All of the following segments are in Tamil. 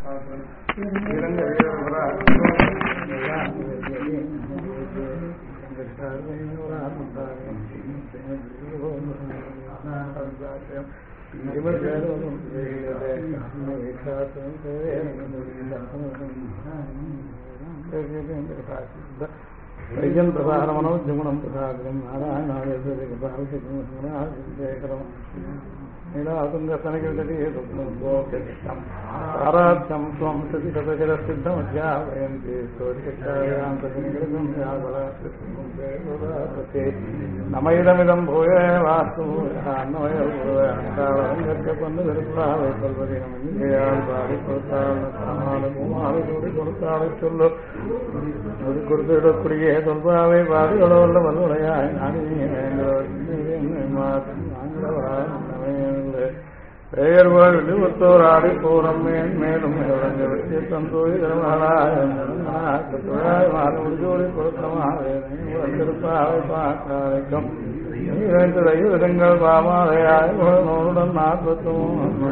வைஜன் பிரசாரமனோ ஜுகுணம் பிரசாரம் நாராயணாராத்யம் ஸ்வம் சதி சதசிரசித்தமத்யாவயந்தி நமயிடமிதம் பூய வாஸ்து அன்னமயப்பந்து வெறுப்பாவை சொல்வதை பாடி கொடுத்தாள் கொடுத்தாளை சொல்லு கொடுத்துவிடக்கூடிய சொல்பாவை பாடுகளோட வல்லுடையாய் பெயர்வாள் விழுவத்தோர் ஆடி பூரம் மேலும் தந்தோடி மாதோடி கொடுத்தமாவை பார்க்கும் விதங்கள் பாமாதையாய் நோருடன் நாற்பத்தும்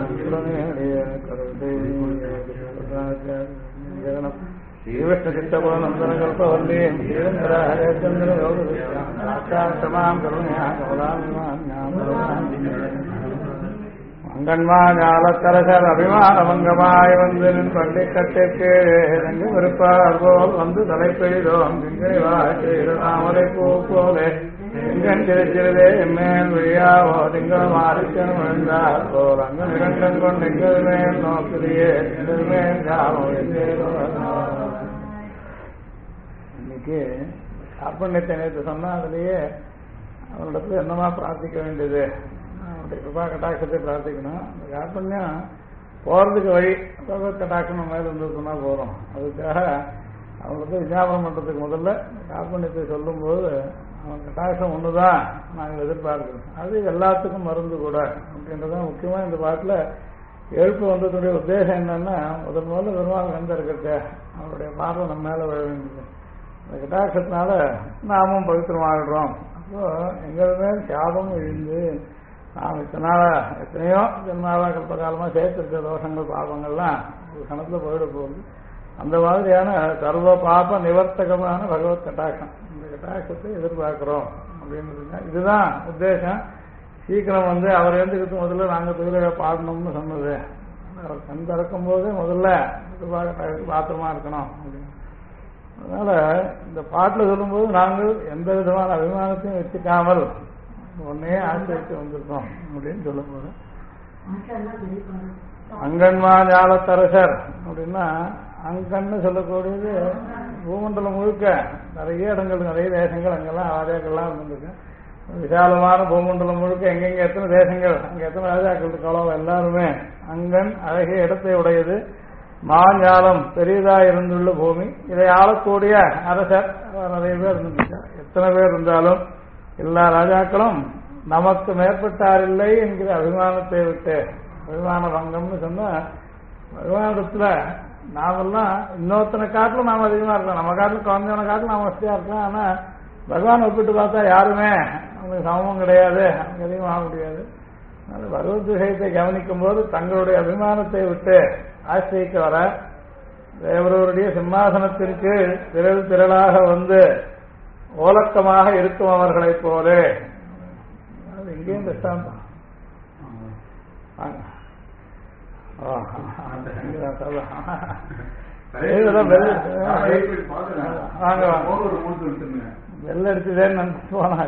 சித்தபுரநந்தனகல்பவல்லியம் ஹரேச்சந்திரமாம் கருணையா மங்கன்மா ஞாலத்தரசர் அபிமானமங்கமாய் வந்து நின் பள்ளி கட்டிற்கு ரங்கு விருப்பார் போல் வந்து தலைப்பெய்தோம் திங்கை வாய்ச்செய்த தாமரை பூ போலே திங்கன் திருச்சிறதே எம்மேல் விழியாவோ திங்கள் மாறிச்சன் விழுந்தார் போல் அங்கு நிரண்டன் கொண்டு எங்கள் மேல் நோக்கிறியே எங்கள் மேல் ஜாமோ எங்கேதோ. இன்னைக்கு கார்பண்யத்தை நேற்று சொன்னா அதுலயே அவரிடத்துல என்னமா பிரார்த்திக்க வேண்டியது, கிருபா கட்டாட்சத்தை பிரார்த்திக்கணும். அந்த கார்பண்யம் போறதுக்கு வழி பகவத் கட்டாட்சம் மேல இருந்ததுன்னா போறோம். அதுக்காக அவங்களுக்கு விஞ்ஞாபனம் பண்றதுக்கு முதல்ல கார்பண்யத்தை சொல்லும் போது அவன் கட்டாட்சம் ஒண்ணுதான் நாங்கள் எதிர்பார்க்கிறோம், அது எல்லாத்துக்கும் மருந்து கூட அப்படின்றதான் முக்கியமா இந்த பாட்டுல எழுப்பு வந்ததுடைய உத்தேசம் என்னன்னா முதல்ல பெருமாள் கண்டு இருக்கிறத அவருடைய பார்வை நம்ம மேல விழ வேண்டியது. அந்த கட்டாட்சத்தினால நாமும் பவித்திரமாகிடுறோம். அப்போ எங்கள் மேல் சாபம் விழுந்து நாம் எத்தனையோ ஜென்மாவா கல்பகாலமா சேர்த்திருக்க தோஷங்கள் பாபங்கள்லாம் ஒரு கணத்துல போயிட போகுது. அந்த மாதிரியான சர்வ பாப நிவர்த்தகமான பகவத் கட்டாட்சம், இந்த கட்டாட்சத்தை எதிர்பார்க்கிறோம் அப்படின்னு இதுதான் உத்தேசம். சீக்கிரம் வந்து அவர் எழுந்துக்கிட்டு முதல்ல நாங்கள் தொழிலை பாடணும்னு சொன்னது. அவர் கண் திறக்கும் போதே முதல்ல பாத்திரமா இருக்கணும் அப்படின்னு. அதனால இந்த பாட்டில் சொல்லும்போது நாங்கள் எந்த விதமான அபிமானத்தையும் வச்சுக்காமல் ஒன்னே ஆசிரியத்து வந்திருக்கோம் அப்படின்னு சொல்லும் போது அங்கன்மா ஞாலத்தரசர் அப்படின்னா அங்கன்னு சொல்லக்கூடியது பூமண்டலம் முழுக்க நிறைய இடங்கள் நிறைய தேசங்கள் அங்கெல்லாம் ராஜாக்கள்லாம் இருந்திருக்கு. விசாலமான பூமண்டலம் முழுக்க எங்கெங்க எத்தனை தேசங்கள் அங்க எத்தனை ராஜாக்கள் இருக்காளோ எல்லாருமே அங்கன் அழகிய இடத்தை உடையது. மாஞாலம் பெரியதா இருந்துள்ள பூமி, இதை ஆளக்கூடிய அரசர் நிறைய பேர் இருந்துச்சு. எத்தனை பேர் இருந்தாலும் எல்லா ராஜாக்களும் நமக்கு மேற்பட்டார் இல்லை என்கிற அபிமானத்தை விட்டு, அபிமான பங்கம்னு சொன்ன அபிமானத்துல நாமெல்லாம் இன்னொருத்தனை காட்டிலும் நாம் அதிகமா இருக்கலாம், நம்ம காட்டிலும் குழந்தைன காட்டிலும் நாம் வசதியா இருக்கலாம். ஆனா பகவான் ஒப்பிட்டு பார்த்தா யாருமே அவங்களுக்கு சமமும் கிடையாது, அவங்க அதிகமாக ஆக முடியாது. அதனால பகவத் விஷயத்தை கவனிக்கும் போது தங்களுடைய அபிமானத்தை விட்டு ஆசிரியிக்க வர தேவருடைய சிம்மாசனத்திற்கு திரள் திரளாக வந்து ஓலக்கமாக இருக்கும் அவர்களை போலே. எங்கேயும் திருஷ்டாந்தம் வெள்ள அடிச்சுதேன்னு நினைச்சு போனா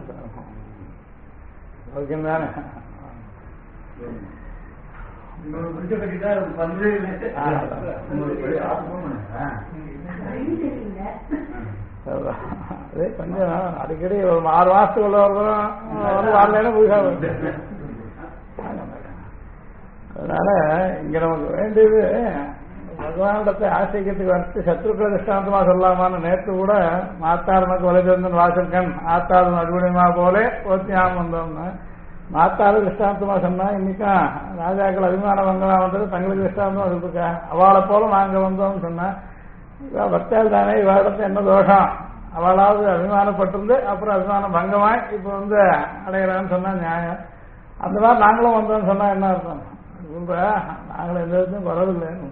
ஓகே தானே. அதே கொஞ்சம் அடிக்கடி ஒரு 6 மாசத்துக்குள்ள வரலாம் புதுசா. அதனால இங்க நமக்கு வேண்டியது பகவானிடத்தை ஆசைக்கிறதுக்கு வந்து சத்ருக்கள் திருஷ்டாந்தமா சொல்லாமான்னு நேற்று கூட மாத்தாரனுக்கு வலைச்சந்தன் வாசல்கண் ஆத்தாரும் அடிபடிமா போலே ஓத்தியாம வந்தோம்னு மாத்தாரு திருஷ்டாந்தமா சொன்னா இன்னைக்கும் ராஜாக்கள் அபிமான வங்கலாம் வந்தது தங்களுக்கு திருஷ்டாந்தமா சொல்லிருக்கா. அவளை போல நாங்க வந்தோம்னு சொன்னா இவ பக்தால் தானே இவரிடத்தை என்ன தோஷம், அவளாவது அபிமானப்பட்டிருந்து அப்புறம் அபிமானம் பங்கமாய் இப்ப வந்து அடைகிறான்னு சொன்னா நியாயம். அந்த மாதிரி நாங்களும் வந்தோம்னு சொன்னா என்ன அர்த்தம்? நாங்களும் எந்த விதத்தையும் வரவில்லைன்னு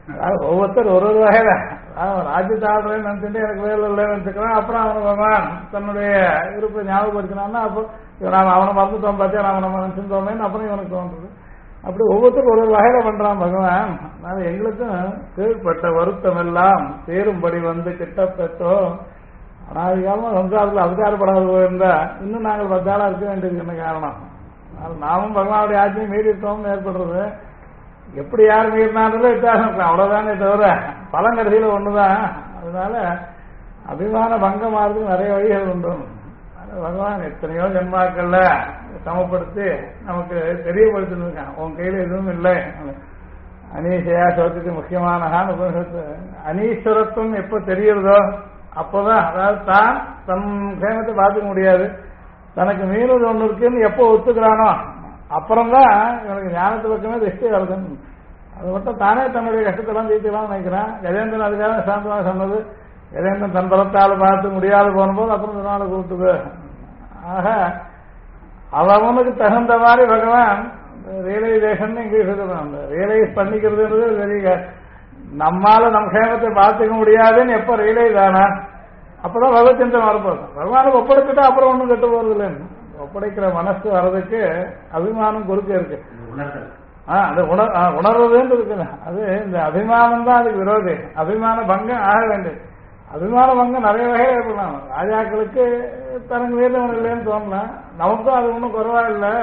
ஒவ்வொருத்தர் ஒரு வகையில ராஜ்யத்தை ஆடுறேன்னு நினைச்சுட்டு எனக்கு வேலை இல்லைன்னு நினைச்சுக்கிறான். அப்புறம் அவனை பகவான் தன்னுடைய இருப்பை ஞாபகப்படுத்தினான்னா அப்போ நாம் அவனை மறந்துட்டோம் பார்த்தியா நாம நம்ம நினைச்சிருந்தோமேன்னு அப்புறம் இவனுக்கு தோன்றுது. அப்படி ஒவ்வொருத்தரும் ஒரு வகையில பண்றான் பகவான். அதனால எங்களுக்கும் கீழ்பட்ட வருத்தம் எல்லாம் சேரும்படி வந்து கிட்ட பெற்றோம். அனாதிகாலமா சம்சாரத்தில் அவதாரப்படாத போயிருந்தா இன்னும் நாங்கள் 10 ஆளா இருக்க வேண்டியது என்ன காரணம்? நாமும் பகவானுடைய ஆட்சியும் மீறிட்டோம்னு ஏற்படுறது. எப்படி யார் மீறினாலும் வித்தியாசம் இருக்கலாம், அவ்வளவுதானே தவிர பலம் கடைசியில ஒண்ணுதான். அதனால அபிமான பங்கம் ஆகிறதுக்கு நிறைய வழிகள் உண்டு. பகவான் எத்தனையோ ஜென்மாக்கள்ல சமப்படுத்தி நமக்கு தெரியப்படுத்திருக்கான். உன் கையில எதுவும் இல்லை. அனீசையா சோத்துக்கு முக்கியமானகான்னு உபனிஷத்து. அனீஸ்வரத்துவம் எப்ப தெரியுறதோ அப்போதான், அதாவது தான் தன் சேமத்தை பார்த்துக்க முடியாது, தனக்கு மீறது ஒண்ணு இருக்குன்னு எப்போ ஒத்துக்கிறானோ அப்புறம்தான் இவனுக்கு ஞானத்து பக்கமே திருஷ்டி வருதுன்னு. அது மட்டும் தானே தன்னுடைய கஷ்டத்தெல்லாம் தீர்த்துலாம் நினைக்கிறான். கஜேந்திரன் அதுக்காக சாந்தமாக சொன்னது. கஜேந்திரன் தன் பலத்தால் பார்த்து முடியாது போகும்போது அப்புறம் இதனால கூப்பிட்டுது. ஆக அவனுக்கு தகுந்த மாதிரி பகவான் ரியலைசேஷன் இங்கிலீஷ் அந்த ரியலைஸ் பண்ணிக்கிறதுன்றது பெரிய. நம்மால நம் சேமத்தை பார்த்துக்க முடியாதுன்னு எப்ப ரியலைஸ் ஆனா அப்பதான் பகவத்சிந்தம் வரப்போகுது. பகவானுக்கு ஒப்படைச்சுட்டா அப்புறம் ஒன்றும் கெட்டு போறது இல்லைன்னு. ஒப்படைக்கிற மனசு வர்றதுக்கு அபிமானம் குறுக்க இருக்கு. அது உணர்றதுன்னு இருக்குல்ல, அது இந்த அபிமானம் தான் அதுக்கு விரோதி. அபிமான பங்கம் ஆக வேண்டியது. அபிமான பங்கம் நிறைய வகையில் ஏற்படலாம். ராஜாக்களுக்கு தனக்கு வேதவன் இல்லைன்னு தோணலாம். நமக்கும் அது ஒன்றும் குறைவா இல்லை.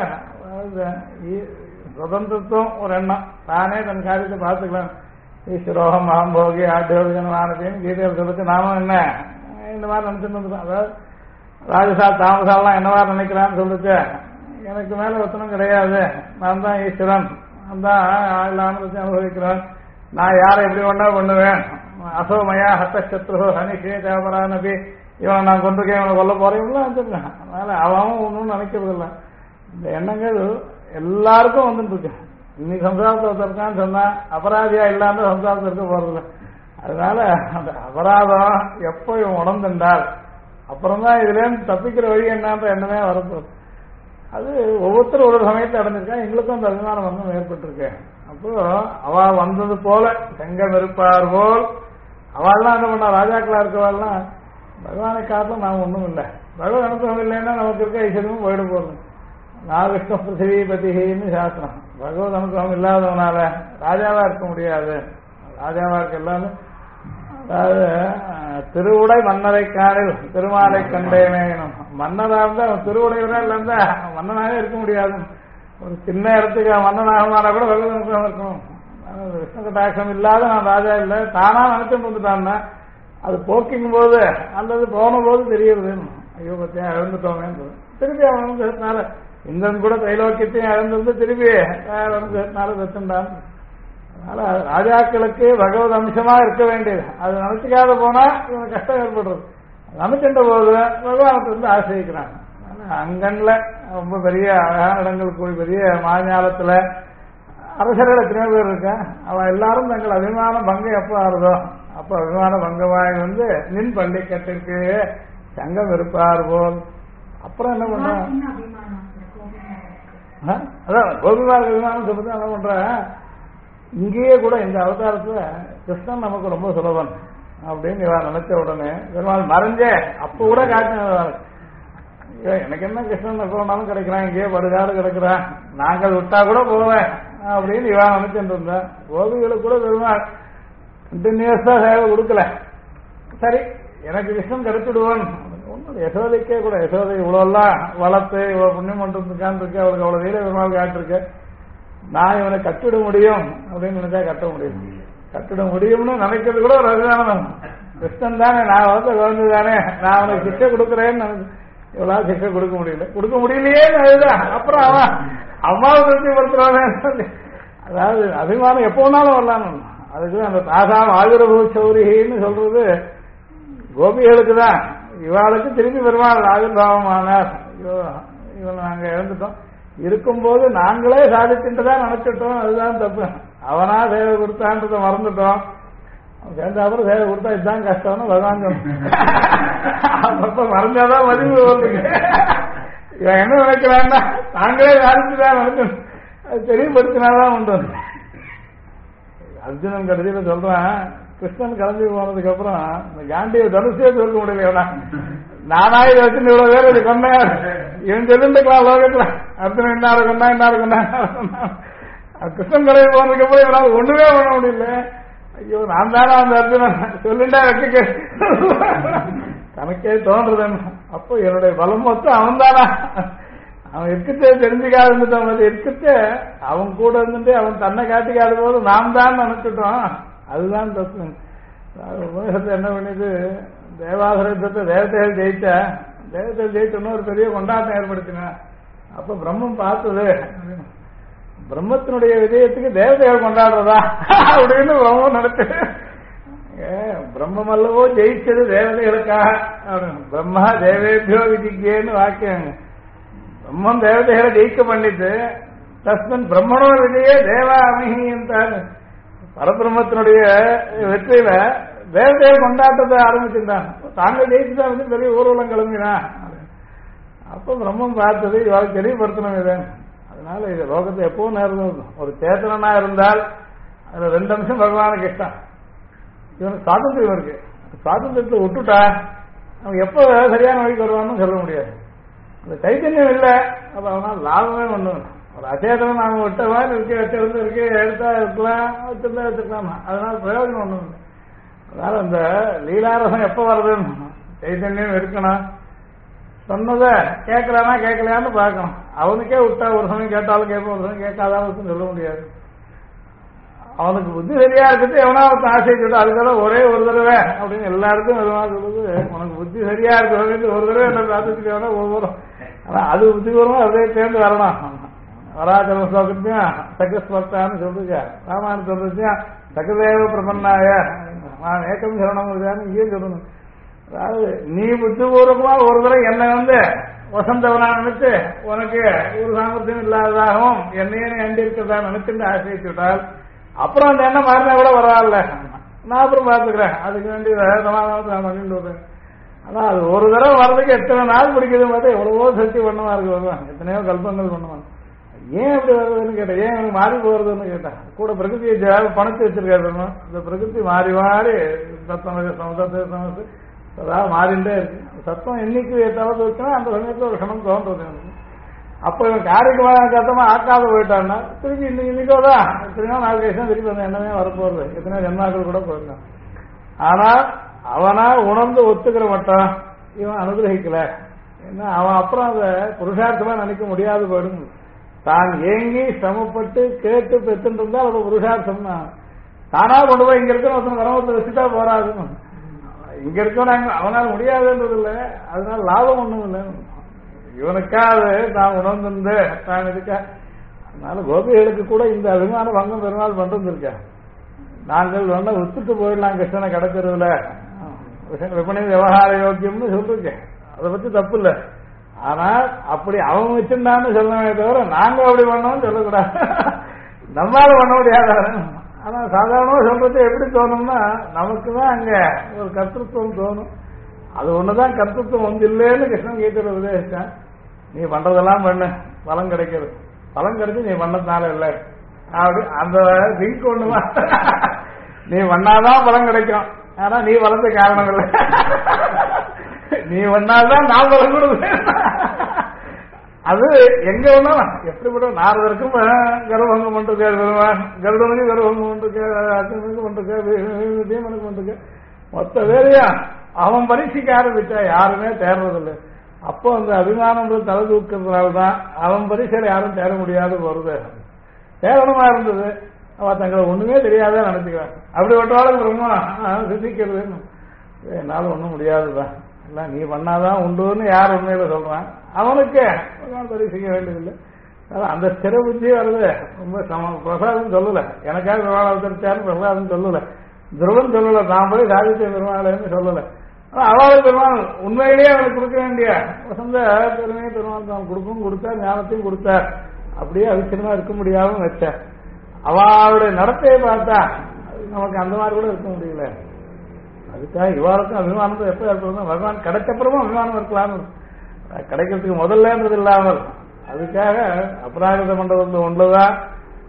சுதந்திரத்துவம் ஒரு எண்ணம், தானே தன் காரியத்தை பார்த்துக்கலாம். ஈஸ்வரோகம் மகம்போகி ஆட்டியோகனமானதுன்னு கீதையில் சொல்லிட்டு நாமும் என்ன இந்த மாதிரி நினைச்சுட்டு வந்துட்டோம். அதாவது ராஜசா தாமசாலாம் என்னவா நினைக்கிறான்னு சொல்லிட்டு எனக்கு மேல ஒத்தனம் கிடையாது, நான் தான் ஈஸ்வரன், நான் தான் ஆனந்தத்தை அனுபவிக்கிறேன், நான் யாரை எப்படி ஒன்றா பண்ணுவேன், அசோமயா ஹத்தசத்ரு ஹனிஷே தேவரானபி, இவனை நான் கொண்டிருக்கேன், இவனை கொல்ல போறேன் வச்சிருக்கேன். அதனால அவன் ஒன்றும் நினைக்கிறது இல்லை. இந்த எண்ணங்கள் எல்லாருக்கும் வந்துட்டு இருக்கு. இன்னைக்கு சம்சாரத்தில் இருக்கான்னு சொன்னா அபராதியா இல்லாம சம்சாரத்தில் இருக்க போறதில்லை. அதனால அந்த அபராதம் எப்போ இவன் உணர்ந்துட்டால் அப்புறம்தான் இதுல இருந்து தப்பிக்கிற வழி என்னன்ற எண்ணமே வரப்போகுது. அது ஒவ்வொருத்தரும் ஒரு சமயத்தை அடைஞ்சிருக்கேன். எங்களுக்கும் அந்த அபிமானம் வந்து ஏற்பட்டிருக்கேன். அப்போ அவ வந்தது போல செங்கம் இருப்பார் போல் அவள்லாம் என்ன பண்ணா, ராஜாக்களா இருக்கவாள்லாம் பகவானை காட்டிலும் நாம் ஒன்றும் இல்லை. பகவத் அனுபவம் இல்லைன்னா நமக்கு இருக்க ஐஸ்வர்யமும் போயிட போகுது. நான் விஷ்ணு பிருத்திவிபதின்னு சாஸ்திரம். பகவத் அனுபவம் இல்லாதவனால ராஜாவா இருக்க முடியாது. ராஜாவா இருக்க எல்லாரும், அதாவது திருவுடை மன்னரை காணில் திருமாலை கண்டேனே, மன்னரா இருந்தா திருவுடையவரா இருந்தா மன்னனாக இருக்க முடியாது. ஒரு சின்ன இடத்துக்கு மன்னனாகமானா கூட பகவத் அனுபவம் இருக்கணும். விஷ்ணு கட்டாட்சம் இல்லாத நான் ராஜா இல்லை, தானா நினைச்சுட்டு வந்துட்டான்னா அது போக்கின் போது அல்லது போன போது தெரியுது, ஐயோ பத்தியா இழந்துட்டோமே. திருப்பி அவன் சேர்த்தனால இந்திரன் கூட தைலோக்கியத்தையும் இழந்திருந்து திருப்பி சேர்த்தனால வச்சுட்டான். அதனால ராஜாக்களுக்கு பகவத் அம்சமா இருக்க வேண்டியது. அது நினைச்சுக்காத போனா இவனுக்கு கஷ்டம் ஏற்படுறது. நினைச்சுட்ட போது பகவானுக்கு வந்து ஆசிரிக்கிறாங்க. அங்கன்ல ரொம்ப பெரிய அழகான இடங்கள் போய் பெரிய மாஞாலத்துல அரசர்கள் எத்தனையோ பேர் இருக்கா. அவன் எல்லாரும் தங்கள் அபிமான பங்கம் எப்ப ஆறுதோ அப்ப அபிமான பங்கமாய் வந்து நின் பள்ளிக்கட்டிற்கு சங்கம் இருப்பார் போல். அப்புறம் என்ன பண்றான், அதான் கோபிமார்க அபிமானம் சொல்றது என்ன பண்ற, இங்கேயே கூட இந்த அவதாரத்துல கிருஷ்ணன் நமக்கு ரொம்ப சுலபன் அப்படின்னு இவன் நினைச்ச உடனே பெருமாள் மறைஞ்சே அப்ப கூட காட்டின, எனக்கு என்ன கிருஷ்ணன் எப்ப வேணாலும் கிடைக்கிறான், இங்கேயே படுகாடு கிடைக்கிறான், நாங்கள் விட்டா கூட போவேன் அப்படின்னு இவன் நினைச்சுட்டு இருந்தேன். கோபிகளுக்கு கூட பெருமாள் கண்டினியூஸா சேவை கொடுக்கல. சரி எனக்கு கிருஷ்ணன் கிடைச்சிடுவான். ஒன்னும் யசோதைக்கே கூட, யசோதை இவ்வளோலாம் வளர்த்து இவ்வளவு புண்ணியம் பண்ணிருக்கான்னு இருக்கு, அவளுக்கு அவ்வளவு வீர பெருமாள் காட்டிருக்கு, நான் இவனை கட்டிட முடியும் அப்படின்னு நினைச்சா கட்ட முடியும். கட்டிட முடியும்னு நினைக்கிறது கூட ஒரு அபிமானம். கிருஷ்ணன் தானே, நான் வளர்த்த குழந்தை தானே, நான் அவனுக்கு சிக்ஷை கொடுக்குறேன்னு இவ்வளவு சிக்ஷை கொடுக்க முடியல, கொடுக்க முடியலையே அதுதான். அப்புறம் அவன் அம்மாவை திருப்திப்படுத்துறானே. அதாவது அபிமானம் எப்போ வேணாலும் வரலான்னு. அதுக்கு அந்த தாசாம் ஆயுரபூ சௌரின்னு சொல்றது கோபிகளுக்கு தான். இவாளுக்கு திரும்பி பெருமாள் ஆயுர்பாவமானார். இவன் நாங்க இழந்துட்டோம், இருக்கும்போது நாங்களே சாதிச்சுட்டுதான் நினைச்சிட்டோம், அதுதான் தப்பு. அவனா சேவை கொடுத்தான்றத மறந்துட்டோம். சேர்ந்த அப்புறம் சேவை கொடுத்தா இதுதான் கஷ்டம்னு பகவான் அப்ப மறந்தாதான் மதிப்பு வருது. இவன் என்ன நினைக்கிறான்னா நாங்களே சாதிச்சுதான் நினைச்சோம், அது தெரியப்படுத்தினாதான் உண்டு. அர்ஜுனன் கடைசியில சொல்றான், கிருஷ்ணன் கிளம்பி போனதுக்கு அப்புறம் இந்த காண்டிய தனுஷே சொல்ல முடியல, நானா இதை வச்சு இவ்வளவு பேர் இது கொண்டா இவன் சொல்லிருக்கலாம் லோகத்துல அர்ஜுனன் இன்னாரு கொண்டா இன்னாரு கொண்டா. கிருஷ்ணன் கிளம்பி போனதுக்கு அப்புறம் இவனால ஒண்ணுமே பண்ண முடியல. ஐயோ நான் தானே அந்த அர்ஜுனன் சொல்லிண்டா வைக்க தனக்கே தோன்றது. அப்போ என்னுடைய பலம் மொத்தம் அவன் தானா, அவன் இருக்கத்தே தெரிஞ்சுக்காது இருந்துட்டான், இருக்கத்தே அவன் கூட இருந்துட்டு அவன் தன்னை காட்டிக்காத போது நாம் தான் நினைச்சிட்டோம். அதுதான் தத்துவம். உலகத்தை என்ன பண்ணிது, தேவாசுரத்தை தேவதைகள் ஜெயிச்சா, தேவதைகள் ஜெயிச்சோன்னு ஒரு பெரிய கொண்டாட்டம் ஏற்படுத்தின. அப்ப பிரம்மம் பார்த்தது, பிரம்மத்தினுடைய விஜயத்துக்கு தேவதைகள் கொண்டாடுறதா அப்படின்னு பிரம்மம் நடத்து. பிரம்மம் அல்லவோ ஜெயிச்சது தேவதைகளுக்காக, பிரம்மா தேவேபியோ விஜிக்கேன்னு வாக்கியம். பிரம்மம் தேவதைகளை ஜெயிக்க பண்ணிட்டு தஸ்மன் பிரம்மனோ விஜயே தேவா அமிஹின்றார். பரபிரம்மத்தினுடைய வெற்றியில தேவதைகள் கொண்டாட்டத்தை ஆரம்பிச்சிருந்தான். தாங்கள் ஜெயிச்சுதான் வந்து பெரிய ஊர்வலம் கிளம்பினா. அப்ப பிரம்மம் பார்த்தது இவாளுக்கு தெளிவுபடுத்தணும் இதை. அதனால இது லோகத்தை எப்பவும் நேரம் ஒரு சேத்தனா இருந்தால் அதுல 2 அம்சம் பகவானுக்கு இஷ்டம். இவனுக்கு சுவாதந்திரம் இருக்கு, சுவாதந்திரத்தை விட்டுட்டா அவன் எப்ப சரியான வழிக்கு வருவான்னு சொல்ல முடியாது. அந்த சைத்தன்யம் இல்லை, அப்ப அவனால் லாபமே பண்ணும். ஒரு அச்சேதனம் நாம விட்ட மாதிரி இருக்கு, வச்சிருந்து இருக்கு, எடுத்தா இருக்கலாம், வச்சிருந்தா வச்சிருக்கலாம், அதனால பிரயோஜனம் ஒண்ணும் இல்லை. அதனால அந்த லீலாரசம் எப்ப வருதுன்னு சைத்தன்யம் இருக்கணும். சொன்னதை கேட்கலானா கேட்கலையான்னு பார்க்கணும். அவனுக்கே விட்டா ஒரு சமயம் கேட்டாலும் கேட்போம், ஒரு சமயம் கேட்காதாலும் சொல்ல முடியாது. அவனுக்கு புத்தி சரியா இருக்குது, எவனா ஒருத்தன் ஆசை சொல்லிட்டு அதுக்கெல்லாம் ஒரே ஒரு தடவை அப்படின்னு எல்லாருக்கும் எதுவா சொல்லுது. உனக்கு புத்தி சரியா இருக்கு ஒரு தடவை என்ன பிரார்த்திச்சுட்டு வேணா ஒவ்வொரு, ஆனா அது புத்திபூர்வமா அதே சேர்ந்து வரணும். வராஜன ஸ்லோகத்தையும் சகஸ்வர்த்தான்னு சொல்லுங்க, ராமாயணம் சொல்றதையும் சகதேவ பிரபன்னாய நான் ஏக்கம் சரணம் இங்கேயும் சொல்லணும். அதாவது நீ புத்திபூர்வமா ஒரு தடவை என்னை வந்து வசந்தவனா நினைச்சு உனக்கு ஒரு சாமர்த்தியம் இல்லாததாகவும் என்னையே அண்டி இருக்கிறதா நினைச்சுட்டு ஆசைச்சுட்டால் அப்புறம் அந்த எண்ணம் மாறினா கூட பரவாயில்ல, நான் அப்புறம் பார்த்துக்கிறேன், அதுக்கு வேண்டி சமாதானத்தை நான் பண்ணிட்டு வருவேன். ஆனா அது ஒரு தடவை வர்றதுக்கு எத்தனை நாள் பிடிக்குது பார்த்தா எவ்வளவோ சக்தி பண்ணமா இருக்கு வருவான், எத்தனையோ கல்பங்கள் பண்ணுவாங்க. ஏன் அப்படி வருதுன்னு கேட்டேன், ஏன் எனக்கு மாறி போறதுன்னு கேட்டேன். கூட பிரகிருதியை பணத்தை வச்சிருக்காரு, இந்த பிரகிருதி மாறி மாறி சத்தம் சமத்து அதாவது மாறிண்டே இருக்கு. சத்தம் என்னைக்கு ஏதாவது வச்சுன்னா அந்த சமயத்துல ஒரு கணம் தோன்றது. அப்ப இவன் காரைக்கு சத்தமா ஆக்காத போயிட்டான்னா திருப்பி இன்னைக்கோதான் எத்தனையோ 4 வருஷம் திருப்பி அந்த எண்ணமே வரப்போறது, எத்தனையோ ஜென்மாக்கள் கூட போயிருக்கான். ஆனா அவனா உணர்ந்து ஒத்துக்கிற மாட்டான், இவன் அனுகிரகிக்கல. ஏன்னா அவன் அப்புறம் அதை புருஷார்த்தமா நினைக்க முடியாது போயிடும். தான் ஏங்கி சிரமப்பட்டு கேட்டு பெற்றுட்டு இருந்தா அது புருஷார்த்தம்னா தானா கொண்டு போய் இங்க இருக்கிற ஒருத்தன் வரவத்தை வச்சுட்டா போறாது. இங்க இருக்கவன் அவனால் முடியாதுன்றது இல்லை, அதனால லாபம் ஒண்ணும் இல்லை. இவனுக்காக நான் உணர்ந்து தான் இருக்கா. அதனால கோபிகளுக்கு கூட இந்த அபிமான பங்கம் பெருமாள் பண்றது இருக்கா. நாங்கள் வேணா வித்துட்டு போயிடலாம் கிருஷ்ணனை கடக்கிறதுல விபணி விவகார யோக்கியம்னு சொல்லிருக்கேன், அதை பத்தி தப்பு இல்லை. ஆனா அப்படி அவன் வச்சிருந்தான்னு சொல்லவே தவிர நாங்க அப்படி பண்ணோம்னு சொல்லக்கூடாது, நம்மளால பண்ண முடியாத. ஆனா சாதாரணமா சொல்றது எப்படி தோணும்னா நமக்கு தான் அங்க ஒரு கர்த்தத்துவம் தோணும். அது ஒண்ணுதான் கர்த்தத்துவம் வந்து இல்லைன்னு கிருஷ்ணன் கீதையில உபதேசிச்சான். நீ பண்றதெல்லாம் பண்ணு, பலம் கிடைக்கிறது, பலம் கிடைச்சு நீ பண்ணதுனால இல்லை அப்படி அந்த லிங்க் ஒண்ணுமா. நீ பண்ணாதான் பலம் கிடைக்கும், ஆனா நீ வளர்ந்த காரணம் இல்லை, நீ பண்ணாதான் நான் பலம் கொடுப்பேன். அது எங்க ஒண்ணா எப்படிப்பட்ட நாரதற்கும் கர்வபங்கம் பண்ணிருக்காரு பெருமான், கருடனுக்கு கர்வபங்கம் பண்ணிருக்காரு, அர்ஜுனனுக்கு பண்ணிருக்காரு, பீமனுக்கு பண்ணிருக்க, மொத்த வேலையா அவன் பரீட்சைக்கு ஆரம்பிச்சா யாருமே தேர்றதில்லை. அப்போ அந்த அபிமானம் தலை தூக்கிறதுனால்தான் அவன் பரீட்சையில யாரும் தேர முடியாது போறது. தேவனமா இருந்தது அவன் தங்களை ஒண்ணுமே தெரியாத நினைச்சுக்கிறான். அப்படி ஒட்டாலும் ரொம்ப சிந்திக்கிறது என்னால ஒண்ணும் முடியாதுதான், எல்லாம் நீ பண்ணாதான் உண்டுன்னு யார் உண்மையில சொல்றான் அவனுக்கு பரீட்சைக்க வேண்டியதில்லை. அந்த ஸ்திர புத்தி வருது ரொம்ப பிரசாதம் சொல்லல, எனக்காக பெருமாள் அவதரிச்சாரு பிரசாதம் சொல்லல, துருவன் சொல்லல, நான் போய் சாதித்த பெருமாள்னு சொல்லல. அவளுக்கு பெருமாள் உண்மையிலேயே அவனுக்கு கொடுக்க வேண்டிய வசந்த பெருமையை பெருமாள் தான் கொடுக்கும், கொடுத்தார், ஞானத்தையும் கொடுத்தார். அப்படியே அவிச்சனமா இருக்க முடியாம வச்சார். அவளுடைய நடத்தையை பார்த்தா நமக்கு அந்த மாதிரி கூட இருக்க முடியல. அதுக்காக இவாளுக்கும் அபிமானம் எப்ப ஏற்படும், பகவான் கிடைச்சப்புறமும் அபிமானம் இருக்கலாம்னு, கிடைக்கிறதுக்கு முதல்லன்றது இல்லாமல் அதுக்காக அபராகித பண்றது ஒன்றுதான்.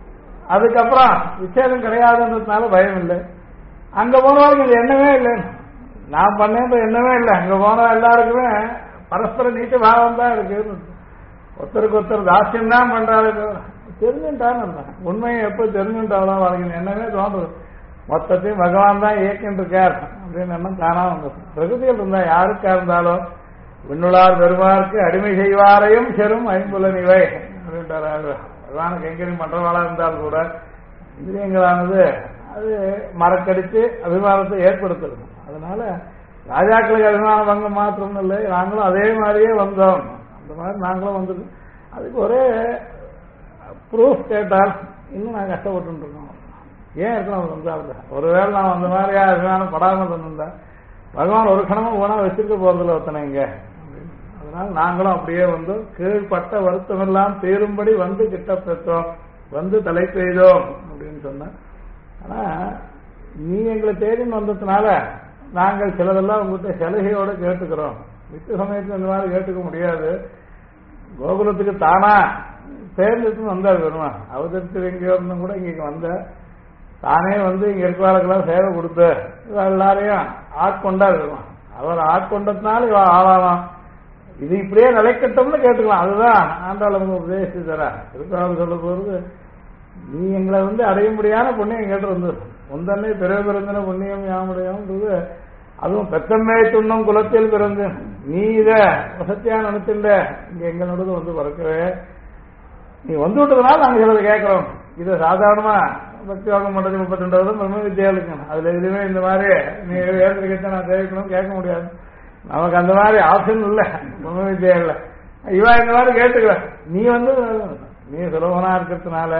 அதுக்கப்புறம் விசேஷம் கிடையாதுன்றதுனால பயம் இல்லை. அங்க போனவங்களுக்கு இது எண்ணமே இல்லை, நான் பண்ணேன்ற எண்ணமே இல்லை. அங்க போன எல்லாருக்குமே பரஸ்பர நீட்ட பாவம் தான் இருக்கு. ஒருத்தருக்கு ஒருத்தர் தாசியம் தான் பண்றாரு. தெரிஞ்சுட்டான்னு உண்மையை எப்ப தெரிஞ்சுட்டாலும் அவங்களுக்கு எண்ணமே தோன்றுது. மொத்தத்தையும் பகவான் தான் இயக்கின்னு இருக்கார் அப்படின்னு எண்ணம் தானா வந்தது. பிரகதியில் இருந்தா யாருக்கா இருந்தாலும் விண்ணுளார் பெருமாருக்கு அடிமை செய்வாரையும் செரும் ஐம்புலன் இவை அப்படின்றாரு. பகவானுக்கு எங்கேயும் பண்றவாளா இருந்தாலும் கூட இந்திரியங்களானது அது மறக்கடிச்சு அபிமானத்தை ஏற்படுத்துது. அதனால ராஜாக்களுக்கு அபிமான பங்கம் மாத்திரம் இல்லை, நாங்களும் அதே மாதிரியே வந்தோம். அந்த மாதிரி நாங்களும் வந்தது. அதுக்கு ஒரே ப்ரூஃப் கேட்டால் இன்னும் நாங்கள் கஷ்டப்பட்டு இருக்கோம். ஏன் இருக்கணும் வந்தாங்க? ஒருவேளை நான் அந்த மாதிரி அபிமானம் படாமல் இருந்திருந்தா பகவான் ஒரு கணமும் போனா வச்சிருக்க போறதில்ல ஒருத்தனை இங்க. அதனால நாங்களும் அப்படியே வந்து கீழ்பட்ட வருத்தம் எல்லாம் தீரும்படி வந்து கிட்ட பெற்றோம், வந்து தலை பெய்தோம் அப்படின்னு சொன்ன. ஆனா நீ எங்களை தேடின்னு வந்ததுனால நாங்கள் சிலதெல்லாம் உங்ககிட்ட சலுகையோட கேட்டுக்கிறோம். மித்த சமயத்தில் இந்த மாதிரி கேட்டுக்க முடியாது. கோகுலத்துக்கு தானா தேர்ந்தெடுத்து வந்தார் பெருமா. அவதரித்து எங்கேயோ இருந்தும் கூட இங்க வந்த தானே வந்து இங்க இருக்கிறவர்களுக்கெல்லாம் சேவை கொடுத்து எல்லாரையும் ஆட்கொண்டார் பெருமா. அவர் ஆட்கொண்டதுனால இவ ஆளாலாம். இது இப்படியே நிலைக்கட்டும்னு கேட்டுக்கலாம். அதுதான் ஆண்டாள் அவங்க உபதேசித்து தர இருக்கிறவங்க சொல்ல போறது. நீ எங்களை வந்து அடைய முடியாத புண்ணியம் கேட்டு வந்தது. முந்தன்னே பிறகு பிறந்தன புண்ணியம் யாமுடையது. அதுவும் பெத்தம்மே துண்ணும் குலத்தில் பிறந்து நீ இத வசத்தியா நினைச்சுட்ட இங்க எங்களோட வந்து பிறக்கவே நீ வந்து விட்டதுனால நாங்க சிலதை கேட்கிறோம். இதை சாதாரணமா பக்தி யோகம் பண்றது 32 வருடம் பிரம்ம வித்யாலுக்கு அதுல எதுவுமே இந்த மாதிரி நீ ஏற்கனவே கேட்டா நான் தேவைக்கணும் கேட்க முடியாது. நமக்கு அந்த மாதிரி ஆப்ஷன் இல்லை பிரம்ம வித்யா இல்லை. இவா இந்த மாதிரி கேட்டுக்கல. நீ வந்து நீ சுலபனா இருக்கிறதுனால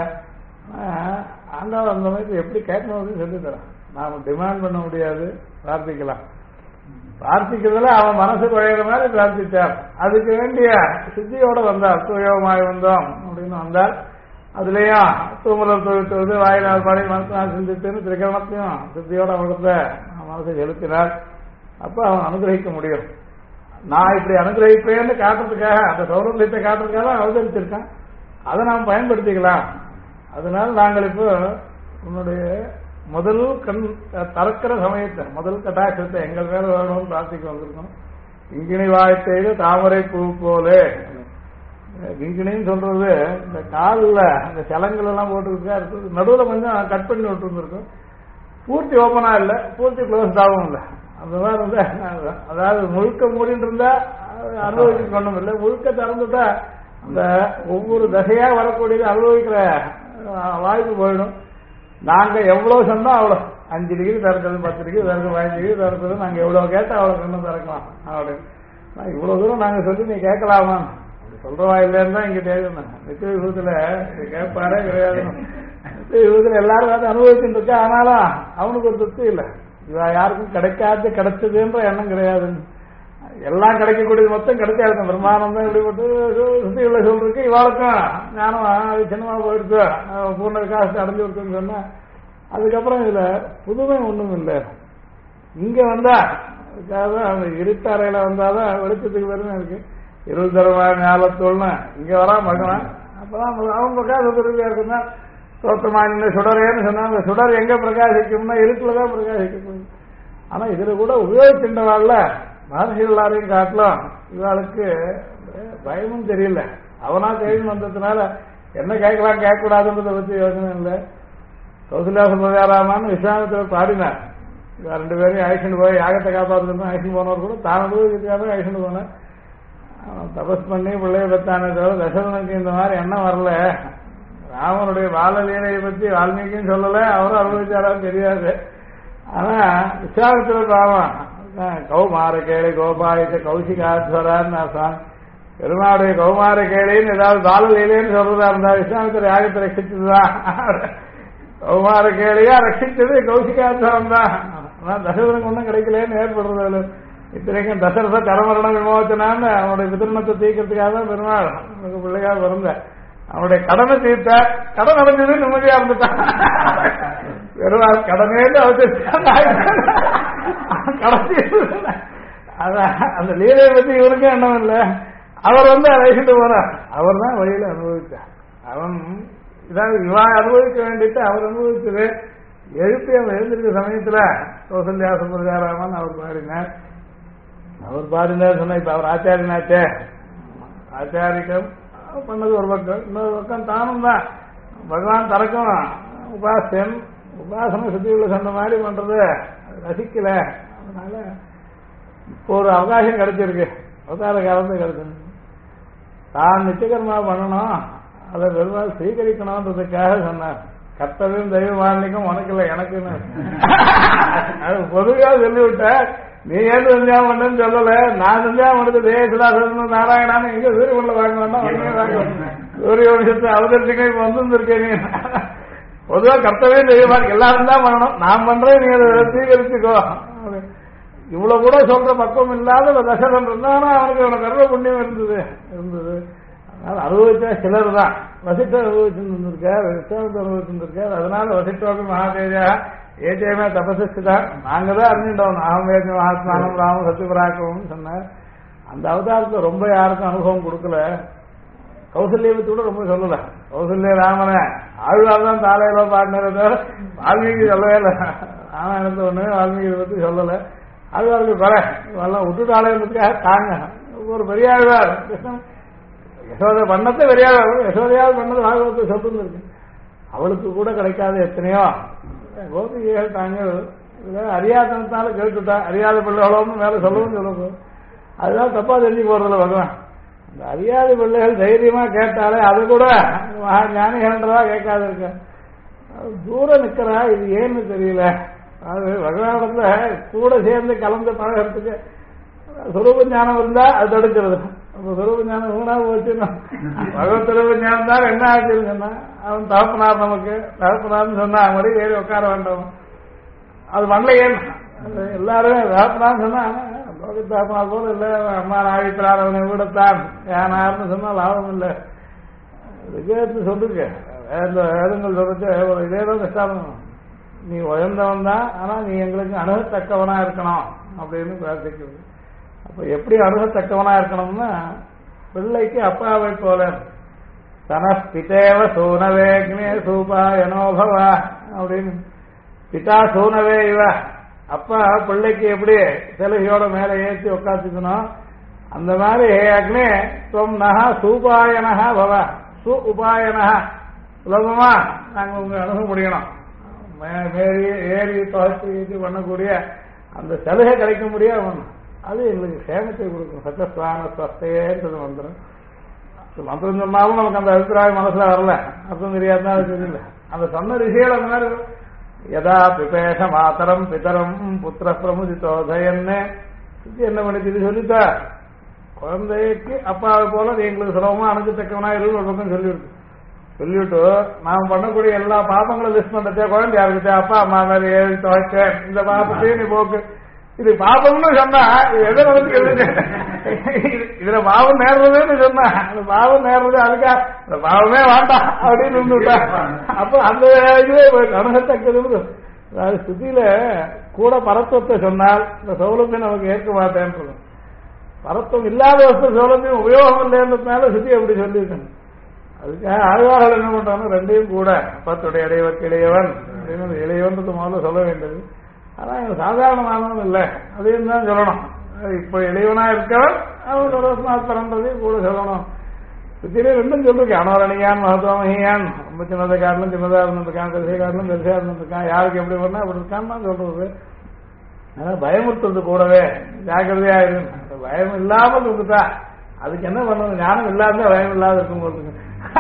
ஆண்டாள் அந்த மாதிரி எப்படி கேட்கணும் அப்படின்னு சொல்லி தரான். நாம டிமாண்ட் பண்ண முடியாது, பிரார்த்திக்கலாம். பிரார்த்திக்கிறதுல அவன் மனசு குழையிற மாதிரி பிரார்த்திச்சார். அதுக்கு வேண்டிய சித்தியோட வந்தார். தூயமாய் வந்தோம் அப்படின்னு வந்தார். அதுலயும் தூமலர் தொழுத்துவது வாயினால் பாடி மனசினால் சிந்தித்துன்னு திரிகரணத்தையும் சித்தியோட அவனத்தை மனசை செலுத்தினார். அப்ப அவன் அனுகிரகிக்க முடியும். நான் இப்படி அனுகிரகிப்பேன்னு காட்டுறதுக்காக அந்த சௌரபியத்தை காட்டுறதுக்காக அவதரிச்சிருக்கேன். அதை நாம் பயன்படுத்திக்கலாம். அதனால நாங்கள் இப்போ உன்னுடைய முதல் கண் திறக்கிற சமயத்தை முதல் கட்டாட்சத்தை எங்கள் மேல வரணும்னு பிரார்த்திக்க வந்திருக்கோம். கிங்கிணி வாய்த்தையில தாமரை பூ போலே. கிங்கிணின்னு சொல்றது இந்த காலில் அந்த சலங்கள் எல்லாம் போட்டுருக்கா இருக்குது. நடுவில் கொஞ்சம் கட் பண்ணி விட்டு இருந்திருக்கும். பூர்த்தி ஓப்பனா இல்லை, பூர்த்தி க்ளோஸ் ஆகவும் இல்லை. அந்த மாதிரி வந்து அதாவது முழுக்க மூடிட்டு இருந்தா அனுபவிக்க ஒண்ணும் இல்லை. முழுக்க திறந்துட்டா அந்த ஒவ்வொரு தசையா வரக்கூடியது அனுபவிக்கிற வாய்ப்பு போயிடும். நாங்க எவ்வளவு சொன்னோம் அவ்வளவு 5 டிகிரி திறக்கிறது, 10 டிகிரி திறக்கிறது, 15 டிகிரி திறக்கிறது. நாங்க எவ்வளவு கேட்டா அவ்வளவு கண்ணு திறக்கலாம் அப்படின்னு. இவ்வளவு தூரம் நாங்க சொல்லி நீ கேட்கலாமா சொல்றவா இல்லைன்னு தான் இங்க தேவையான நித்திய விபத்துல கேட்பாரே கிடையாது. நித்திய விபத்துல எல்லாரும் வந்து அனுபவிச்சுட்டு இருக்கா. ஆனாலும் அவனுக்கு ஒரு திருப்தி இல்லை. இவ யாருக்கும் கிடைக்காது கிடைச்சதுன்ற எண்ணம் கிடையாது. எல்லாம் கிடைக்கக்கூடியது மொத்தம் கிடைக்காது. பிரம்மானந்தம் இப்படிப்பட்டு சுத்திகளை சொல்றதுக்கு இவாளுக்கும் ஞானம் சின்னமா போயிடுச்சு, பூர்ண விகாசத்தை அடைஞ்சு இருக்குன்னு சொன்னா அதுக்கப்புறம் இதுல புதுமை ஒண்ணும் இல்லை. இங்க வந்தா அந்த இருட்டறையில வந்தாதான் வெளிச்சத்துக்கு பெருமை இருக்கு. 20 தரமான ஞாபகத்தோல்னு இங்க வரா மகன். அப்பதான் அவன் பிரகாச திருவிழா இருக்குன்னா தோற்றமா இந்த சுடரேன்னு சொன்னா அந்த சுடர் எங்க பிரகாசிக்கும்னா இருட்டுலதான் பிரகாசிக்கும். ஆனா இதுல கூட உபயோகிக்கின்றவாள்ல மகர்ஷிகள் எல்லாரையும் காட்டலாம். இவாளுக்கு பயமும் தெரியல. அவனா தெரியும் வந்ததுனால என்ன கேட்கலாம் கேட்கக்கூடாதுன்றதை பத்தி யோசனை இல்லை. கௌசல்யா சுபகாராமான்னு விஸ்வாமித்திரர் பாடினார். இவ 2 பேரையும் அழைச்சிட்டு போய் யாகத்தை காப்பாற்றுறது அழைச்சிட்டு போனவர் கூட தான் அனுபவிக்கிறதுக்காக அழைச்சிட்டு போனேன். தபஸ் பண்ணி பிள்ளைய பெற்றானே தவிர தசரனுக்கு இந்த மாதிரி எண்ணம் வரல. ராமனுடைய பாலலீலையை பத்தி வால்மீகின்னு சொல்லல, அவரும் அனுபவிச்சாரான்னு தெரியாது. ஆனா விஸ்வாமித்திரர் ராமன் கௌமார கேளை கோபாயித்த கௌசிகாத்வரான்னு அர்த்தம். பெருமாளுடைய கௌமார கேளைன்னு ஏதாவது பாலலீலைன்னு சொல்றதா இருந்தா விஸ்வாமித்திர யாகத்தை ரட்சிச்சதுதான். கௌமார கேளையா ரட்சிச்சது கௌசிகாத்வரம் தான். ஆனா தசரனுக்கு ஒன்றும் கிடைக்கலன்னு ஏற்படுறது. இத்தனைக்கும் தசரத கரமரண விமோச்சனான்னு அவனுடைய விதரணத்தை தீர்க்கிறதுக்காக தான் பெருமாள் உனக்கு பிள்ளையா பிறந்த. அவனுடைய கடனை தீர்த்த கடன் அடைஞ்சது நிம்மதியா இருந்துட்டான். பெருமாள் கடனே அந்த லீலையை பத்தி இவருக்கும் எண்ணம் இல்லை. அவர் வந்து அழைச்சிட்டு போறார். அவர் தான் வழியில அனுபவிச்சார். அவன் இதாவது இவா அனுபவிக்க வேண்டிட்டு அவர் அனுபவிச்சது எழுப்பி அவர் எழுந்திருக்க சமயத்துல கௌசல்யா சுப்ரஜாராமன் அவர் பாடினார் சொன்ன இப்ப அவர் ஆச்சாரியனாச்சே ஆச்சாரிக்கம் பண்ணது ஒரு பக்கம் இன்னொரு பக்கம் தானும் தான் பகவான் தரக்கும் உபாசன் உபாசனை சுத்தியுள்ள சொன்ன மாதிரி பண்றது ரசிக்கல. அதனால இப்போ ஒரு அவகாசம் கிடைச்சிருக்கு, அவதார காலத்து கிடைச்சிருக்கு. தான் நிச்சயகர்மா பண்ணணும், அதை வெறும் ஸ்வீகரிக்கணும்ன்றதுக்காக சொன்னார். கர்த்தவியம் தெய்வ வாழ்நிக்கும் உனக்கு இல்லை எனக்குன்னு அது பொதுவாக சொல்லிவிட்ட. நீ ஏன் சந்தியாகம் பண்ணு சொல்லல, நான் சந்தியாகம் பண்ணது தேசதாசன் நாராயணான்னு எங்க சூரியமண்டல வாங்க வேண்டாம் உடனே வாங்க சூரிய வம்சத்தை அவதரிச்சுக்க இப்ப வந்துருக்கேன். நீ பொதுவா கர்த்தவியம் தெய்வமா எல்லாரும் தான் பண்ணணும், நான் பண்றேன் நீ அதை ஸ்வீகரிச்சுக்கோ. இவ்வளவு கூட சொல்ற பக்குவம் இல்லாத தசரன் இருந்தானா அவனுக்கு அவன கர்வ புண்ணியம் இருந்தது. அதனால அனுபவிச்சா சிலர் தான். வசிஷ்டர் அனுபவிச்சுருக்கார், விஸ்வாமித்திரர் அனுபவிச்சுருக்கார். அதனால வசிஷ்டோக்கு மகாதேஜா ஏஜயமே தபசிச்சுதான் நாங்க தான் அறிஞ்சிட்டோம். அகமேஜ மகாத்மானம் ராம சத்தியபராக்கம்னு சொன்னார். அந்த அவதாரத்துல ரொம்ப யாருக்கும் அனுபவம் கொடுக்கல. கௌசல்யை பத்தி கூட ரொம்ப சொல்லல. கௌசல்ய ராமனை ஆழ்வார் தான் தாலையில பாடினதை தவிர வால்மீகி சொல்லவே இல்லை. ராமாயணத்தை ஒண்ணுமே வால்மீகி பத்தி சொல்லல. ஆழ்வாருக்கு பல எல்லாம் விட்டுட்டு ஆலயத்துக்காக தாங்க ஒரு பெரிய ஆழ்வார் கிருஷ்ணன் யசோதை பண்ணத்தை பெரியாள் யசோதையாவது பண்ணது பாகவத்தை சொல்லுன்னு இருக்கு. அவளுக்கு கூட கிடைக்காத எத்தனையோ கோபிகைகள் தாங்கள் அறியாதனத்தால கேட்டுட்டா. அறியாத பிள்ளைகளோன்னு மேல சொல்லவும் சொல்லணும். அதுதான் தப்பா தெரிஞ்சு போறதில்ல பகவான். அந்த அறியாத பிள்ளைகள் தைரியமா கேட்டாலே அது கூட ஞானிகன்றதா கேட்காது இருக்க. தூரம் நிக்கிறா, இது ஏன்னு தெரியல. அது பகவானிடத்துல கூட சேர்ந்து கலந்து பழகிறதுக்கு சுரூப ஞானம் இருந்தா அது தடுக்கிறது. அப்ப சுரூப ஞானம் ஊனா போச்சுன்னா பகவத் சுரூப ஞானம் தான் என்ன ஆச்சுன்னு சொன்னா அவன் தகப்பனார் நமக்கு தகப்பனார்னு சொன்னா மாதிரி ஏறி உட்கார வேண்டாம். அது மண்டையன் எல்லாருமே தகப்பனார்னு சொன்னா தகப்பனார் போல இல்ல அம்மா நாழிக்கிறார் அவனை விடத்தான் ஏனார்னு சொன்னா லாபம் இல்லை. விஜயத்து சொல்லுங்க வேதங்கள் சொல்றது இதேதான் கஷ்டம். நீ உயர்ந்தவன் தான், ஆனா நீ எங்களுக்கு அணுகத்தக்கவனா இருக்கணும் அப்படின்னு பிரார்த்திக்கிறது. அப்ப எப்படி அணுகத்தக்கவனா இருக்கணும்னா பிள்ளைக்கு அப்பாவை போல தன பிதேவ சூனவேக்னே சூபா எனோபவா அப்படின்னு பிதா சூனவே இவ அப்பா பிள்ளைக்கு எப்படி செலகையோட மேல ஏற்றி உட்காந்துக்கணும் அந்த மாதிரி அக்னே துவம் நகா சூபாயனகா பவ சு உபாயனகா சுலபமா நாங்க உங்க அணுக முடியணும். ஏறி துவச்சி பண்ணக்கூடிய அந்த சலுகை கிடைக்க முடியாது. அது எங்களுக்கு சேமத்தை கொடுக்கும். சச்சஸ்வான ஸ்வஸ்தையேன்றது மந்திரம். மந்திரம் சொன்னாலும் நமக்கு அந்த அபிப்பிராயம் மனசுல வரல, அர்த்தம் தெரியாதுதான் அது தெரியல. அந்த சொன்ன ரிஷிகள் அந்த மாதிரி யதா பிபேஷ மாத்தரம் பிதரம் புத்திர பிரமுதித்தோதயன்னு என்ன பண்ணிச்சு சொல்லிட்டா குழந்தைக்கு அப்பாவை போல எங்களுக்கு சுலபமா அணுகத்தக்கவனா இருக்கு ஒரு பக்கம் சொல்லிவிட்டு நாம் பண்ணக்கூடிய எல்லா பாப்பங்களும் லிஸ்ட் பண்றதே குழந்தை யாருக்கு அப்பா அம்மா மாதிரி ஏழு துவைக்க இந்த பாப்பத்தையும் நீ போக்கு இது பாப்பம்னு சொன்னா எதை வந்து இதுல பாவம் நேர்றதுன்னு சொன்னா அந்த பாவம் நேர்றது அதுக்கா இந்த பாவமே வேண்டாம் அப்படின்னு இருந்துட்டா அப்ப அந்த இதுவே அணுகத்தக்கது. அதாவது ஸ்துதியில கூட பரத்துவத்தை சொன்னால் இந்த சௌலபியம் நமக்கு ஏற்க மாட்டேன்னு பரத்துவம் இல்லாத வஸ்து சௌலபியம் உபயோகம் இல்லைன்றதுனால ஸ்துதி அப்படி சொல்லியிருக்கேன். அதுக்காக ஆழ்வார்கள் என்ன பண்றாங்க ரெண்டையும் கூட பத்துடைய இடையவருக்கு இளையவன் அப்படின்னு இளையவன்றது முதல்ல சொல்ல வேண்டியது. ஆனா சாதாரணமானவன் இல்லை அதையும் தான் சொல்லணும். இப்ப இளையவனா இருக்கவன் அவன் சரோஸ்மாத்மரன்றதையும் கூட சொல்லணும். சுத்திலே ரெண்டும் சொல்லிருக்கேன். அனோரணியான் மகத்துவமகியான் ரொம்ப சின்னதை காட்டிலும் சின்னதா இருந்திருக்கான், பெருசை காட்டிலும் பெருசா இருந்திருக்கான், யாருக்கு எப்படி பண்ணா அப்படி இருக்கான்னு தான் சொல்றது. ஆனா பயமுறுத்துறது கூடவே ஜாக்கிரதையா இருக்கு. பயம் இல்லாமல் இருந்துட்டா அதுக்கு என்ன பண்ணணும்? ஞானம் இல்லாத பயம் இல்லாத இருக்கும் போது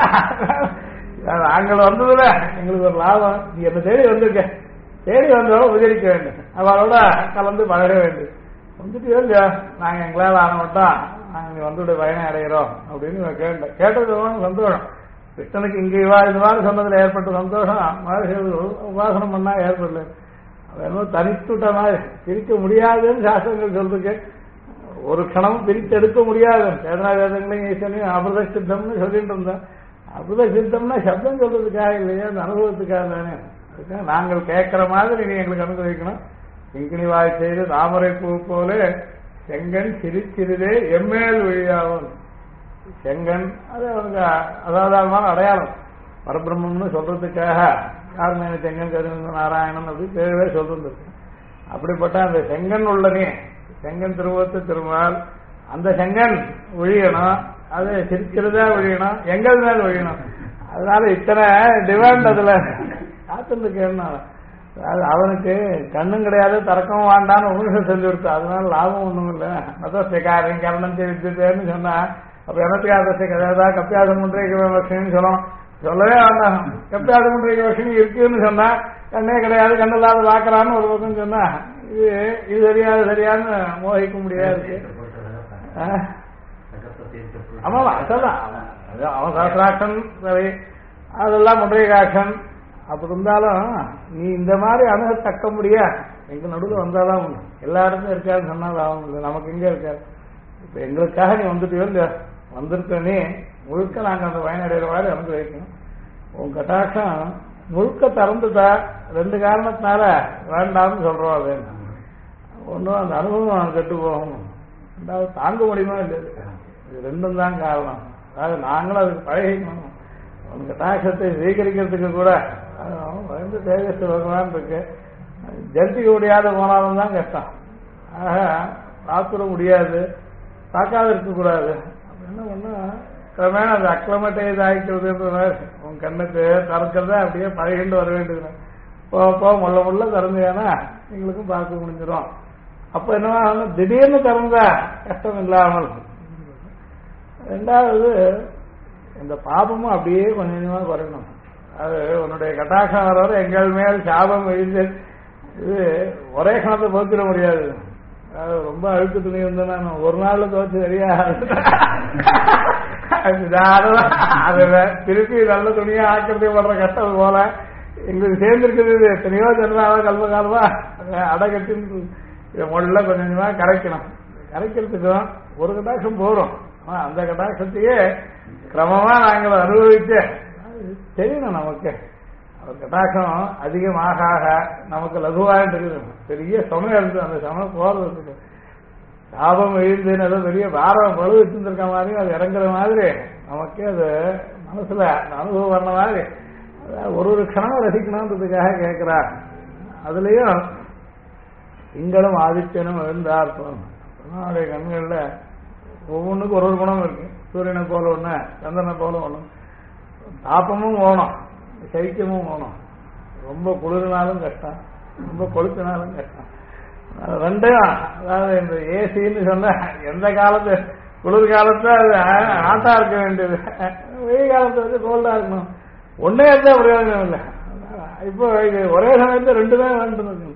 நாங்கள் வந்ததுல எங்களுக்கு ஒரு லாபம். நீ என்ன தேடி வந்திருக்க, தேடி வந்தோட உபகரிக்க வேண்டும், அவளோட கலந்து பழக வேண்டும். வந்துட்டு இல்லையா நாங்க எங்களால் ஆன மாட்டோம், நாங்க வந்துடைய பயணம் அடைகிறோம் அப்படின்னு கேட்டது சந்தோஷம். கிருஷ்ணனுக்கு இங்க இது மாதிரி சொன்னதுல ஏற்பட்ட சந்தோஷம் உபாசனம் பண்ணா ஏற்படல. அது தனித்துட்ட மாதிரி பிரிக்க முடியாதுன்னு சாஸ்திரங்கள் சொல்றதுக்கு ஒரு க்ஷணமும் பிரித்து எடுக்க முடியாது. வேதனா வேதங்களையும் ஈசனையும் அமிர்த சித்தம்னு சொல்லிட்டு இருந்தோம். அமிர்த சித்தம்னா சப்தம் சொல்றதுக்காக இல்லையா, அந்த அனுபவத்துக்காக தானே. அதுக்காக நாங்கள் கேட்கிற மாதிரி நீ எங்களுக்கு அனுபவிக்கணும். கிங்கிணி வாய் செய்து தாமரை பூ போல செங்கன் சிரிச்சிறிதே எம்மேல் வழியாகும். செங்கன் அது அவனுக்கு அசாதாரணமான அடையாளம். பரபிரம்மம்னு சொல்றதுக்காக கார்மேனி செங்கன் கருங்க நாராயணன் அப்படி பேரவே சொல்றது. அப்படிப்பட்ட அந்த செங்கன் உள்ளனே செங்கன் திருவத்து திருமால் அந்த செங்கன் ஒழியணும், அது சிரிக்கிறதா ஒழியணும், எங்கள் மேல் ஒழியணும். அதனால இத்தனை டிமாண்ட் அதுல காத்துருக்கு. என்ன அவனுக்கு கண்ணும் கிடையாது திறக்கவும் வேண்டான்னு உங்களுக்கு சொல்லி கொடுத்து, அதனால லாபம் ஒண்ணும் இல்லை. மதஸ்திகாரம் கரணம் தெரிவிச்சுன்னு சொன்னா அப்ப எனக்கு அதான் கப்பியாசம் பண்ற லட்சுமின்னு சொல்லணும். சொல்லவே வேண்டாம். கப்பியாசம் பண்ற லட்சுமி இருக்குன்னு சொன்னா கண்ணே கிடையாது கண்ணில்லாத பாக்குறான்னு ஒரு பக்கம் சொன்னா இது சரியாது சரியான்னு மோகிக்க முடியாது. ஆமா அதான் அவன் சகசிராட்சன் சரி அதெல்லாம் முன்றையாட்சன். அப்படி இருந்தாலும் நீ இந்த மாதிரி அணுக தக்க முடியா எங்க நடுவில் வந்தாதான் உண்டு. எல்லா இடத்தும் இருக்காது சொன்னாலும் ஆகும் இல்லை, நமக்கு எங்க இருக்காது. இப்ப எங்களுக்காக நீ வந்துட்டு இல்லையா வந்திருக்கனே முழுக்க நாங்க அந்த பயனடைகிற மாதிரி வந்து வைக்கணும். உன் கட்டாட்சம் முழுக்க திறந்துட்டா ரெண்டு காரணத்தினால வேண்டாம்னு சொல்றோம். அது ஒன்றும் அந்த அனுபவம் கெட்டு போகணும், ரெண்டாவது தாங்க முடியுமா இல்லையா, இது ரெண்டும் தான் காரணம். அதாவது நாங்களும் அதுக்கு பழகிக்கணும். உனக்கு கட்டாட்சத்தை ஸ்வீகரிக்கிறதுக்கு கூட வந்து தேஜஸ் பகவான் இருக்கு, ஜெயிக்க முடியாத போனாலும் தான் கஷ்டம். ஆக பார்த்துட முடியாது, பார்க்காத இருக்கக்கூடாது. என்ன பண்ணா கிரமேண அது அக்ளமேட்டைஸ் ஆகிக்கிறதுன்ற மாதிரி உன் கண்ணுக்கு திறக்கிறத அப்படியே பழகிட்டு வர வேண்டியது. போக முள்ள முள்ள திறந்தேன்னா எங்களுக்கும் பார்க்க முடிஞ்சிடும். அப்ப என்னவா திடீர்னு திறந்தா கஷ்டம் இல்லாமல். ரெண்டாவது இந்த பாபமும் அப்படியே கொஞ்சம் கொஞ்சமா குறையணும். அது உன்னுடைய கட்டாட்சம் வர எங்கள் மேல் சாபம் எழுந்து இது ஒரே கணத்தை போச்சிட முடியாது. அது ரொம்ப அழுக்கு துணி வந்து நான் ஒரு நாள்ல துவச்சு சரியா அதுல திருப்பி நல்ல துணியா ஆக்கிறதே படுற கஷ்டம் போல எங்களுக்கு சேர்ந்திருக்குது. எத்தனையோ ஜென்மாவா கல்வ காலமா அடகட்டி இதை முதல்ல கொஞ்சம் கொஞ்சமா கரைக்கணும். கரைக்கிறதுக்கும் ஒரு கட்டாட்சம் போறோம். அந்த கட்டாட்சத்தையே கிரமமா நாங்கள் அனுபவிச்சு தெரியணும். நமக்கு கட்டாட்சம் அதிகமாக நமக்கு லகுவாயிட்டு இருக்குது. பெரிய சமயம் இருக்கு, அந்த சமயம் போறது சாபம் எழுந்துன்னு ஏதோ பெரிய பாரம் பழு வச்சிருந்திருக்க மாதிரி அது இறங்குற மாதிரி நமக்கே அது மனசுல அனுபவம் வர்ற மாதிரி ஒரு க்ஷணம் ரசிக்கணும்ன்றதுக்காக கேட்கிறார். அதுலயும் திங்களும் ஆதித்யனும் எழுந்தார்ப்போம். அவனுடைய கண்கள்ல ஒவ்வொன்றுக்கும் ஒரு குணம் இருக்கு. சூரியனை போல ஒண்ணு, சந்திரனை போல ஒண்ணு. தாப்பமும் ஓணும், சைக்கியமும் ஓணும். ரொம்ப குளிர்னாலும் கஷ்டம், ரொம்ப கொளுத்தினாலும் கஷ்டம். ரெண்டையும் அதாவது இந்த ஏசின்னு சொன்ன எந்த காலத்து குளிர் காலத்துல அது ஆட்டா இருக்க வேண்டியது, வெயில் காலத்துல வந்து கோல்டா இருக்கணும். ஒன்னே இருந்தா பிரயோஜனம் இல்லை. இப்போ இது ஒரே சமயத்துல ரெண்டுமே வேண்டும்.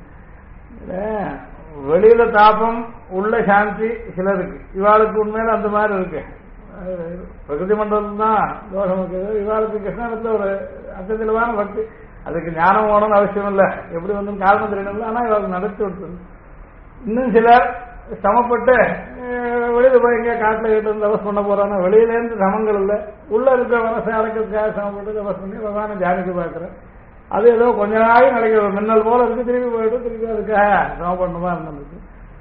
வெளியில தாபம் உள்ள சாந்தி சிலருக்கு, இவாளுக்கு உண்மையில அந்த மாதிரி இருக்கு. பிரகிருதி மண்டலம் தான் தோஷம் இருக்குது. இவாளுக்கு கிருஷ்ணத்துல ஒரு அச்சத்திலமான பக்தி, அதுக்கு ஞானம் ஓடணும்னு அவசியம் இல்லை, எப்படி வந்து காரணம் தெரியணும். ஆனா இவாளுக்கு நடத்தி விட்டுருது. இன்னும் சிலர் சமப்பட்டு வெளியில போய் எங்க காட்டுல கிட்ட இருந்து தபஸ் பண்ண போறாங்க. வெளியில இருந்து சமங்கள் இல்லை, உள்ள இருக்கிற மனசை அடக்கிறதுக்காக சமப்பட்டு தபஸ் பண்ணி பகவான ஜானிக்கு பார்க்கிறேன். அது ஏதோ கொஞ்ச நாளைக்கு நடக்கிற மின்னல் போல இருக்கு, திருப்பி போயிட்டு திருப்பி அதுக்காக சமம் பண்ணுமா இருந்திருக்கு.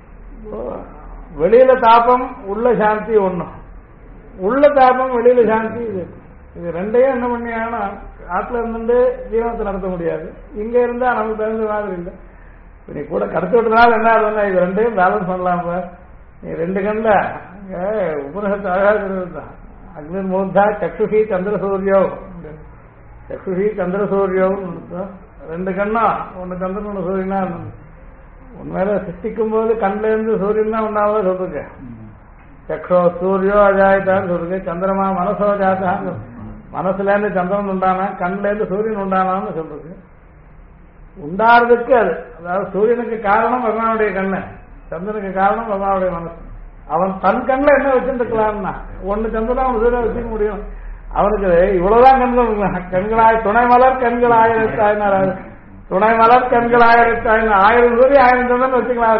வெளியில தாபம் உள்ள சாந்தி ஒண்ணும், உள்ள தாபம் வெளியில சாந்தி. இது ரெண்டையும் என்ன பண்ணியானா காட்டுல இருந்துட்டு ஜீவனத்தை நடத்த முடியாது. இங்க இருந்தா நமக்கு தெரிஞ்ச மாதிரி இல்லை. நீ கூட கடத்தி விட்டதுனால என்ன ஆகுதுன்னா இது ரெண்டையும் பேலன்ஸ் பண்ணலாம். நீ ரெண்டு கண்ல உபனிஷத்து அழகாக தான் அக்னி மூர்த்தா சக்ஷுஷி சந்திர சூரியோ, சக்ஷுஷி சந்திர சூரியோன்னு ரெண்டு கண்ணா, ஒன்னு சந்திரன் ஒண்ணு சூரியனா. உண்மையில சிருஷ்டிக்கும் போது கண்ல இருந்து சூரியன் தான் உண்டாவதா சொல்லுங்க. சக்ஷோ சூரியோ அஜாயிட்டான்னு சொல்லுங்க. சந்திரமா மனசோ ஜாத்தான்னு, மனசுல இருந்து சந்திரன் உண்டானா கண்ல இருந்து சூரியன் உண்டானான்னு சொல்றது. உண்டாறதுக்கு அது, அதாவது சூரியனுக்கு காரணம் பகவானுடைய கண்ணு, சந்திரனுக்கு காரணம் பகவானுடைய மனசு. அவன் தன் கண்ணில் என்ன வச்சுருக்கலாம்னா ஒன்னு சந்திரன் அவன் சூரியனை வச்சுக்க முடியும். அவனுக்கு இவ்வளவுதான் கண்கள், கண்களாய் துணை மலர் கண்கள் 1000 துணை மலர் கண்கள் 1000 1000 சூரிய 1000 சந்திரன் வச்சுக்கலாம்.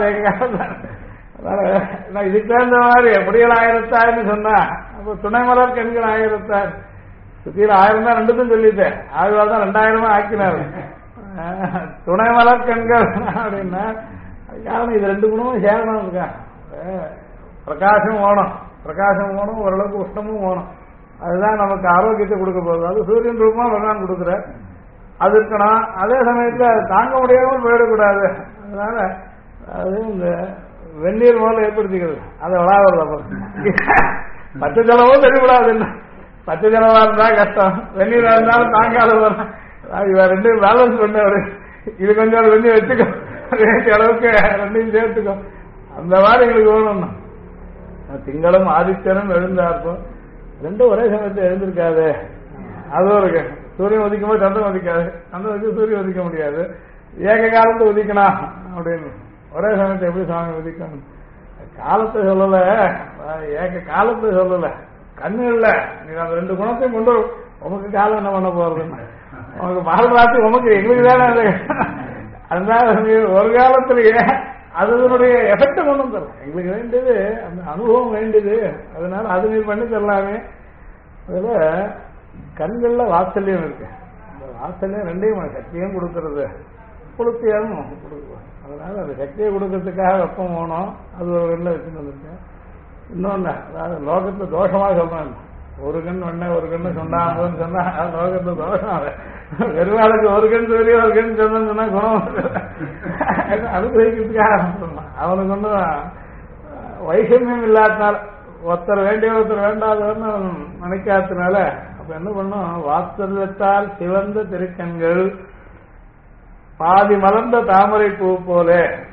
அதனால இதுக்கு தகுந்த மாதிரி எப்படிகள் 1000 சொன்னா அப்ப துணை மலர் கண்கள் 1000 சுத்தியில 1000 தான் ரெண்டுக்கும் சொல்லிட்டேன். ஆழ்வார் தான் 2000 ஆக்கினாரு. துணை மலர் கண்கள் அப்படின்னா காரணம் இது ரெண்டு குணமும் சேரணும் இருக்கா. பிரகாசம் ஓணும், பிரகாசம் ஓணும், ஓரளவுக்கு உஷ்ணமும் ஓணும். அதுதான் நமக்கு ஆரோக்கியத்தை கொடுக்க போகுது. அது சூரியன் ரூபமா பகவான் கொடுக்குற அது இருக்கணும். அதே சமயத்துல அது தாங்க முடியாமல் போயிடக்கூடாது. அதனால அது இந்த வெந்நீர் முதல்ல ஏற்படுத்திக்கிறது அதை விளாடுறது. பச்சை ஜலமும் தெரியக்கூடாது. பச்சை ஜலமா இருந்தா கஷ்டம், வெந்நீரா இருந்தாலும் தாங்காத இவ ரெண்டையும் பேலன்ஸ் பண்ண இது கொஞ்சம் வெந்நீர் வச்சுக்கோ, அளவுக்கு ரெண்டையும் சேர்த்துக்கோ. அந்த மாதிரி எங்களுக்கு வேணும். திங்களும் ஆதித்யனும் எழுந்தாருக்கும் ரெண்டும் ஒரே சமயத்தில் எழுந்திருக்காது. அதுவும் இருக்கு. சூரியன் உதிக்கும் போது சந்திரன் உதிக்காது, சந்திரன் வச்சு சூரியன் உதிக்க முடியாது. ஏக காலத்தை உதிக்கணும் அப்படின்னு ஒரே சமயத்தை எப்படி சுவாமி உதிக்கணும்? காலத்தை சொல்லல, ஏக காலத்தை சொல்லல, கண்ணு இல்ல. நீங்க அந்த ரெண்டு குணத்தையும் கொண்டு உமக்கு காலம் என்ன பண்ண போறதுன்னு உனக்கு பாரதாசி உமக்கு எங்களுக்கு தானே அது. அதனால ஒரு காலத்திலேயே அதனுடைய எஃபெக்ட கொண்டு தரலாம். எங்களுக்கு வேண்டியது அந்த அனுபவம் வேண்டியது. அதனால அது நீ பண்ணி தரலாமே. அதுல கண்கள்ல வாத்சல்யம் இருக்கு. அந்த வாத்சல்யம் ரெண்டையும் சக்தியும் கொடுக்கறது, குளிர்ச்சியாகவும் கொடுக்குவோம். அதனால அந்த சக்தியை கொடுக்கறதுக்காக வெப்பம் போனோம். அது ஒரு கண்ணில் வச்சுன்னு வந்திருக்கேன். இன்னொன்னு, அதாவது லோகத்துல தோஷமா சொல்றேன். ஒரு கண் ஒண்ணு ஒரு கண்ணு சொன்னாங்கன்னு சொன்னா லோகத்துல தோஷம். வெறுவாளுக்கு ஒரு கண் சூரிய ஒரு கண் சொன்னு சொன்னா குணம் அனுபவிக்கிறதுக்காக சொன்னான். அவனுக்கு ஒன்றும் வைஷமியம் இல்லாதனால, ஒருத்தர் வேண்டிய ஒருத்தர் வேண்டாதவர்னு நினைக்காதனால அப்ப என்ன பண்ணும், வாத்சல்யத்தால் சிவந்த திருக்கண்கள் பாதி மலர்ந்த தாமரை பூ போல.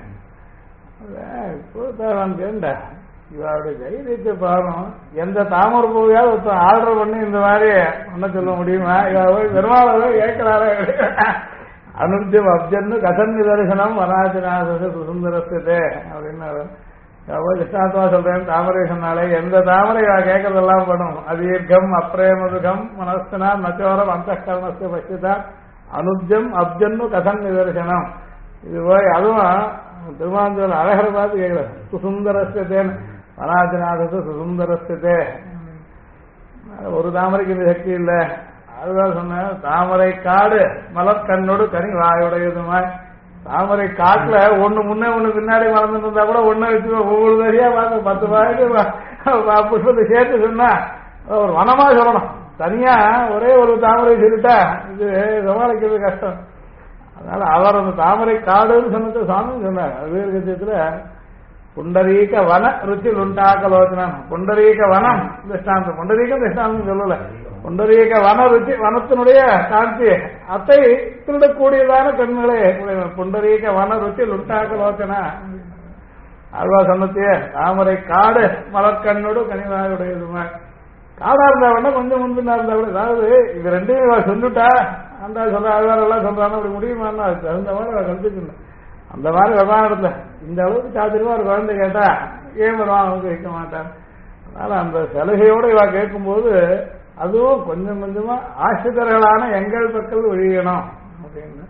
கேண்ட இவருடைய தைரியத்தை பாருங்க. எந்த தாமரை பூவையாவது ஒருத்தர் ஆர்டர் பண்ணி இந்த மாதிரி பண்ண சொல்ல முடியுமா? பெருமாள் கேட்கிறாரே. அனுத்தியம் அப்ஜன்னு கசன் நிதர்சனம் வராஜநாத சுசுந்தரஸ்தே அப்படின்னாரு. கிருஷ்ணாத்மா சொல்றேன். தாமரை சொன்னாலே எந்த தாமரை கேட்கறதெல்லாம் பண்ணும். அதீர்க்கம் அப்ரேமதுகம் மனஸ்தனா நச்சோரம் அந்த கரணஸ்த பட்சிதா அனுத்தியம் அப்ஜன்னு கசன் நிதர்சனம். இது போய் அதுவும் திருமாந்தூர் அழகரை பார்த்து கேட்கிறார். சுசுந்தரஸ்தேன்னு வராஜநாதத்து சுசுந்தரஸ்தே. ஒரு தாமரைக்கு இந்த சக்தி இல்லை. அதுதான் சொன்ன தாமரை காடு மலர் கண்ணோடு கனி வாயுடையதுமாய். தாமரை காட்டுல ஒண்ணு முன்னே ஒண்ணு பின்னாடி வளர்ந்துட்டு இருந்தா கூட ஒண்ணு வச்சு ஒவ்வொரு தரியா பார்த்து 10 பாய்க்கு புஷ்பத்தை சேர்த்து சொன்னா ஒரு வனமா சொல்லணும். தனியா ஒரே ஒரு தாமரை சொல்லிட்டா இது சமாளிக்கிறது கஷ்டம். அதனால அவர் அந்த தாமரை காடுன்னு சொன்னது சுவாமி சொன்னார். வீரகத்தியத்துல புண்டரீக வன ருச்சில் உண்டாக்கலோச்சனம். புண்டரீக வனம் திஷ்டாந்தம், புண்டரீகம் திஷ்டாந்தம் சொல்லல. புண்டரீக வன ருச்சி, வனத்தினுடைய காந்தி அத்தை திருடக்கூடியதான கண்களே புண்டரீக வன ருச்சில் உண்டாக்கலோச்சனா. ஆழ்வா சொன்னத்தையே தாமரை காடு மலர்கண்ணோடு கனிவாயுடையதுமா. காடா இருந்தா வேணா கொஞ்சம் முன்பின்னா இருந்தா கூட, அதாவது இது ரெண்டையும் சொல்லிட்டா அந்த சொல்ற ஆழ்வாரெல்லாம் சொல்றாங்க அப்படி முடியுமான்னா அது தகுந்த மாதிரி கழிச்சுக்கணும். அந்த மாதிரி விவகாரத்துல இந்த அளவுக்கு சாத்திரமா ஒரு குழந்தை கேட்டா ஏன் வருவான் அவங்க வைக்க மாட்டான். அதனால அந்த சலுகையோட இவா கேட்கும்போது அதுவும் கொஞ்சம் கொஞ்சமா ஆசிரியர்களான எங்கள் பக்கம் ஒழியணும் அப்படின்னு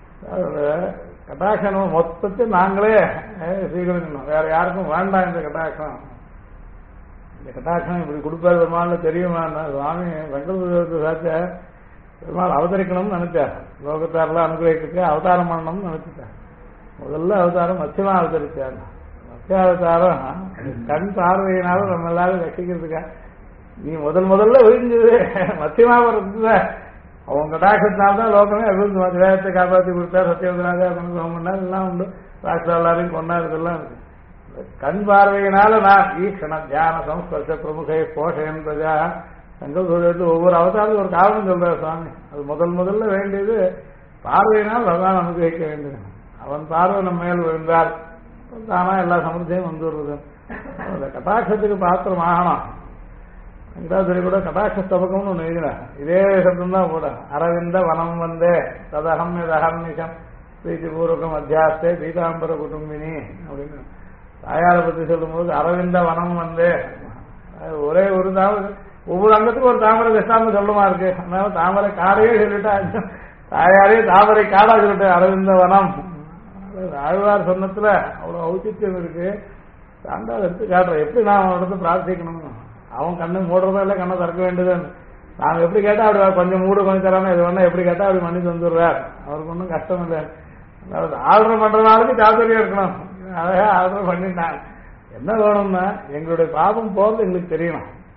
கட்டாட்சம் மொத்தத்தை நாங்களே சீக்கிரம் வேற யாருக்கும் வேண்டாம். இந்த கட்டாட்சம் இந்த கட்டாட்சம் இப்படி கொடுப்பாரு பெருமாள்னு தெரியுமா? சுவாமி வெங்கடபுரத்து சாச்ச பெருமாள் அவதரிக்கணும்னு நினைச்சார். லோகத்தாரெல்லாம் அனுகிரகிக்க அவதாரம் பண்ணணும்னு நினைச்சிட்டார். முதல்ல அவதாரம் மத்தியமா அவதரிச்சார். மத்திய அவதாரம் கண் பார்வையினாலும் நம்ம எல்லாரும் ரசிக்கிறதுக்கா. நீ முதல்ல ஒழிஞ்சது மத்தியமா இருந்த அவங்க கடாட்சத்தினால்தான் லோகமே அபிவிருத்தி வேதத்தை காப்பாற்றி கொடுத்தார். சத்தியவதனாக பண்ணார், எல்லாம் உண்டு. ராஷ்டிர எல்லாரையும் கொண்டாடு, இதெல்லாம் இருக்கு. கண் பார்வையினால நான் ஈக்ஷண தியான சம்ஸ்பர்ஷ பிரமுகை போஷன் பிரஜா சங்கல் சொல்றது ஒவ்வொரு அவதாரத்துக்கு ஒரு காரணம் சொல்றார் சுவாமி. அது முதல்ல வேண்டியது பார்வையினால் பகவான் அனுகிரகிக்க வேண்டியது. அவன் பார்வை நம்ம மேல் விழுந்தால் தானா எல்லா சமர்த்தியும் வந்து வருவது. அந்த கட்டாட்சத்துக்கு பாத்திரம் ஆகணும். வெங்கடாச்சரி கூட கட்டாட்ச ஸ்தபகம்னு ஒன்று எழுதினார். இதே சப்தம் தான் கூட. அரவிந்த வனம் வந்தே ததகம் யதஹர்நிஷம் பிரீதிபூர்வகம் அத்தியாஸ்தே பீதாம்பர குடும்பினி அப்படின்னு தாயாரை பற்றி சொல்லும்போது அரவிந்த வனம் வந்தே ஒரே ஒரு தாமரை, ஒவ்வொரு அங்கத்துக்கும் ஒரு தாமரை திஷ்டாந்தம் சொல்லுமா இருக்கு. அதனால தாமரை காடையே சொல்லிட்டா, தாயாரே தாமரை காடா சொல்லிட்டு அரவிந்த வனம். ஆழ்வார் சொன்னத்துல அவ்வளவு ஔச்சித்யம் இருக்கு. சாண்டா எடுத்து காட்டுற எப்படி நான் அவனிடத்து பிரார்த்திக்கணும். அவன் கண்ணு மூடுறதோ இல்லை, கண்ணை திறக்க வேண்டியதுன்னு நாங்க எப்படி கேட்டா அப்படி கொஞ்சம் மூடு கொஞ்சம் தரானோ இது வேணா எப்படி கேட்டா அப்படி பண்ணி தந்துடுறார். அவருக்கு ஒன்றும் கஷ்டம் இல்லை. அதாவது ஆர்டர் பண்றதுனாலுக்கு சாதுரியம் இருக்கணும். அழகா ஆர்டர் பண்ணிட்டாங்க. என்ன வேணும்னா எங்களுடைய பாபம் போறது எங்களுக்கு தெரியணும்.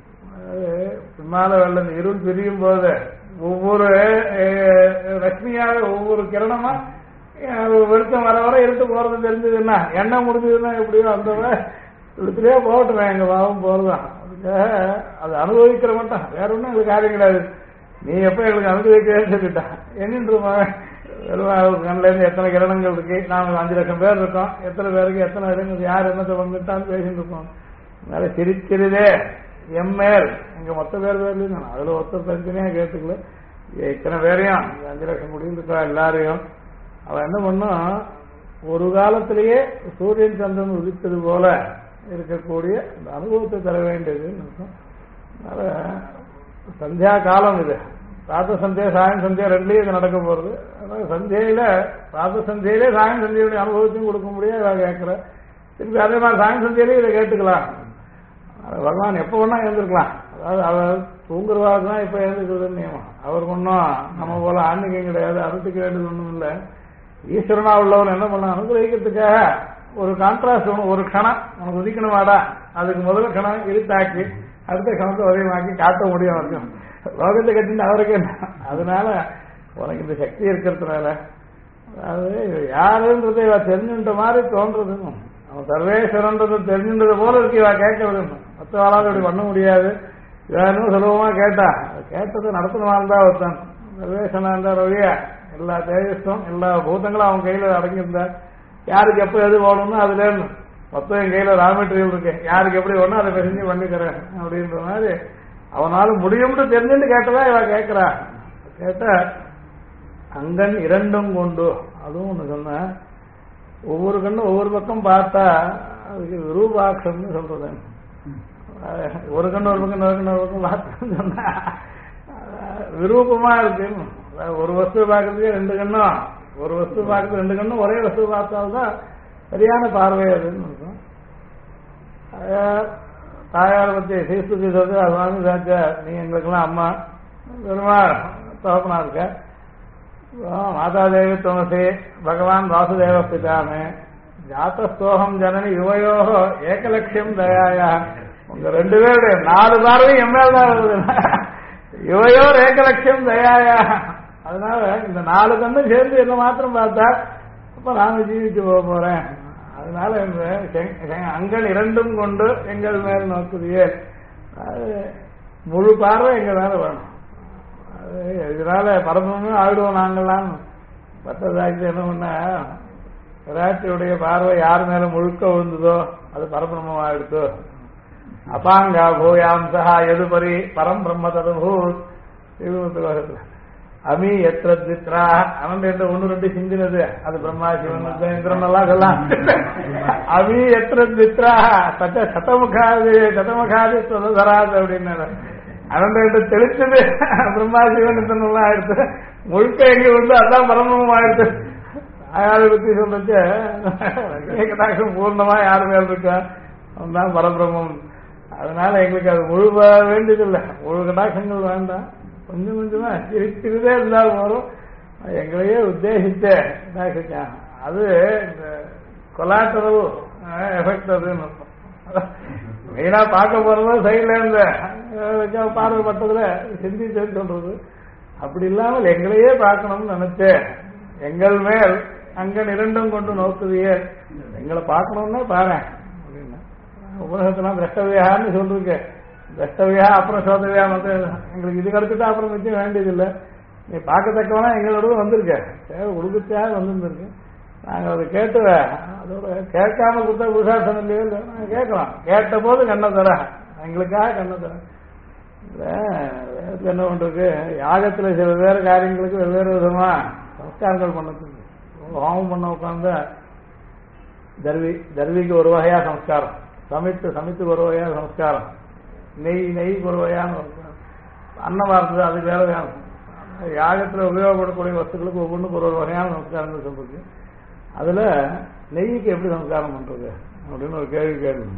பின்னால வெள்ள இருள் பிரியும் போது ஒவ்வொரு லட்சுமியாக ஒவ்வொரு கிரணமா வெளிச்சம் வர வர இருட்டு போறது தெரிஞ்சதுன்னா எண்ணெய் முடிஞ்சதுன்னா எப்படியோ அந்த இடத்துலயே போகட்டுமே எங்க பாவம் போறதுதான். அதுக்காக அது அனுபவிக்கிற மட்டும் வேற ஒன்றும் எங்களுக்கு காரியம் கிடையாது. நீ எப்ப எங்களுக்கு அனுபவிக்கிறேன்னு சொல்லிட்டா என்னன்றமா கண்ணில இருந்து எத்தனை கிரணங்கள் இருக்கு, நாங்க 5 லட்சம் பேர் இருக்கோம், எத்தனை பேருக்கு எத்தனை இடங்கள் யார் என்னத்தை வந்துட்டான்னு பேசிட்டு இருக்கோம். அதனால சிரிக்கிறதே எம்மேல் எங்க மொத்த பேர் பேர்ல அதுல ஒருத்தர் தனித்தனியா கேட்டுக்கல இத்தனை பேரையும் 5 லட்சம் முடியும் இருக்கா எல்லாரையும் அவன் என்ன பண்ணும் ஒரு காலத்திலேயே சூரியன் சந்திரன் உதித்தது போல இருக்கக்கூடிய இந்த அனுபவத்தை தர வேண்டியதுன்னு இருக்கும். அதனால சந்தியா காலம் இது பிராத்த சந்தியா சாயம் சந்தியா ரெண்டுலயும் இது நடக்க போறது. அதனால சந்தியில பிராத்த சந்தியிலே சாயம் சந்தியுடைய அனுபவத்தையும் கொடுக்க முடியாது கேட்கிற திருப்பி அதே மாதிரி சாயம் சந்தியிலே இதை கேட்டுக்கலாம். பகவான் எப்ப வேணா எழுந்திருக்கலாம். அதாவது அவர் தூங்குறவாக்கு தான் இப்ப எழுந்துக்கிறதுன்னு நியமம். அவருக்கு ஒன்றும் நம்ம போல ஆன்மீகம் கிடையாது, அறுத்துக்க வேண்டியது ஒன்றும் இல்லை. ஈஸ்வரனா உள்ளவன் என்ன பண்ண அனுகிரகிக்கிறதுக்காக ஒரு கான்ட்ராஸ்ட் ஒன்று ஒரு கணம் உனக்கு உதிக்கணுமாடா அதுக்கு முதல்ல கணம் இருத்தாக்கி அடுத்த கணத்தை உதயமாக்கி காட்ட முடியும் அவருக்கும் லோகத்தை கட்டின்னு அவருக்கு என்ன. அதனால உனக்கு இந்த சக்தி இருக்கிறதுனால அதாவது யாருன்றதை இவ தெரிஞ்சுட்ட மாதிரி தோன்றதுன்னு அவன் சர்வேஸ்வரன்றது தெரிஞ்சுன்றது போல இருக்கு இவ கேட்க விடணும். மற்ற வாழாத இப்படி பண்ண முடியாது. இவனும் சுலபமா கேட்டா கேட்டது நடத்தணுமான் தான் ஒருத்தன் சர்வேஸ்வரனா இருந்தா ரவியா எல்லா தேஜஸும் எல்லா பூதங்களும் அவன் கையில அடங்கியிருந்தா யாருக்கு எப்ப எது போகணும்னு அதுல மொத்தம் என் கையில ரா மெட்டீரியல் இருக்கு யாருக்கு எப்படி வேணும் அதை செஞ்சு பண்ணிக்கிறேன் அப்படின்ற மாதிரி அவனால முடியும்னு தெரிஞ்சுட்டு கேட்டதா இவ கேட்கிறா. கேட்ட அங்கன் 2 கொண்டு அதுவும் ஒண்ணு சொன்ன ஒவ்வொரு கண்ணும் ஒவ்வொரு பக்கம் பார்த்தா அதுக்கு விரூபாட்சம்னு சொல்றது. ஒரு கண்ணு ஒரு பக்கம் ஒரு கண்ணு ஒரு பக்கம் பார்த்தோம்னு சொன்னா விரூபமா இருக்கு. ஒரு வஸ்து பார்க்கறதுக்கு 2 கண்ணும் ஒரு வஸ்து பார்க்கறது 2 கண்ணும் ஒரே வஸ்து பார்த்தால்தான் சரியான பார்வை அதுன்னு இருக்கும். தாயாரை பத்தி சீஸ்துதி சொல்றது சுவாமி சாச்சா நீ எங்களுக்கெல்லாம் அம்மா பெருமா தோப்பனா இருக்க மாதாதேவி துமசி பகவான் வாசுதேவ பிதாமே ஜாத்தஸ்தோகம் ஜனனி யுவையோ ஏகலட்சியம் தயாயா உங்க 2 பேருடைய 4 பார்வையும் எம்மேல் தான் வருது. யுவையோ ஏகலட்சியம் தயாயா அதனால இந்த 4 கண்ணும் சேர்ந்து என்ன மாத்திரம் பார்த்தா அப்ப நாம ஜீவிச்சு போக போறேன். அதனால அங்கள் 2 கொண்டு எங்கள் மேல் நோக்குதியே முழு பார்வை எங்க மேல வேணும். இதனால பரமமே ஆயிடுவோம் நாங்களாம் பட்டதாக்கி என்ன பண்ண விராட்டியுடைய பார்வை யார் மேல முழுக்க விழுந்ததோ அது பரபிரம்மம் ஆயிடுத்தோ. அபாங்கா பூயாம் சஹா எதுபரி பரம் பிரம்ம ததுபூத் அமி எத்திரா அவன் 1 2 சிந்தினது அது பிரம்மா சிவன் இந்திரன் எல்லாம் சொல்லலாம். அமி எத்திரா சதமுகாது சதராது அப்படின்னு அவன் 2 தெளிச்சது பிரம்மா சிவன் இந்திரன் எல்லாம் ஆயிடுச்சு. முழுக்க எங்க வந்து அதான் பரமம் ஆயிடுச்சு. யாரை பத்தி சொல்றது கடாட்சம் பூர்ணமா யாரு மேல் இருக்கா அவன் தான் பரபிரம்மம். அதனால எங்களுக்கு அது முழு வேண்டியதில்லை, முழு கடாட்சங்கள் வேண்டாம். கொஞ்சம் கொஞ்சமா இருக்கிறதே இருந்தாலும் போறோம். எங்களையே உத்தேசித்த கடாட்சிச்சான் அது கொலாட்டரவு எஃபெக்ட் அதுன்னு மெயினா பார்க்க போறது சைட்ல இருந்த பார்வை பட்டதுல சிந்திச்சேன்னு சொல்றது. அப்படி இல்லாமல் எங்களையே பார்க்கணும்னு நினைச்சேன். எங்கள் மேல் அங்கன் 2 கொண்டு நோக்குதியே எங்களை பார்க்கணும்னே பாரு அப்படின்னா உபநிஷத்துலாம் திரஷ்டவியான்னு சொல்லிருக்கேன். திரஷ்டவியா அப்புறம் சோதவியா வந்து எங்களுக்கு இது கிடைச்சிட்டா அப்புறம் மிச்சம் வேண்டியதில்லை. நீ பார்க்கத்தக்கவனா எங்களோட வந்திருக்க தேவை உடுக்கத்தையாக வந்துருக்கு. நாங்கள் அதை கேட்டு அதோட கேட்காம கொடுத்தா புருஷாசனம் இல்லையோ இல்லை நாங்கள் கேட்கலாம். கேட்ட போது கண்ணை தர எங்களுக்காக கண்ணை தர வேதத்தில் என்ன பண்றது யாகத்தில் சில வெவ்வேறு காரியங்களுக்கு வெவ்வேறு விதமா சம்ஸ்காரங்கள் பண்ணதுக்கு ஹோமம் பண்ண உட்காந்து தர்விக்கு ஒரு வகையா சம்ஸ்காரம், சமைத்துக்கு ஒரு வகையான சம்ஸ்காரம், நெய்க்கு ஒரு வகையான அன்னம் வார்த்தது அதுக்கு வேற வேணும். யாகத்தில் உபயோகப்படக்கூடிய வஸ்துக்களுக்கு ஒவ்வொன்றுக்கு ஒரு வகையான சம்ஸ்காரங்கள் சொல்றது. அதுல நெய்க்கு எப்படி சம்ஸ்காரம் பண்றது அப்படின்னு ஒரு கேள்வி கேள்வி.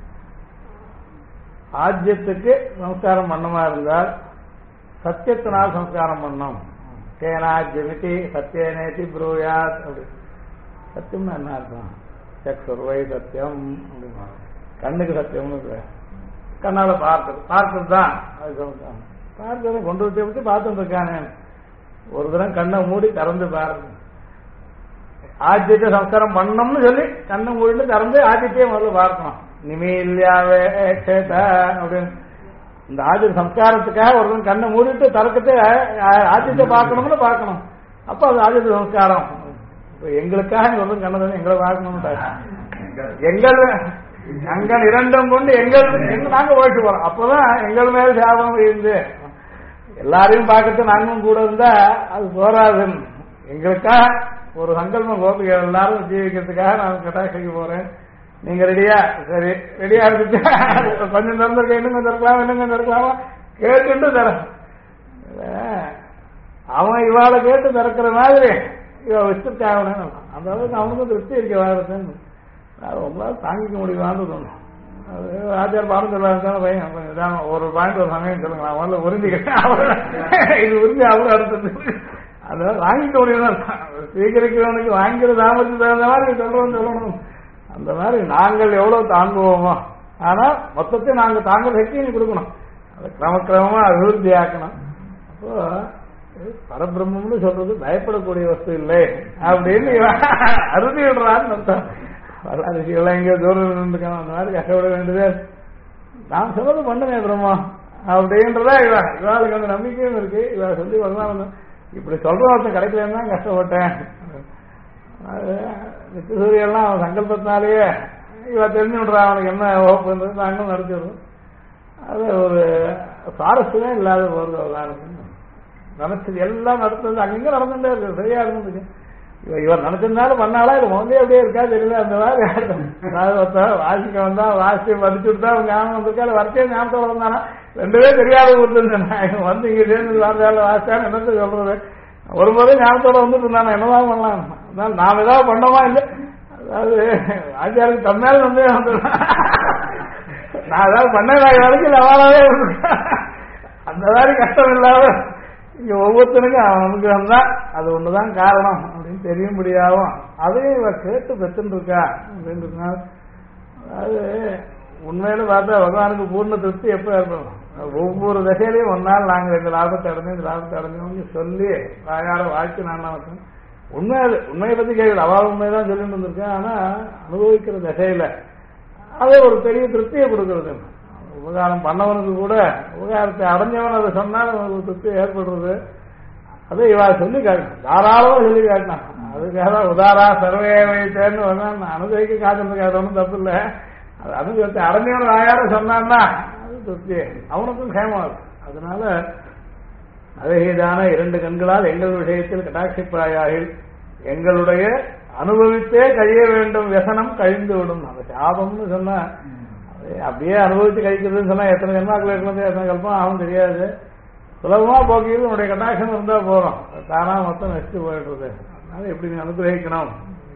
ஆஜ்யத்துக்கு சம்ஸ்காரம் பண்ணமா இருந்தால் சத்தியத்தினால் சம்ஸ்காரம் பண்ணோம். கேனாஜ்யமிதி சத்தியனேதி ப்ரூயாத் அப்படி. சத்தியம்னா என்ன அர்த்தம்? சக்ஷுர்வை சத்தியம் அப்படின்னா கண்ணுக்கு சத்தியம்னு கண்ணால பார்க்கறது தான் அது பார்க்கறத கொண்டு வச்சு பார்த்துட்டு இருக்கானே. ஒரு தரம் கண்ணை மூடி திறந்து பாருங்க. ஆஜ்யத்தை சம்ஸ்காரம் பண்ணணும்னு சொல்லி கண்ணை மூடிட்டு திறந்து ஆஜ்யத்தையே முதல்ல பார்க்கணும். நிமில்யாவே அப்படின்னு இந்த ஆஜ்ய சம்ஸ்காரத்துக்காக ஒருத்தன் கண்ணை மூடிட்டு திறக்கத்தை ஆஜ்யத்தை பார்க்கணும்னு பார்க்கணும். அப்ப அது ஆஜ்ய சம்ஸ்காரம். எங்களுக்காக ஒருத்தன் கண்ணை தான் எங்களை பார்க்கணும். எங்கள் இரண்டும் கொண்டு எங்கள் நாங்க போயிட்டு போறோம். அப்பதான் எங்கள் மேல சாபம் இருந்து எல்லாரையும் பார்க்கறது நாங்களும் கூட இருந்தா அது போராதுன்னு எங்களுக்காக ஒரு சங்கல்பம் கோபிகை எல்லாரும் ஜீவிக்கிறதுக்காக நான் கட்டாட்சிக்கு போறேன். நீங்க ரெடியா? சரி ரெடியா இருந்துச்சு. கொஞ்சம் திறந்திருக்க, இன்னும் கொஞ்சம் திறக்கலாமா, இன்னும் கொஞ்சம் திறக்கலாமா கேட்டு தர. அவன் இவாளை கேட்டு திறக்கிற மாதிரி இவ வச்சிருக்காங்க. அந்த அளவுக்கு அவனுக்கும் திருப்தி இருக்க வாரத்துன்னு உங்களால தாங்கிக்க முடியுமான்னு தோணும். அது ஆச்சார பாடம் சொல்லாத பையன் ஒரு பாயிண்ட் ஒரு சமயம் சொல்லுங்க. நான் முதல்ல உறிஞ்சிக்கிட்டேன். இது உறிஞ்சி அவரும் அடுத்தது அதனால வாங்கிக்க முடியும். சீக்கிரவனுக்கு வாங்கிக்கிற தாமதத்துக்கு தகுந்த மாதிரி சொல்றோம்னு சொல்லணும். அந்த மாதிரி நாங்கள் எவ்வளவு தாங்குவோமோ, ஆனா மொத்தத்தை நாங்க தாங்க சக்தியை கொடுக்கணும். அதை கிரமக்கிரமமா அபிவிருத்தி ஆக்கணும். அப்போ பரபிரம்மம்னு சொல்றது பயப்படக்கூடிய வஸ்து இல்லை அப்படின்னு அறுதி விடுறான்னு அர்த்தம். வரலாறு எங்கேயோ தூரம் இருந்துக்கணும். அந்த மாதிரி கஷ்டப்பட வேண்டியது. நான் சொன்னது பண்ணுங்க பிரம்மா அப்படின்றதா இவாளுக்கு அந்த நம்பிக்கையும் இருக்கு. இவ சொல்லி வரலாம் இப்படி சொல்ற ஒருத்தன் கிடைக்கலன்னு தான் கஷ்டப்பட்டேன். நித்திய சூரியெல்லாம் அவன் சங்கல்பத்தினாலேயே இவ தெரிஞ்சு விடுறான் அவனுக்கு என்ன வகுப்புன்றது நாங்களும் நடத்திடுறோம். அது ஒரு சுவாரஸ்யமே இல்லாத போறது அவர்களுக்கு. நினைச்சது எல்லாம் நடத்துறது அங்கங்க நடந்துட்டே இருக்கு. சரியா இருந்ததுக்கு இவர் நினைச்சிருந்தாலும் பண்ணாலா இது முதலே அப்படியே இருக்கா தெரியல. அந்த மாதிரி வாசிக்க வந்தா வாசி படிச்சுட்டு தான் அவங்க ஞாபகம் வந்திருக்கா வரைச்சே ஞாபகத்தோட வந்தானா ரெண்டுவே தெரியாத கொடுத்துருந்தேன். வந்து இங்க சேர்ந்து வார்த்தையால வாசிச்சான்னு என்னத்த சொல்றது. ஒரு முறை ஞாபகத்தோட வந்துட்டு இருந்தானே என்னதான் பண்ணலாம். அதனால நாம் ஏதாவது பண்ணோமா இல்லை. அதாவது ஆச்சாருக்கு தம்மையால வந்து நான் ஏதாவது பண்ண வரைக்கும் அவளாவே அந்த மாதிரி கஷ்டம் இல்லாத இங்க ஒவ்வொருத்தனுக்கும் அவன் அனுகிரகம் தான் அது ஒண்ணுதான் காரணம் அப்படின்னு தெரியும்படியாகும். அதையும் இவ கேட்டு பெற்றுன்னு இருக்கா அப்படின்றதுனால அதாவது உண்மையில பார்த்தா பகவானுக்கு பூர்ண திருப்தி எப்ப ஏற்படும். ஒவ்வொரு தசையிலையும் ஒரு நாள் நாங்கள் இந்த லாபத்தை அடைஞ்சோம் இந்த லாபத்தை அடைஞ்சோம்னு சொல்லி யார வாழ்க்கை நான் உண்மையை பத்தி கேட்கல. அவள் உண்மைதான் சொல்லிட்டு வந்திருக்கேன். ஆனா அனுபவிக்கிற தசையில அதே ஒரு பெரிய திருப்தியை கொடுக்கறது. உபகாரம் பண்ணவனுக்கு கூட உபகாரத்தை அடைஞ்சவன் அதை சொன்னால் அவனுக்கு திருப்தி ஏற்படுறது. அதை இவா சொல்லி காட்டணும். தாராளமா சொல்லி காட்டினான். அதுக்காக உதாரா சர்வே வைத்தேன்னு வந்தான். அனுபவிக்க காட்டுறதுக்காக ஒன்றும் தப்பு இல்லை. அது அனுபவத்தை அடைஞ்சவன் யார சொன்னான்னா அது திருப்தி அவனுக்கும் சேமாகும். அதனால அழகியதான இரண்டு கண்களால் எங்கள் விஷயத்தில் கட்டாட்சிப்பிராயாகில் எங்களுடைய அனுபவித்தே கழிய வேண்டும் வியசனம் கழிந்து விடும். அந்த சாபம்னு சொன்னா அப்படியே அனுபவித்து கழிக்கிறதுன்னு சொன்னா எத்தனை ஜென்மாக்கள் இருக்கிறது எத்தனை கல்பம் ஆகும் தெரியாது. சுலபமா போக்கிறது உன்னுடைய கட்டாட்சம் இருந்தா போறோம். தானா மொத்தம் நெக்ஸ்ட் போயிடுறது. அதனால எப்படி நீ அனுகிரகிக்கணும்.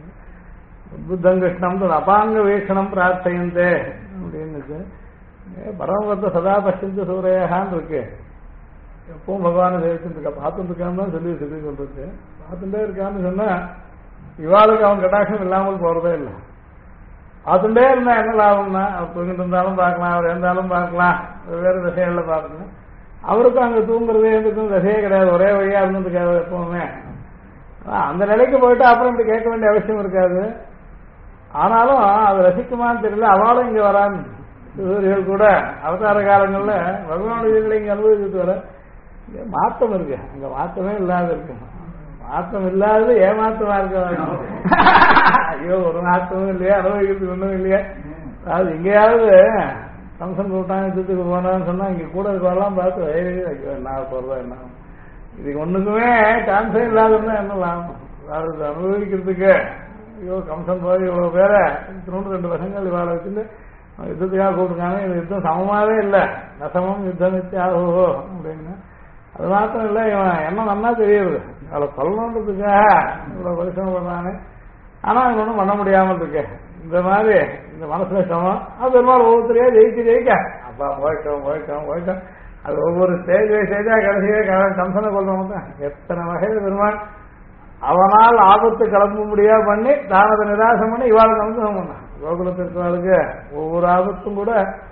புத்தம் கிருஷ்ணம் அபாங்க வீக்ஷணம் பிரார்த்தையந்தே அப்படின்னு பரமபத்த சதா பஷ்டிந்து சூரையாகான்னு இருக்கு. எப்பவும் பகவான சேவிச்சுட்டு இருக்கா பார்த்துட்டு இருக்கான்னு தான் சொல்லி சொல்றது. பார்த்துட்டே இருக்கான்னு சொன்னா இவாளுக்கு அவன் கட்டாட்சம் இல்லாமல் போறதே இல்லை. பார்த்துட்டே இருந்தா என்ன லாபம்னா அவர் தூங்கிட்டு இருந்தாலும் பார்க்கலாம், அவர் இருந்தாலும் பார்க்கலாம், வெவ்வேறு திசைகள்ல பார்க்கணும். அவருக்கும் அங்க தூங்குறதே இருந்துக்கும் திசையே கிடையாது. ஒரே வழியா இருந்ததுக்காக எப்பவுமே அந்த நிலைக்கு போயிட்டு அப்புறம் இப்படி கேட்க வேண்டிய அவசியம் இருக்காது. ஆனாலும் அது ரசிக்குமான்னு தெரியல. அவளும் இங்க வரான்னு சூரியர்கள் கூட அவதார காலங்கள்ல பகவானுடைய இங்க அனுபவிச்சுட்டு வர மாற்றம் இருக்கு. அங்க மாற்றமே இல்லாத இருக்கு. மாற்றம் இல்லாதது ஏமாற்றமா இருக்க. ஐயோ ஒரு மாற்றமும் இல்லையா, அனுபவிக்கிறதுக்கு ஒன்றும் இல்லையா. அதாவது எங்கேயாவது கம்சன் கூட்டாங்க யுத்தத்துக்கு போனான்னு சொன்னா இங்க கூட இருக்கெல்லாம் பார்த்து என்ன போறதா என்ன இதுக்கு ஒண்ணுக்குமே சான்ஸே இல்லாததுன்னா என்ன லாபம். அதாவது அனுபவிக்கிறதுக்கு ஐயோ கம்சன் போய் இவ்வளவு பேரை 2 வருஷங்கள் இவாளை வச்சுட்டு யுத்தத்துக்காக கூப்பிட்டுருக்காங்க. இந்த யுத்தம் சமமாவே இல்லை. நசமம் யுத்தம் வித்தியாகோ அப்படின்னு. அது மாத்திரம் இல்லை, இவன் என்ன நன்னா தெரியுது அவளை சொல்லணுன்றதுக்காக இவ்வளவு பரிசனம் பண்றானே. ஆனா அது ஒன்றும் பண்ண முடியாமல் இருக்கு. இந்த மாதிரி இந்த மனசுல சமம் அது பெருமாள் ஒவ்வொருத்தரையா ஜெயிக்க அப்பா போயிட்டோம். அது ஒவ்வொரு ஸ்டேஜா கடைசியே கம்சனை கொள்றவங்க தான் எத்தனை வகையில பெருமாள் அவனால் ஆபத்து கிளம்ப முடியா பண்ணி தானத்தை நிராசம் பண்ணி இவாளுக்கு அனுகிரகம் பண்ணான். கோகுலத்திற்கு ஒவ்வொரு ஆபத்தும் கூட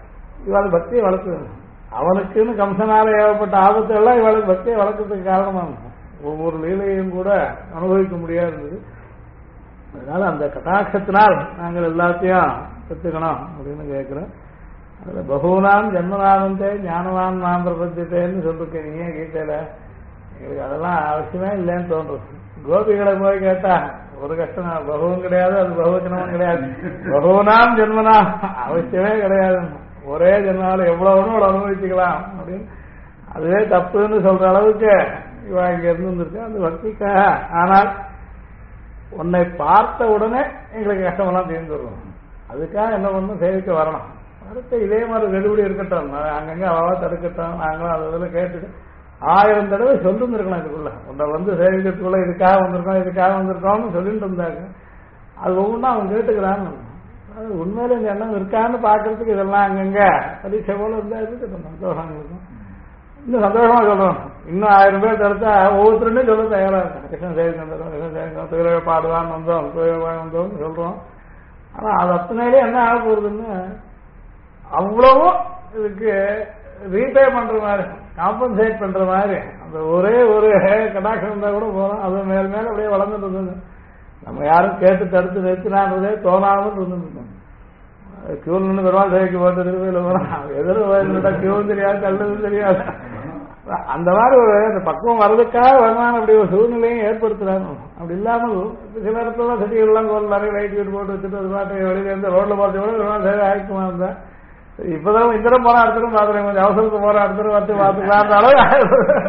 இவாள் பக்தியை வளர்க்குது. அவனுக்குன்னு கம்சனால ஏகப்பட்ட ஆபத்து எல்லாம் இவாளுக்கு பக்தியை வளர்க்கறதுக்கு காரணமாக ஒவ்வொரு லீலையும் கூட அனுபவிக்க முடியாது. அதனால அந்த கட்டாட்சத்தினால் நாங்கள் எல்லாத்தையும் கற்றுக்கணும் அப்படின்னு கேட்கிறோம். அதுல பகூனாம் ஜென்மநாதந்தே ஞானவான் நாம் பிரபத்தியத்தைன்னு சொல்லிருக்கேன். நீங்க கீதையில எங்களுக்கு அதெல்லாம் அவசியமே இல்லைன்னு தோன்றும். கோபிகளை போய் கேட்டா ஒரு கஷ்டம், பகவன் கிடையாது, அது பகவச்சனமும் கிடையாது. பகவனாம் ஜென்மனாம் அவசியமே கிடையாது. ஒரே ஜென்மாவில் எவ்வளவு அனுபவிச்சுக்கலாம் அப்படின்னு அதுவே தப்புன்னு சொல்ற அளவுக்கு இவா இங்க இருந்துருக்கு அந்த பக்திக்காக. ஆனால் உன்னை பார்த்த உடனே எங்களுக்கு கஷ்டமெல்லாம் தீர்ந்துடும். அதுக்காக என்ன பண்ணணும், சேவிக்க வரணும். அடுத்து இதே மாதிரி கெடுபடி இருக்கட்டும், அங்கங்க அவாவா தடுக்கட்டும், நாங்களும் அதில் கேட்டுட்டு 1000 தடவை சொல்லிட்டு இருக்கலாம். இதுக்குள்ள உன்னை வந்து சேவிக்கிறதுக்குள்ள இதுக்காக வந்திருக்கோம்னு சொல்லிட்டு இருந்தாங்க. அது ஒவ்வொன்றும் அவன் கேட்டுக்கிறான்னு. அது உண்மையில இந்த எண்ணம் இருக்கான்னு பாக்குறதுக்கு இதெல்லாம் அங்கங்க பரீட்சை போல இருந்தா இருக்கட்டும், சந்தோஷம் இருக்கும். இன்னும் சந்தோஷமா சொல்லணும். இன்னும் 1000 பேர் தடுத்தா ஒவ்வொருத்தருமே சொல்ல தயாரா இருக்கும். கிருஷ்ணன் சேவிக்கிறோம், திருவிழா பாடுவான் வந்தோம், வந்தோம்னு சொல்றோம். ஆனா அது அத்தனையிலே என்ன ஆக போகுதுன்னு அவ்வளவும் இதுக்கு ரீபே பண்ற மாதிரி, காம்பன்சேட் பண்ற மாதிரி அந்த ஒரே ஒரு கடாட்சம் இருந்தா கூட போறோம். அது மேல் மேல அப்படியே வளர்ந்துட்டு இருந்தது. நம்ம யாரும் கேட்டு தடுத்து நிறுத்தினான்றதே தோணாமல் இருந்துருந்தோம். கியூ நின்று பெருமாள் சேவைக்கு போட்டு திருவிழா போறோம். எதிர கியூவும் தெரியாது, தள்ளுதும் தெரியாது. அந்த மாதிரி ஒரு அந்த பக்குவம் வர்றதுக்காக வருமானம் அப்படி ஒரு சூழ்நிலையும் ஏற்படுத்துறாங்க. அப்படி இல்லாமல் சில இடத்துல செடிகள்லாம் கோல் நிறைய லைட் வீட்டு போட்டு வச்சுட்டு அது பாட்டு வெளியில இருந்து ரோட்ல போறது கூட பெருமாள் சேவை ஆயிக்குமா இருந்தா இப்பதான் இந்த போற இடத்துக்கும் பாக்குறேன், கொஞ்சம் அவசரத்து போற இடத்துல வந்து பாத்துக்கலாம்.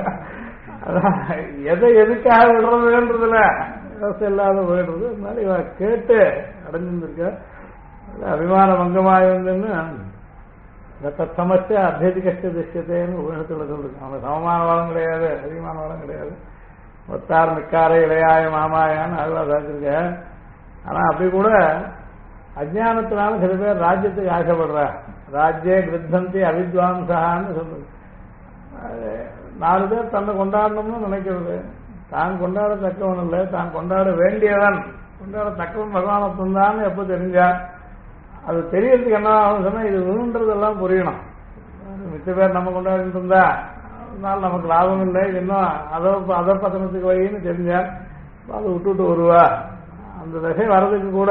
எதை எதுக்காக விடுறதுன்றதுல விவசாயம் இல்லாத போயிடுறது. அதனால இவ கேட்டு அடைஞ்சிருக்க அபிமான பங்கமாய் வந்துன்னு சமஸ்ய அத்தியதி கஷ்ட திஷ்யத்தைன்னு உலகத்துல சொல்லிருக்கு. அவனுக்கு சமமான வளம் கிடையாது, அதிகமான வளம் கிடையாது. ஒத்தார் மிக்காரை இளையாய மாமாயான்னு அதுதான் சாதிச்சிருக்க. ஆனா அப்படி கூட அஜானத்தினால சில பேர் ராஜ்யத்துக்கு ஆசைப்படுற ராஜ்யே கிருத்தந்தி அவித்வாம்சான்னு சொல்றது. 4 பேர் தன்னை கொண்டாடணும்னு நினைக்கிறது. தான் கொண்டாட தக்கவன் இல்லை, தான் கொண்டாட வேண்டியவன், கொண்டாட தக்கவன் பகவானத்தன் தான் எப்போ தெரிஞ்சா அது தெரியறதுக்கு என்ன ஆகும் சொன்னா இது விழுன்றதெல்லாம் புரியணும். மிச்ச பேர் நம்ம கொண்டாடிட்டு இருந்தா அதனால நமக்கு லாபம் இல்லை, இன்னும் அதை பத்தனத்துக்கு வழின்னு தெரிஞ்சா அதை விட்டுட்டு வருவா. அந்த தசை வர்றதுக்கு கூட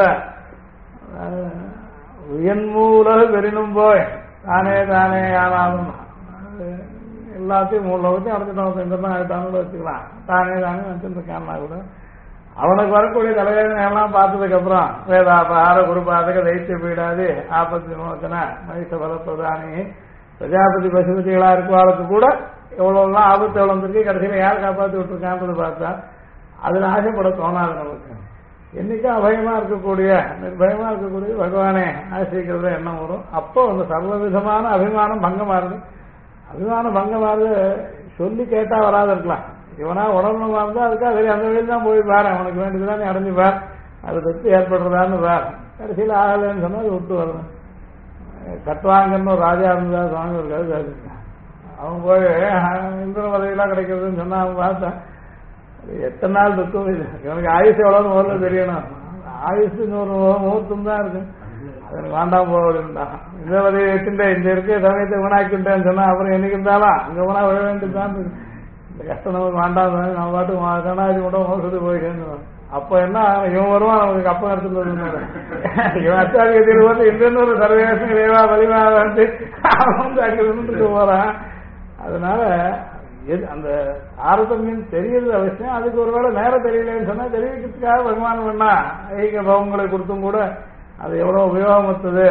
உயன்மூல பெரினும் போய் தானே தானே ஆனாலும் எல்லாத்தையும் 3 லோகத்தையும் அடைச்சிட்டோம், எங்கதான் ஆகிட்டான்னு வச்சுக்கலாம். தானே தானே வச்சுருக்கான்னா கூட அவனுக்கு வரக்கூடிய தலைவேதனை எல்லாம் பார்த்ததுக்கு அப்புறம் வேதாபார குருபாதக தைத்திய பீடாது ஆபத்து விமோச்சன மகிஷ பலப்பிரதானி பிரஜாபதி பசுபதிகளா இருக்குவாளுக்கு கூட எவ்வளவுலாம் ஆபத்து எவ்வளவு வந்திருக்கு, கடைசியில யார் காப்பாற்றி விட்டுருக்கான்றது பார்த்தா அதுல ஆசைப்பட தோணாது நமக்கு. என்னைக்கும் அபயமா இருக்கக்கூடிய நிர்பயமா இருக்கக்கூடிய பகவானே ஆசிரிக்கிறத எண்ணம் வரும். அப்போ அந்த சர்வவிதமான அபிமானம் பங்கமாறுது. அபிமானம் பங்கமாறுது சொல்லி கேட்டா வராது இருக்கலாம். இவனா உடம்புமா இருந்தா அதுக்காக சரி அந்த வழியில் தான் போய் பாரு, அவனுக்கு வேண்டியதுதான் நீ அடைஞ்சு பார், அது திருப்தி ஏற்படுறதான்னு பார். கடைசியில் ஆகலைன்னு சொன்னா அது விட்டு வரணும். கட்டுவாங்கன்னு ஒரு ராஜா இருந்தா சுவாமி ஒரு கதை சாதிச்சான். அவன் போய் இந்திர பதவியெல்லாம் கிடைக்கிறதுன்னு சொன்னா அவன் பார்த்தான். எத்தனை நாள் இருக்கும் இது, இவனுக்கு ஆயுசு எவ்வளவு முதல்ல தெரியணும். ஆயுசு 100 முகூர்த்தம் தான் இருக்கு, அதுக்கு வேண்டாம் போவதுதான். இந்த பதவி வச்சுட்டேன், இந்த இருக்க சமயத்தை வீணாக்கிட்டேன்னு சொன்னா அப்புறம் என்னைக்கு இருந்தாலும் அங்க போனா விழ வேண்டியதுதான். இந்த கஷ்டம் நமக்கு வேண்டாம், நம்ம பாட்டு கண்ணாடி கூட மோசடி போய் சேர்ந்துடும். அப்ப என்ன இவன் வருவான் நமக்கு கப்பம் எடுத்துட்டு வந்து இவன் அச்சாரியத்தில் வந்து இன்னொரு சர்வேசம் இறைவா வலிமா வந்து அவன் வந்து அங்க இருந்துட்டு போறான். அதனால அந்த தாரதமியம் தெரியறது அவசியம். அதுக்கு ஒருவேளை நேரம் தெரியலன்னு சொன்னா தெரிவிக்கிறதுக்காக பகவான் பண்ணா ஐக பவங்களை கொடுத்தும் கூட அது எவ்வளவு உபயோகமத்தது.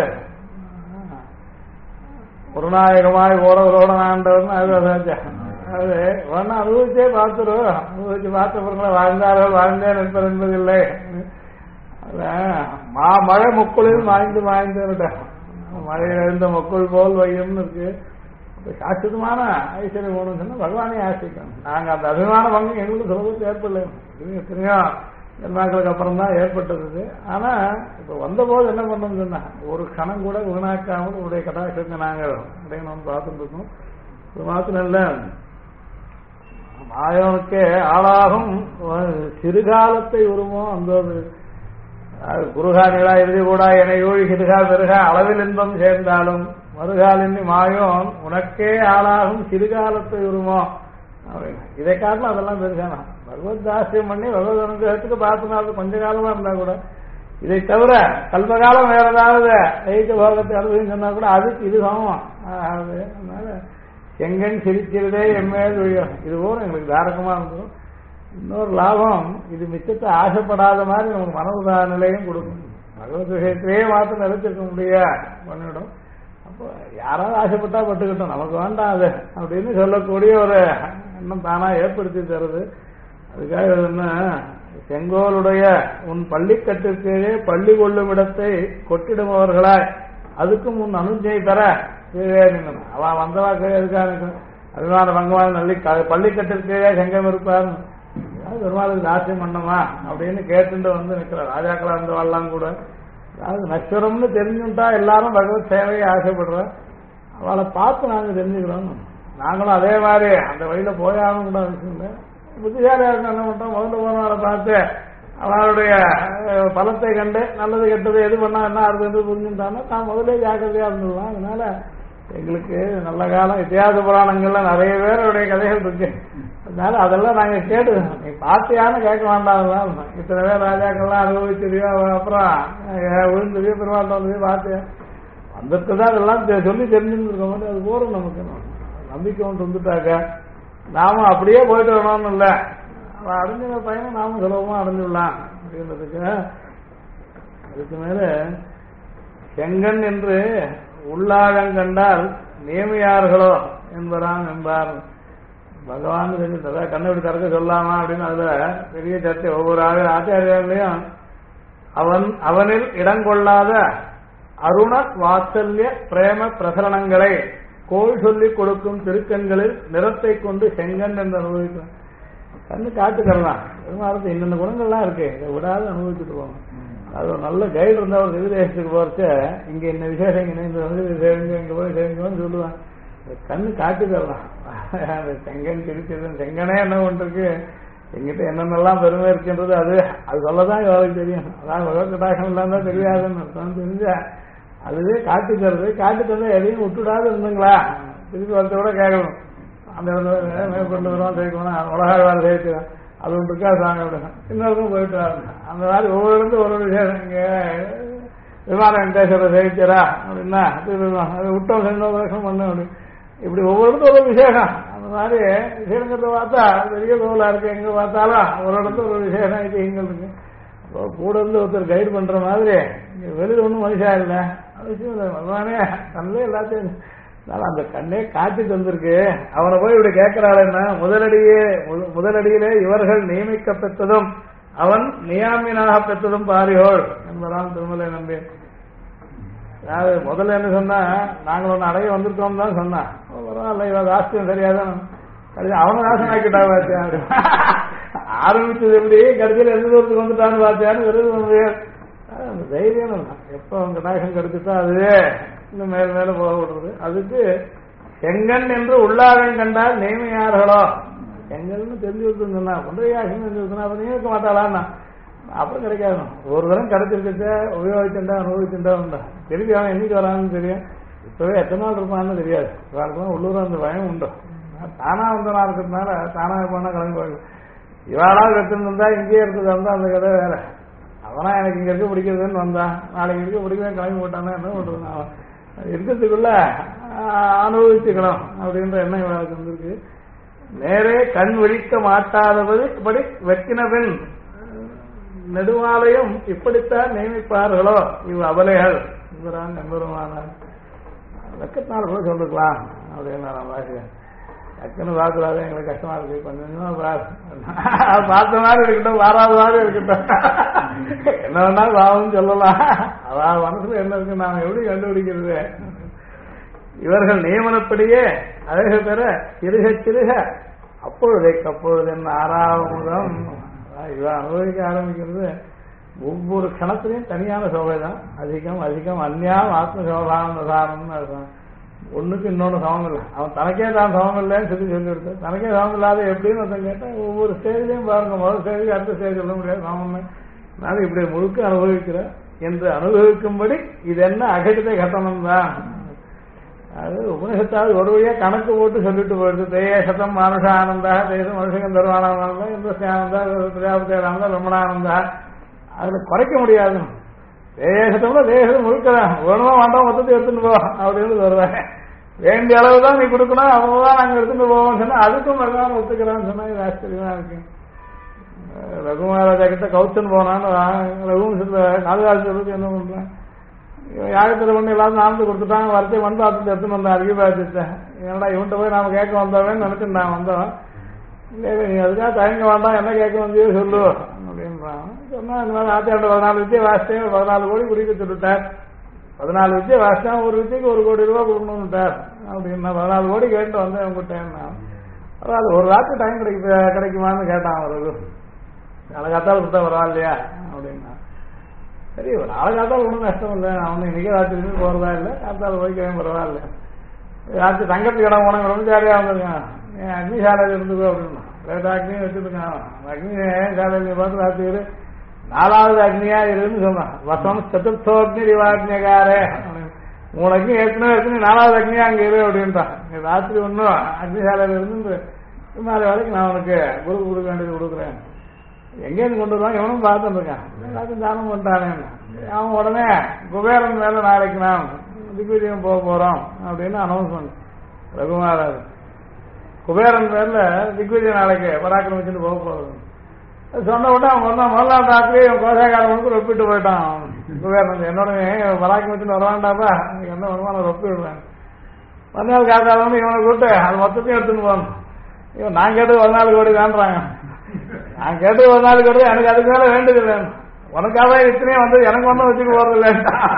குருநாயகமாய் ஓரவரோட ஆண்டவர்னு அது அது வேணா அனுபவிச்சே பார்த்துரும். அனுபவிச்சு பார்த்தவர்களை வாழ்ந்தார்கள் வாழ்ந்தேன் என்பது என்பதில்லை. மழை முக்குளில் மாய்ந்து மாய்ந்து மழை எழுந்த முக்குள் போல் வையம்னு இருக்கு. சாஸ்திரமான ஐஸ்வர்யம் போகணும்னு சொன்னா பகவானே ஆசிக்கணும். நாங்க அந்த அபிமான பங்கு எங்களுக்கு சுலபத்தை ஏற்படல, எத்தனையோ ஜென்மாக்களுக்கு அப்புறம் தான் ஏற்பட்டது. ஆனா இப்ப வந்த போது என்ன பண்ணோம்னு சொன்னா ஒரு கணம் கூட வீணாக்காமல் உடைய கடாட்சத்தை நாங்கள் அடையணும்னு பார்த்துட்டு இருக்கோம். ஒரு மாத்திரம் இல்ல, மாயவனுக்கே ஆளாகும் சிறுகாலத்தை உருமோ அந்த குருகா நிலா எழுதி கூட என யோழி சிறுகா பெருகா அளவில் இன்பம் சேர்ந்தாலும் மறுகாலினி மாயோன் உனக்கே ஆளாகும் சிறுகாலத்தை உருமோ அப்படின்னு. இதை காரணம் அதெல்லாம் பெருசானா பகவத் தாசியம் பண்ணி பகவத் அனுகிரகத்துக்கு பார்த்து கொஞ்ச காலமா இருந்தா கூட இதை தவிர கல்பகாலம் வேற ஏதாவது ஐக்க போகத்தை அனுபவம் சொன்னா கூட அதுக்கு இது சமம். அதனால செங்கன் சிரிக்கிறதே எம்மேல் ஒழியும் இது போல எங்களுக்கு தாரகமா இருந்தோம். இன்னொரு லாபம் இது மிச்சத்தை ஆசைப்படாத மாதிரி நமக்கு மனோதா நிலையும் கொடுக்கும். பகவத் விஷயத்திலேயே மாற்றம் நிலைச்சிருக்க முடிய பண்ணிவிடும். அப்போ யாராவது ஆசைப்பட்டா பட்டுக்கிட்டோம் நமக்கு வேண்டாம் அது அப்படின்னு சொல்லக்கூடிய ஒரு எண்ணம் தானா ஏற்படுத்தி தருது. அதுக்காக என்ன செங்கோலுடைய உன் பள்ளிக்கட்டிற்கே பள்ளி கொள்ளும் இடத்தை கொட்டிடுபவர்களாய் அதுக்கும் உன் அனுஜை தர கீழே நின்று அவன் வந்தவா கீழே இருக்காரு அபிமான பங்கமான நல்லி பள்ளிக்கட்டிற்கே செங்கம் இருப்பார் பெருமாளுக்கு தாசியம் பண்ணமா அப்படின்னு கேட்டுட்டு வந்து நிற்கிறார். ராஜாக்களா இருந்தவாள்லாம் கூட அதாவது நட்சரம்னு தெரிஞ்சுட்டா எல்லாரும் பகவத் சேவையை ஆசைப்படுறோம். அவளை பார்த்து நாங்க தெரிஞ்சுக்கிறோம். நாங்களும் அதே மாதிரி அந்த வழியில போயாலும் கூட அவசியம் இல்லை. புத்திசாலியா இருக்க என்ன பண்றோம் முதல்ல போனவரை பார்த்து அவளுடைய பலத்தை கண்டு நல்லது கெட்டது எது பண்ணா என்ன அர்த்தம் புரிஞ்சுட்டான்னா நான் முதலே ஜாக்கிரதையா இருந்துருவான். அதனால எங்களுக்கு நல்ல காலம் இத்தியாச புராணங்கள்ல நிறைய பேருடைய கதைகள் இருக்கு. அதனால அதெல்லாம் நாங்க கேட்டு நீ பார்த்தியான்னு கேட்க வேண்டாம். இத்தனை பேர் ராஜாக்கள்லாம் அனுபவிச்சதையோ அப்புறம் விழுந்ததையோ பெருமாட்டம் வந்ததையோ பார்த்தியா வந்திருக்குதான் அதெல்லாம் சொல்லி தெரிஞ்சுருக்க மாதிரி அது போறோம். நமக்கு நம்பிக்கை ஒன்று வந்துட்டாக்க நாம அப்படியே போயிட்டு வரணும்னு இல்லை அடைஞ்சின பையனை நாமும் சுலபமா அடைஞ்சிடலாம் அப்படின்றதுக்கு. அதுக்கு மேல செங்கன் என்று உள்ளாழங்கண்டால் நியமியார்களோ என்பதாம் என்பார் பகவான் தெரிஞ்சு கண்ணபடி திறக்க சொல்லாமா அப்படின்னு அதுல பெரிய சர்ச்சை. ஒவ்வொரு ஆச்சாரியர்களையும் அவனில் இடங்கொள்ளாத அருண வாத்சல்ய பிரேம பிரசரணங்களை கோள் சொல்லிக் கொடுக்கும் திருக்கண்களில் நிறத்தை கொண்டு செங்கன் என்று அனுபவிக்கலாம். கண்ணு காட்டுக்கலாம் பெருமாளுக்கு இன்னென்ன குணங்கள்லாம் இருக்கு இதை விடாது அனுபவிச்சுட்டு போகணும். அது ஒரு நல்ல கைடு இருந்தா ஒரு திவ்யதேசத்துக்கு போறச்ச இங்க இந்த விசேஷம் இந்த சேருங்க இங்க போய் சேருங்கன்னு சொல்லுவான். கண்ணு காட்டி தரலாம். செங்கன் திருச்சது செங்கனே என்ன பண்றதுக்கு எங்கிட்ட என்னென்னலாம் பெருமை இருக்குன்றது அது சொல்லதான் இவருக்கு தெரியும். அதான் கட்டாட்சம் இல்லாம தெரியாதுன்னு அர்த்தம் தெரிஞ்ச அதுவே காட்டி தருது. காட்டி தந்தா எதையும் விட்டுடாது இருந்துங்களா திருப்பி வரத்த கூட கேட்கணும். அந்த மேற்கொண்டு வருவோம் சேர்க்கணும் உலகாழ்வார் சேர்க்கலாம் அது ஒன்று இருக்கா சாங்க அப்படின்னா இன்னொருக்கும் போயிட்டு வரணும். அந்த மாதிரி ஒவ்வொரு இடத்துல ஒரு விசேஷம் இங்க விமான வெங்கடேஸ்வர சேவிச்சரா அப்படின்னா அது விட்டோம் ரெண்டு வருஷம் பண்ண அப்படின்னு இப்படி ஒவ்வொரு இடத்துல ஒரு விசேஷம். அந்த மாதிரி விசேஷங்கிறத பார்த்தா பெரிய கோவிலா இருக்கு எங்க பார்த்தாலும் ஒரு இடத்துல ஒரு விசேஷம் இது எங்க இருக்கு. கூட இருந்து ஒருத்தர் கைடு பண்ற மாதிரி வெளியில ஒன்றும் மனுஷா இல்லை அவசியம் இல்லை. பகவானே கண்ணே எல்லாத்தையும் அந்த கண்ணே காட்சி தந்திருக்கு. அவனை போய் இப்படி கேட்கிறாள்னா முதலடியிலே இவர்கள் நியமிக்க பெற்றதும் அவன் நியாமினாக பெற்றதும் பாரியோள் என்பதான் திருமலை நம்பி. அதாவது முதல்ல என்ன சொன்னா நாங்கள் ஒன்று அடைய வந்திருக்கோம் தான் சொன்னான். பரவாயில்ல இவ ராஷ்டிரம் சரியாதான் அவனை ராசன் ஆக்கிட்டான் பார்த்தியா ஆரம்பிச்சது எப்படி கடைசியில் எந்த தூரத்துக்கு வந்துட்டான்னு பார்த்தியான்னு வெறும் அந்த தைரியம் எப்ப அவங்க நாயகம் கிடைச்சிட்டா அதுவே இன்னும் மேல மேல போக விடுறது. அதுக்கு செங்கன் என்று உள்ளாரம் கண்டால் நேமியார்களோ செங்கல்னு தெரிஞ்சு கொடுத்துன்னு சொன்னா ஒன்றையாசம் தெரிஞ்சு கொடுத்தா அப்ப நியமிக்க மாட்டாளான்னா அப்புறம் கிடைக்காது. ஒரு தரம் கிடைச்சிருக்க உபயோகிச்சுட்டா அனுபவிச்சுட்டா உண்டா திருப்பி அவன் என்னைக்கு வரான்னு தெரியும். இப்பவே எத்தனை நாள் இருப்பான்னு தெரியாது. வாழ்க்கை உள்ளூர் அந்த பயம் உண்டு. தானா வந்தனா இருக்கிறதுனால தானா போனா கிளம்பி போயிடும். இவாளாவது எடுத்துருந்தா இங்கேயே இருக்கிறதா இருந்தா அந்த கதை வேற. அவனா எனக்கு இங்க இருக்க பிடிக்கிறதுன்னு வந்தான் நாளைக்கு இருக்க பிடிக்கவே கிளம்பி போட்டானா என்ன பண்றது. அவன் இருக்கிறதுக்குள்ள அனுபவிச்சுக்கணும் அப்படின்ற எண்ணம் இவனுக்கு வந்திருக்கு. நேரே கண் விழிக்க மாட்டாதபடி வெக்கின பின் நெடுமாலையும் இப்படித்தான் நியமிப்பார்களோ இவ் அபலைகள் என்பதான் நம்பருமானார். வெக்கத்தினால கூட சொல்லிருக்கலாம் அப்படின்னு டக்குன்னு பார்க்கலாது எங்களுக்கு கஷ்டமா இருக்கு கொஞ்சம் கொஞ்சமா பார்த்த மாதிரி இருக்கட்டும் வாராத மாதிரி இருக்கட்டும் என்ன வேணாலும் பாவம்னு சொல்லலாம். அதாவது மனசுல என்ன இருக்கு நாம எப்படி கண்டுபிடிக்கிறது. இவர்கள் நியமனப்படியே அழகு பெற சிறுக சிறுக அப்பொழுது என்ன ஆறாவதும் இவன் அனுபவிக்க ஆரம்பிக்கிறது. ஒவ்வொரு கணத்திலையும் தனியான சோகை தான். அதிகம் அதிகம் அந்நியாம் ஆத்ம சோகானம்னு இருக்கும். ஒண்ணுக்கு இன்னொன்னு சமம் இல்லை. அவன் தனக்கே தான் சமம் இல்லைன்னு சொல்லி கொடுத்து தனக்கே சமம் இல்லாத எப்படின்னு ஒருத்தன் கேட்டேன். ஒவ்வொரு ஸ்டேஜ்லையும் பாருங்க முதல் ஸ்டேஜுக்கு அடுத்த ஸ்டேஜ் சொல்ல முடியாது சமம்னு. நான் இப்படி முழுக்க அனுபவிக்கிறேன் என்று அனுபவிக்கும்படி இது என்ன அகட்டத்தை கட்டணம் தான். அது உபனிஷத்தாவது ஒரு வழியா கணக்கு போட்டு சொல்லிட்டு போயிடுது. தேசதம் மனுஷ ஆனந்தா, தேசம் மனுஷன் தருவானந்தா, இந்திரஸ்தி ஆனந்தா, பிரஜாபதி ஆனந்தா, பிரம்மணானந்தா. அதுல குறைக்க முடியாது. தேசத்தோட தேசம் முழுக்கதான் வேணுமா வேண்டாம் மொத்தத்தை எடுத்துட்டு போ அப்படின்னு சொல்றாங்க. வேண்டிய அளவு தான் நீ கொடுக்கணும், அவ்வளவுதான் நாங்க எடுத்துட்டு போவோம் சொன்னா அதுக்கும் பகவான் ஒத்துக்கிறான்னு சொன்னா இது ஆச்சரியமா இருக்கு. ரகுமாராஜா கிட்ட கௌத்தன் போனான்னு ரகுவம்சத்துல காலகாலத்து சொல்றது என்ன பண்றேன், யாகத்துல பண்ணி எல்லாரும் ஆனந்து கொடுத்துட்டாங்க, வரத்தை மண்பாத்திரத்தை எடுத்துன்னு வந்தேன் அருகிபாத்தியத்தை. ஏன்னா இவன்கிட்ட போய் நாம கேட்க வந்தவன்னு நினைச்சு நான் வந்தோம். இல்லை நீ அதுக்காக தயங்க வேண்டாம், என்ன கேட்க வந்தியோ சொல்லு அப்படின்றான். சொன்னா இந்த மாதிரி ஆத்தியாண்டு 14 வித்தியை வாசித்தேன், 14 கோடி குடிக்க சொல்லிட்டார். 14 வித்தியை வாசித்தேன், ஒரு வித்தியக்கு 1 கோடி ரூபா கொடுக்கணும்ட்டார் அப்படின்னா 14 கோடி கேட்டு வந்தேன் உங்ககிட்ட. அதாவது ஒரு ராத்திரி டைம் கிடைக்குமான்னு கேட்டான் அவருக்கு. நாளைக்காத்தால் கொடுத்தா பரவாயில்லையா அப்படின்னா. சரி ஒரு நாளைக்காத்தால் ஒன்றும் கஷ்டம் இல்லை, அவனு இன்னைக்கே ராத்திரிக்கு போறதா இல்லை, காத்தால் போய்க்கவே பரவாயில்ல. ராத்திரி தங்கத்துக்கு இடம் போன ரொம்ப ஜாலியாக வந்திருக்கான். அக்னி சாலையில் இருந்துக்கோ அப்படின்னா வேற அக்னியும் வச்சுருக்கான். அக்னி சாலையில் பார்த்து ராத்திரி 4வது அக்னியா இருன்னு சொன்னான். வசம் சதுர்த்தோக்னி ரிவாக்னியகாரே, 3 அக்னி ஏற்கனவே இருக்கு, 4வது அக்னியா அங்கே இரு அப்படின்ட்டான். ராத்திரி ஒன்றும் அக்னி சாலையில் இருந்து நாளை வரைக்கும் நான் உனக்கு குரு கொடுக்க வேண்டியது கொடுக்குறேன். எங்கேருந்து கொண்டு வருவான் இவனும் பார்த்துட்டு இருக்கான். எல்லாத்தையும் தானம் பண்ணிட்டானே. அவன் உடனே குபேரன் மேல நாளைக்கு நாம் திக்விஜயம் போக போறோம் அப்படின்னு அனௌன்ஸ்மெண்ட். ரகுமாராஜ் குபேரன் பேர்ல திக்விஜயம் நாளைக்கு பராக்கிரமிச்சுட்டு போக போறது சொன்ன உடனே அவன் முதலாம் ராத்திரி கோஷாக்காரனுக்கு ஒப்பிட்டு போயிட்டான். குபேரன் என்னோட பராக்கிரமிச்சுட்டு வரவாண்டாப்பா என்ன வருமானம் ஒப்பி விடுவேன். மறுநாள் காக்காரன் இவனை கூப்பிட்டு அது மொத்தத்தையும் எடுத்துன்னு போகணும். இவன் நான் கேட்டு 14 கோடி தான்றாங்க. நான் கேட்டு 14 கோடி, எனக்கு அதுக்கு மேல வேண்டியது இல்லை, உனக்காக இத்தனையும் வந்து எனக்கு ஒன்றும் வச்சுட்டு போறது இல்லை.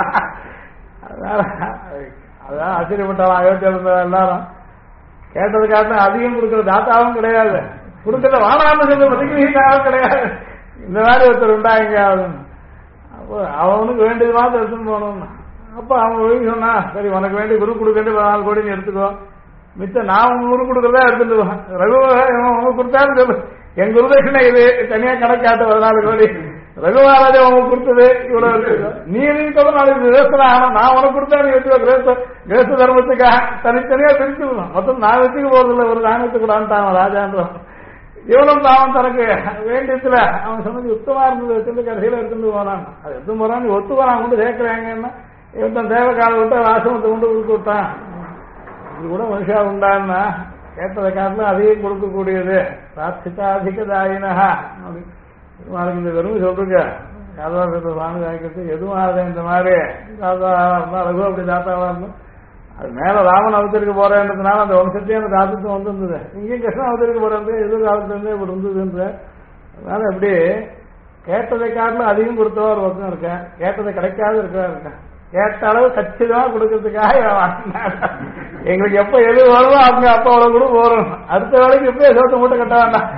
அதான் ஆச்சரியப்பட்டாலும் அயோத்தியா இருந்த எல்லாரும் கேட்டதுக்காக அதிகம் கொடுக்கற தாத்தாவும் கிடையாது, கொடுக்கற வானான்னு சொல்ல மதிக்கிறாவும் கிடையாது. இந்த மாதிரி ஒருத்தர் உண்டாங்க. அப்போ அவனுக்கு வேண்டியது மாதிரி எடுத்துன்னு போகணும். அப்ப அவன் ஒழுங்கி சொன்னா சரி உனக்கு வேண்டிய குரு கொடுக்க வேண்டிய 14 கோடி எடுத்துக்கோ, மிச்சம் நான் குரு கொடுக்கறதா எடுத்துட்டு போவேன். ரகு உங்களுக்கு கொடுத்தாலும் சொல்லு, என் குருதட்சிணை இது தனியா கணக்காட்டு 14 கோடி, ரகுமாராஜா உனக்கு கொடுத்தது இவ்வளவு இருக்கு, நீ நாளைக்கு கிரேஸ்தனா ஆனா நான் உனக்கு கொடுத்தா நீ வச்சுக்கோ, கிரேஸ்த தர்மத்துக்காக தனித்தனியா பிரிச்சுக்கணும். மொத்தம் நான் வச்சுக்க போறதில்ல, ஒரு நாணயத்துக்கு கூடான்ட்டான் ராஜான்றான். இவனும் அவன் தனக்கு வேண்டியதுல அவன் சொன்னது யுத்தமா இருந்தது வச்சிருந்து கடைசியில எடுத்துட்டு போனான். அது எடுத்து போறான், நீ ஒத்து போறான் கொண்டு சேர்க்கிறாங்கன்னா இவன் தன் தேவை கால விட்டு ஆசிரமத்தை கொண்டு கொடுத்து விட்டான். இது கூட மனுஷா உண்டான்னா கேட்டதை காட்டிலும் அதிகம் கொடுக்கக்கூடியது. பிரார்த்திதாதிக தாயினஹா அப்படின்னு இந்த வெறுமை சொல்றீங்க. யாதவ சுவாமி வாய்க்கிறது எதுவும் ஆகுது. இந்த மாதிரி தாத்தாவா இருந்தா ரகு அப்படி தாத்தாவா இருந்தோம். அது மேல ராமன் அவதரிக்க போறேன்றதுனால அந்த வம்சத்தையும் அந்த தாத்தத்துவம் வந்துருந்தது. இங்கேயும் கிருஷ்ணன் அவதரிக்க போறது எதிர்காலத்திலிருந்தே இப்படி இருந்ததுன்ற. அதனால எப்படி கேட்டதை காட்டிலும் அதிகம் கொடுத்தவர் ஒருத்தம் இருக்கேன், கேட்டதை கிடைக்காத இருக்கேன். கேட்ட அளவு கச்சிதமா கொடுக்கறதுக்காக எங்களுக்கு எப்ப எது வருமோ அவங்க அப்ப அவ்வளவு கூட போறோம். அடுத்த வேலைக்கு எப்ப சோத்த மூட்டை கட்ட வேண்டாம்,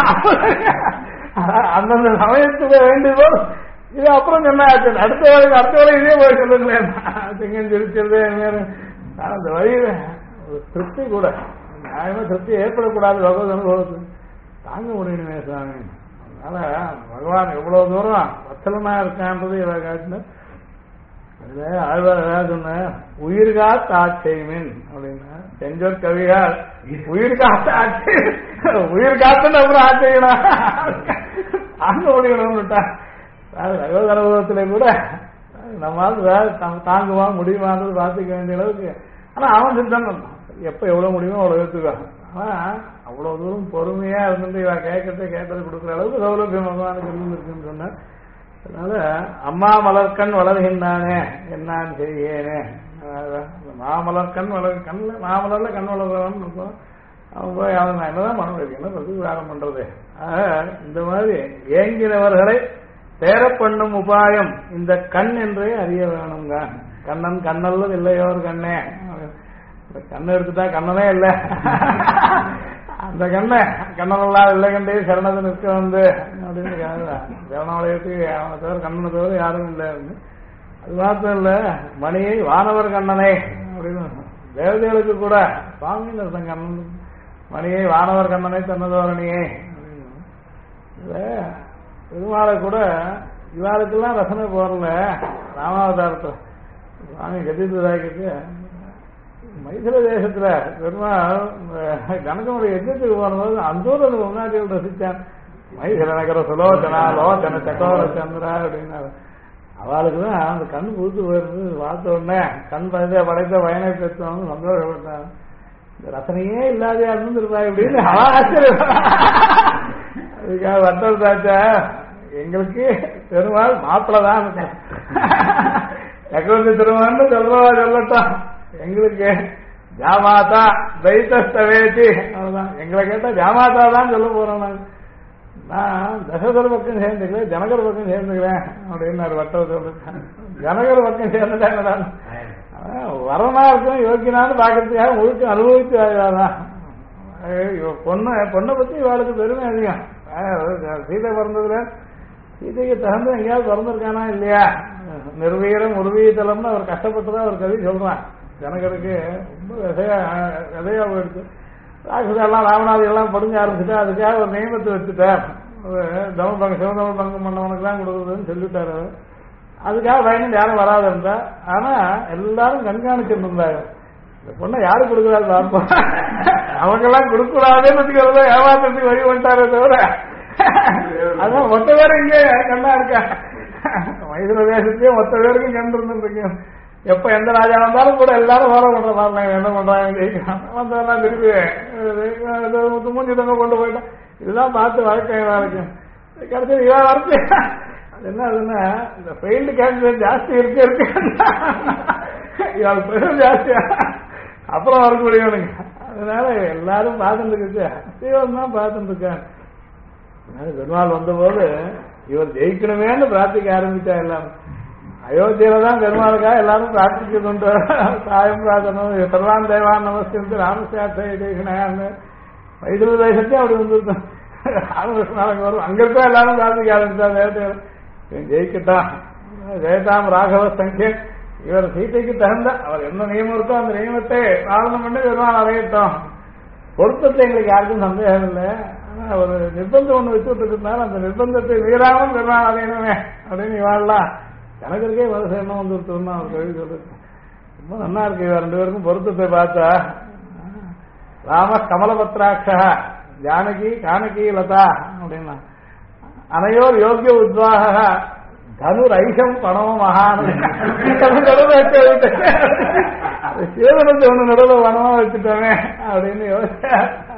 அந்தந்த சமயத்துக்கு வேண்டியதோ இது அப்புறம் என்ன ஆச்சு. அடுத்த வேலை இதே போய் சொல்லுங்களேன். செங்கன் சிரிச்சது அந்த வழி ஒரு திருப்தி கூட நியாயமா திருப்தி ஏற்படக்கூடாது. பகவத் அனுபவத்துக்கு தாங்க முடியணுமே சாமி. அதனால பகவான் எவ்வளவு தூரம் வச்சலமா இருக்கான்றது இதை காட்டின. அதுல ஆழ்வார் சொன்ன உயிர் காத்து ஆட்சேமின் அப்படின்னா செஞ்சோர் கவிகார் உயிர் காத்து ஆட்சி, உயிர் காத்துன்னு அப்புறம் ஆட்சியணும் தாங்க முடியணும்னுட்டா. பகவத் அனுபவத்திலே கூட நம்மளால தாங்குவா முடியுமான்றது பார்த்துக்க வேண்டிய அளவுக்கு. ஆனா அவன் சிந்தனை எப்ப எவ்வளவு முடியுமோ அவ்வளவு எடுத்துக்கான். ஆனா அவ்வளவு தூரம் பொறுமையா இருந்து இவன் கேட்டதை கொடுக்குற அளவுக்கு சௌலபியம் பகவானுக்கு இருந்துருக்குன்னு சொன்ன. அதனால அம்மா மலர்கண் வளர்கின்றானே என்னான்னு செய்யேனே, மாமலர்கண் கண்ணில் மாமலர்ல கண் வளர்றவன் இருக்கும். அவன் போய் அவன் என்னதான் பண்ண முடியும், என்ன பிரதிகாரம் பண்றது. இந்த மாதிரி ஏங்கினவர்களை சேர பண்ணும் உபாயம் இந்த கண் என்றே அறிய வேணுங்க. கண்ணன் கண்ணல்ல இல்லையோ ஒரு கண்ணே, கண்ணை எடுத்துட்டா கண்ணனே இல்லை, அந்த கண்ணை கண்ணனெல்லாம் இல்லை கண்டே சரணத்தை நிற்க வந்து அப்படின்னு சரணாலயத்துக்கு அவனை தவிர கண்ணனை தவிர யாரும் இல்லை. அது மாத்திரம் இல்ல, மணியை வானவர் கண்ணனை அப்படின்னு தேவதைகளுக்கு கூட சுவாமின்னு அர்த்தம். கண்ணன் மணியை வானவர் கண்ணனை தன்னதோரணியை அப்படின்னு. பெருமாளை கூட இவாளுக்கெல்லாம் ரசனை போறல ராமாவதாரத்தில் சுவாமி கதிதாய்க்கு மைசூர தேசத்துல பெருமாள் கணக்கனுடைய யஜ்ஜத்துக்கு போனபோது அந்த ஊர் முன்னாடிகள் ரசிச்சான். மைசூர நகர சுலோச்சனா லோச்சன சக்கோர சந்திரா அப்படின்னாரு. அவளுக்குதான் அந்த கண் பூத்து போயிருந்து பார்த்த உடனே கண் படைத்த பயனை பெற்றவங்க சந்தோஷப்பட்டாங்க. இந்த ரசனையே இல்லாதையா இருந்திருப்பா இப்படின்னு ஆச்சரியம். அதுக்காக வட்டல் தாச்சா எங்களுக்கு பெருமாள் மாப்பிள்ளதான் சக்கரவர்த்தி திருமணம்னு சொல்றவா சொல்லட்டும், எங்களுக்கு ஜாமாதா தைத்தவேதி அவ்வளவுதான். எங்களை கேட்டா ஜாமாதா தான் சொல்ல போறோம். நான் தசரதர் பக்கம் சேர்ந்துக்கிறேன், ஜனகர் பக்கம் சேர்ந்துக்கிறேன் அப்படின்னு வட்டல் சொல்லிருக்கேன். ஜனகர் பக்கம் சேர்ந்துட்டாங்க. வரனா இருக்கும் யோக்கியனான்னு பாக்கிறதுக்காக முழுக்க அனுபவித்து ஆகிறாதான். பொண்ணை பத்தி இவாளுக்கு பெருமை அதிகம். சீதை பிறந்ததுல சீதைக்கு தகுந்த எங்கேயாவது பிறந்திருக்கானா இல்லையா? நிர்வீரம் உருவீதலம்னு அவர் கஷ்டப்பட்டுதான் ஒரு கவி சொல்றான். ஜனகருக்கு ரொம்ப விதையா போயிடுச்சு. ராட்சதெல்லாம் ராவணாதி எல்லாம் படிஞ்ச ஆரம்பிச்சுட்டா அதுக்காக ஒரு நியமத்தை வச்சுட்டார். தமிழ் பங்கு சிவதமிழ் பங்கு மன்னவனுக்கு தான் கொடுக்குறதுன்னு சொல்லிட்டாரு. அதுக்காக பயந்து யாரும் வராது இருந்தா. ஆனா எல்லாரும் கண்காணிச்சுட்டு இருந்தாங்க. இந்த பொண்ணை யாரு கொடுக்குறாரு பார்ப்போம், அவங்கெல்லாம் கொடுக்கூடாதுன்னு ஏமாத்துறதுக்கு வழி வந்துட்டாரே தவிர அதான் மொத்த பேரும் இங்கே கண்ணா இருக்கா. மைசூர தேசத்தையும் மொத்த பேருக்கும் கண்டு இருந்துருக்கு. எப்ப எந்த ராஜா வந்தாலும் கூட எல்லாரும் ஃபாலோ பண்ற மாதிரி என்ன பண்றாங்க வந்ததெல்லாம் திருப்பி மூஞ்சி தங்க கொண்டு போயிட்டேன். இதுதான் பார்த்து வாழ்க்கை இருக்கும். கடைசி இவா வரது என்ன அதுன்னா இந்த ஃபெயில்டு கேண்டிடேட் ஜாஸ்தி இருக்கு இவாள் பிரச்சனை ஜாஸ்தியா அப்புறம் வரக்கூடியவனுங்க. அதனால எல்லாரும் பார்த்துட்டு இருக்கு, சிவன் தான் பார்த்துட்டு இருக்காங்க. பெருமாள் வந்தபோது இவர் ஜெயிக்கணுமேன்னு பிரார்த்திக்க ஆரம்பிச்சா. எல்லாம் அயோத்தியில தான் பெருமாளுக்காக எல்லாரும் பிரார்த்திச்சுட்டு சாயம் பிரார்த்தனும் சர்வான் தேவான் நமஸ்கரித்து ராமசாட்சியான்னு மைசூர் தேசத்தையும் அப்படி வந்துருக்கோம். ராமகிருஷ்ணாளுக்கு வரும் அங்க இருக்கா எல்லாரும் பிரார்த்திக்க ஆரம்பிச்சா. தேவத்தையில ஜெயிக்கட்டான் ஜெயதாம் ராகவ சங்கியன். இவர் சீதைக்கு தகுந்த அவர் என்ன நியமம் இருக்கோ அந்த நியமத்தை பாலனம் பண்ணி பெருமாள் அடையட்டும். பொருத்தத்தை எங்களுக்கு யாருக்கும் சந்தேகம் இல்லை. ஆனா ஒரு நிர்பந்தம் ஒண்ணு வச்சுட்டு இருந்தாலும் அந்த நிர்பந்தத்தை மீறாமல் பெருமாள் அடையணுமே அப்படின்னு இவாள்லாம் கணக்கருக்கே வருஷம் என்ன வந்துருத்தோம்னா அவர் கழுவி சொல்லிருக்கேன். ரொம்ப நல்லா இருக்கு. இவ ரெண்டு பேருக்கும் பொருத்தத்தை பார்த்தா ராம கமலபத்ராட்சா ஜானகி கானகி லதா அப்படின்னா அனையோர் யோகிய உத்வாக தனுர் ஐஷம் பணமும் மகான் சேதனத்தை ஒண்ணு நடுவில் பணமா வச்சுட்டோமே அப்படின்னு யோசிச்சா.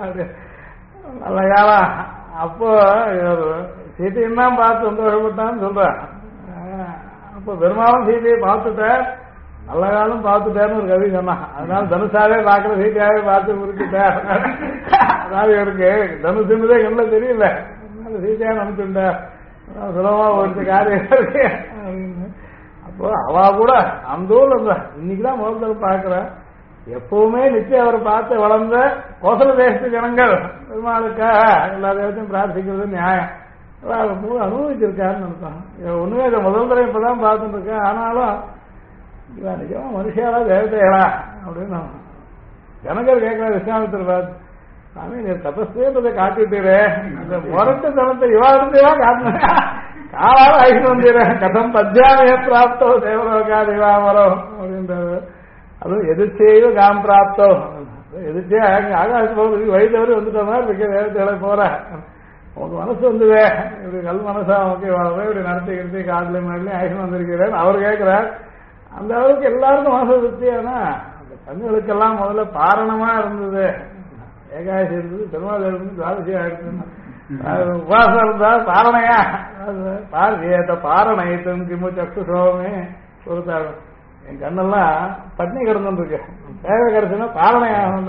நல்ல காலம். அப்போ சீத்தையும் தான் பார்த்து சந்தோஷப்பட்டான்னு சொல்றேன். அப்போ பெருமாளும் சீதையை பார்த்துட்டார், நல்ல காலம் பார்த்துட்டார்னு ஒரு கவி சொன்னான். அதனால தனுஷாவே பார்க்கற சீதையாவே பார்த்து குறிப்பிட்டார். அதாவது இவருக்கு தனுஷுன்றதே கண்ணில் தெரியல, சீதையா நினைச்சுட்டார். சுலபமா ஒரு காரியம் இருக்கு அப்படின்னு. அப்போ அவ கூட அந்த ஊர்ல இருந்தா இன்னைக்குதான் முதல் பாக்குற. எப்பவுமே நிச்சயம் அவரை பார்த்து வளர்ந்த கோசல தேசத்து ஜனங்கள் பெருமாளுக்காக எல்லா தேவத்தையும் பிரார்த்திக்கிறது நியாயம். அனுபவிச்சிருக்காருன்னு நினைப்பான். ஒண்ணுமே இதை முதல் தடவை இப்பதான் பார்த்துட்டு இருக்கேன். ஆனாலும் இவன் நிஜமா மனுஷியாரா தேவதைகளா அப்படின்னு ஜனகர் கேட்கிற விஸ்வாமித்திர பார்த்து சாமி நீ தபஸ்தேன்றதை காட்டிட்டீரே, இந்த முரட்டு தனத்தை இவாழ்ந்தேவா காட்டின காலால ஐந்து வந்தீரேன் கதம் பத்யாமைய பிராப்தோ தேவலோகா திவாமரோ அப்படின்றது. அதுவும் எதிர்ச்சேயோ காம் பிராப்தோ எதிர்ச்சே ஆகாச போகிறதுக்கு வயதவரை வந்துட்ட மாதிரி இருக்க தேவதைகளை போற உங்க மனசு வந்துவே இப்படி கல் மனசா ஓகே வாழவே இப்படி நடத்தி காதலி மாதிரிலையும் ஐசன் வந்திருக்கிறேன் அவர் கேட்கிறார். அந்த அளவுக்கு எல்லாருக்கும் மனசு திருப்தியானா அந்த கண்களுக்கெல்லாம் முதல்ல பாரணமா இருந்தது. ஏகாதசி இருந்தது, பெருமாள் இருந்தது, துவாதசியா இருக்குன்னு உபாசம் இருந்தா பாரணையா ஏத்த பாரணையத்தன் கிமு சக்ஷுஷோமே பொறுத்தாரு. என் கண்ணெல்லாம் பட்னி கிடந்துருக்கு, தேவை கிடைச்சுன்னா பாரணையாகும்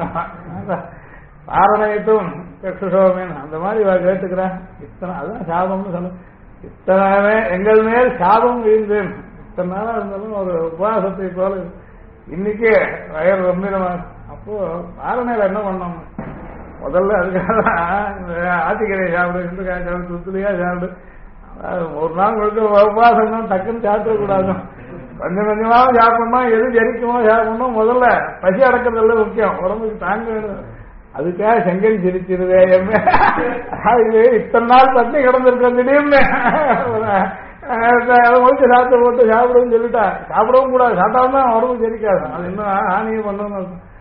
பாரணையத்தும் சக்ஷுஷோமேன்னு அந்த மாதிரி இவ கேட்டுக்கிறேன். இத்தனை அதுதான் சாபம்னு சொல்ல. இத்தனை எங்கள் மேல் சாபம் வீழ்ந்தேன். இத்தனை நாளா இருந்தாலும் ஒரு உபவாசத்தை போல இன்னைக்கு வயர் கம்பீரமா. அப்போ பாரணையில என்ன பண்ணோம் முதல்ல அதுக்காக ஆத்திக்கரை சாப்பிடு, இந்துக்காய் சாப்பிடு, சுத்துலையா சாப்பிடு. ஒரு நாள் முழுக்க உபவாசம் டக்குன்னு சாப்பிடக்கூடாது, கொஞ்சம் கொஞ்சமாவும் சாப்பிடணும். எது ஜரிக்குமோ சாப்பிடணும். முதல்ல பசி அடக்கிறதெல்லாம் முக்கியம், உடம்புக்கு தாங்க வேணும். அதுக்காக செங்கல் சிரிச்சிருவே இத்தனை நாள் பட்டி கிடந்திருக்கோம் திடீர்னு அதை முடிச்சு சாப்பிட்டு போட்டு சாப்பிடுன்னு சொல்லிட்டா சாப்பிடவும் கூடாது. சாப்பிட்டாலும் தான் உடம்பு ஜெரிக்காது. அது இன்னும் ஆணியும் பண்ணணும்.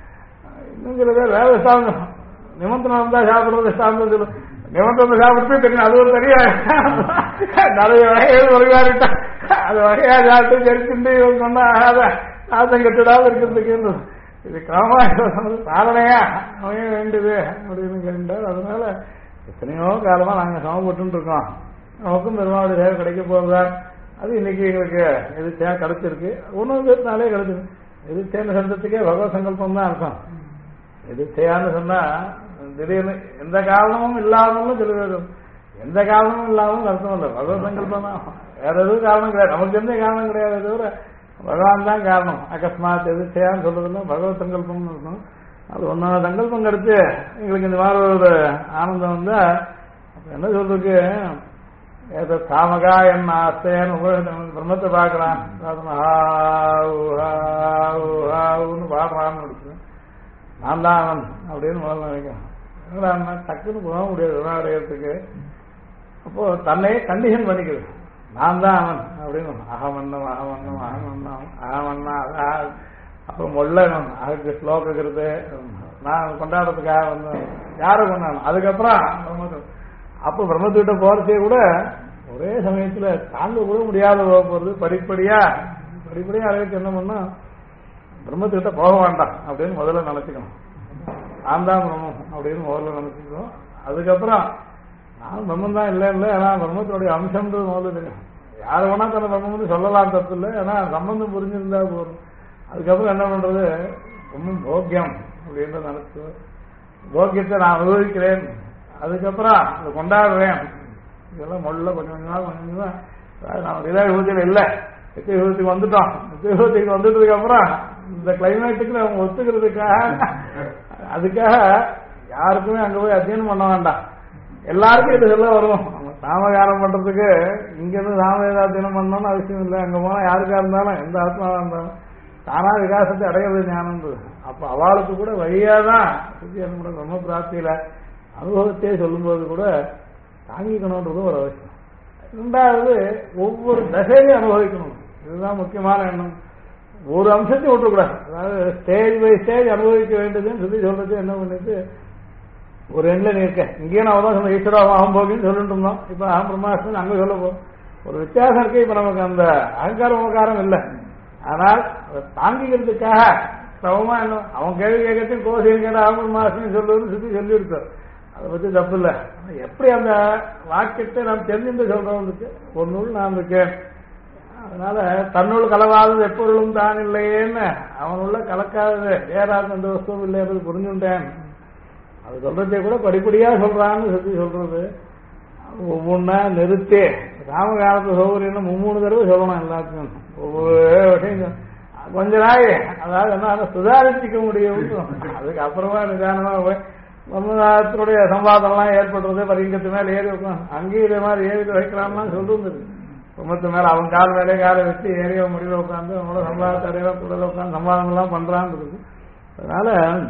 இன்னும் சில பேர் வேலை சாப்பிடும் நிமந்திரம் வந்தா சாப்பிடுறது சாப்பிடுறது சொல்லும். நிமந்திரம் சாப்பிட்டு தெரியும் அது ஒரு பெரிய நிறைய வகைகள் வருவாருட்டா அது வகையா சாப்பிட்டு தெரிச்சுட்டு இவங்க சொன்னா நாசம் கட்டுடாது இருக்கிறதுக்கு இது காமாக சாதனையா அமைய வேண்டியது அப்படின்னு கேட்டார். அதனால எத்தனையோ காலமா நாங்க சமப்பட்டு இருக்கோம். நமக்கும் பெருமாளுடைய சேவை கிடைக்க போறதா அது இன்னைக்கு எங்களுக்கு எதிர்த்தையா கிடைச்சிருக்கு. ஒன்றுனாலே கிடைச்சிருக்கு. எதிர்த்தேன்னு சொல்றதுக்கே பகவத் சங்கல்பம் தான் இருக்கும். எதிர்த்தையான்னு சொன்னா திடீர்னு எந்த காரணமும் இல்லாமலும் சொல்லுவது, எந்த காரணமும் இல்லாமல் அர்த்தம் இல்லை. பகவத் சங்கல்பம் தான், வேற எதுவும் காரணம் கிடையாது. நமக்கு எந்த காரணம் கிடையாது, தவிர பகவான் தான் காரணம். அகஸ்மாத் எதிர்த்தையான்னு சொல்றதுல பகவத் சங்கல்பம்னு இருக்கும். அது ஒன்னான சங்கல்பம் கிடைச்சு எங்களுக்கு இந்த மாதிரி ஒரு ஆனந்தம் வந்தா என்ன சொல்றதுக்கு காமகா என் ஆசைன்னு பிரம்மத்தை பார்க்கலாம் பாடுறான்னு முடிச்சு நான் தான் அவன் அப்படின்னு முதல்ல நினைக்கிறேன். டக்குன்னு போக முடியாது விளையாடுறதுக்கு. அப்போ தன்னையே கண்டிஷன் பண்ணிக்குது. நான் தான் அவன் அப்படின்னு அகமன்னம் அகமன்னம் அகமன்னம் அகமன்னா அப்புறம் மொல்லணும் அதுக்கு ஸ்லோகிறது நான் கொண்டாடுறதுக்காக வந்து யாரை கொண்டாடணும். அதுக்கப்புறம் அப்போ பிரம்மத்துக்கிட்ட போறதே கூட ஒரே சமயத்துல தாங்க கூட முடியாத போறது. படிப்படியா அதுக்கு என்ன பண்ணா பிரம்மத்துக்கிட்ட போக வேண்டாம் அப்படின்னு முதல்ல நினைச்சுக்கணும். நான் தான் பிரம்மம் அப்படின்னு முதல்ல நினைச்சுக்கணும். அதுக்கப்புறம் நான் பிரம்மம் தான் இல்லை ஏன்னா பிரம்மத்தினுடைய அம்சம்ன்றது முதல்ல தெரியும். யார் வேணா தன்னை பிரம்மம்னு சொல்லலாம், தப்பு இல்லை. ஏன்னா சம்பந்தம் புரிஞ்சிருந்தா போதும். அதுக்கப்புறம் என்ன பண்றது, பிரம்மம் போக்கியம் அப்படின்னு நினைச்சு போக்கியத்தை நான் அனுபவிக்கிறேன். அதுக்கப்புறம் அதை கொண்டாடுறேன். இதெல்லாம் மொல்ல கொஞ்சம் கொஞ்சமா நம்ம நிலா விபூதியில் இல்லை, நித்திய விபூதிக்கு வந்துட்டோம். நித்திய விபூதிக்கு வந்துட்டதுக்கு அப்புறம் இந்த கிளைமேட்டுக்கு நம்ம ஒத்துக்கிறதுக்காக அதுக்காக யாருக்குமே அங்க போய் அத்தியனம் பண்ண வேண்டாம். எல்லாருக்கும் இது சொல்ல வரும். சாமகாரம் பண்றதுக்கு இங்க இருந்து சாமவேதாத்தியனம் பண்ணணும்னு அவசியம் இல்லை. அங்க போனா யாருக்கா இருந்தாலும் எந்த ஆத்மாவா இருந்தாலும் தானா விகாசத்தை அடையிறது ஞானம்ன்றது. அப்ப அவளுக்கு கூட வழியாதான் பிரம்ம பிராப்தியில அனுபவத்தையே சொல்லும்போது கூட தாங்கிக்கணும்ன்றது ஒரு அவசியம். ரெண்டாவது ஒவ்வொரு தசையிலையும் அனுபவிக்கணும். இதுதான் முக்கியமான எண்ணம். ஒரு அம்சத்தையும் விட்டுக்கூடாது. அதாவது ஸ்டேஜ் பை ஸ்டேஜ் அனுபவிக்க வேண்டியதுன்னு சொல்லி சொல்றது என்ன பண்ணிட்டு ஒரு எண்ணில் நீ இருக்க இங்கேயே நான் தான் சொன்ன ஈஸ்வரா ஆகும் போகுன்னு சொல்லிட்டு இருந்தோம். இப்ப அகம் பிரம்மாஸ்மி அங்க சொல்ல போகும். ஒரு வித்தியாசம் இருக்கு. இப்ப நமக்கு அந்த அகங்காரம் உமகாரம் இல்லை. ஆனால் அதை தாங்கிக்கிறதுக்காக சமமா என்ன அவன் கேள்வி கேட்கறதையும் கோசியம் கேட்ட அகம் பிரம்மாஸ்மி சொல்லுன்னு சொல்லி இருக்கார். அதை பத்தி தப்பு இல்லை. எப்படி அந்த வாக்கியத்தை நாம் தெரிஞ்சுட்டு சொல்றவங்களுக்கு ஒரு நூல் நான் இருக்கேன். அதனால தன்னுள் கலவாதது எப்பொருளும் தான் இல்லையேன்னு அவனுள்ள கலக்காதது ஏறாது அந்த வஸ்துவும் இல்லைன்றது புரிஞ்சுட்டேன். அது சொல்றதே கூட படிப்படியா சொல்றான்னு சொல்றது ஒவ்வொன்னா நிறுத்தி ராமகாலத்து சௌகரியம் 3 தடவை சொல்லணும் எல்லாத்துக்கும். ஒவ்வொரு விஷயம் கொஞ்ச நாள் அதாவது என்ன சுதாரிச்சிக்க முடியும். அதுக்கு அப்புறமா நிதானமா போய் மன்மதாத்தினுடைய சம்பாதம்லாம் ஏற்படுறது பரிங்கத்து மேல ஏறி வைக்கணும். அங்கேயும் இதே மாதிரி ஏறி வைக்கலாம்லாம் சொல்றது. கும்பத்து மேல அவன் கால் மேலே காலை வச்சு ஏறிய முடிவில் உட்காந்து அவனோட சம்பாதத்தை அடையா கூட உட்காந்து சம்பாதங்கள்லாம் பண்றான்னு. அதனால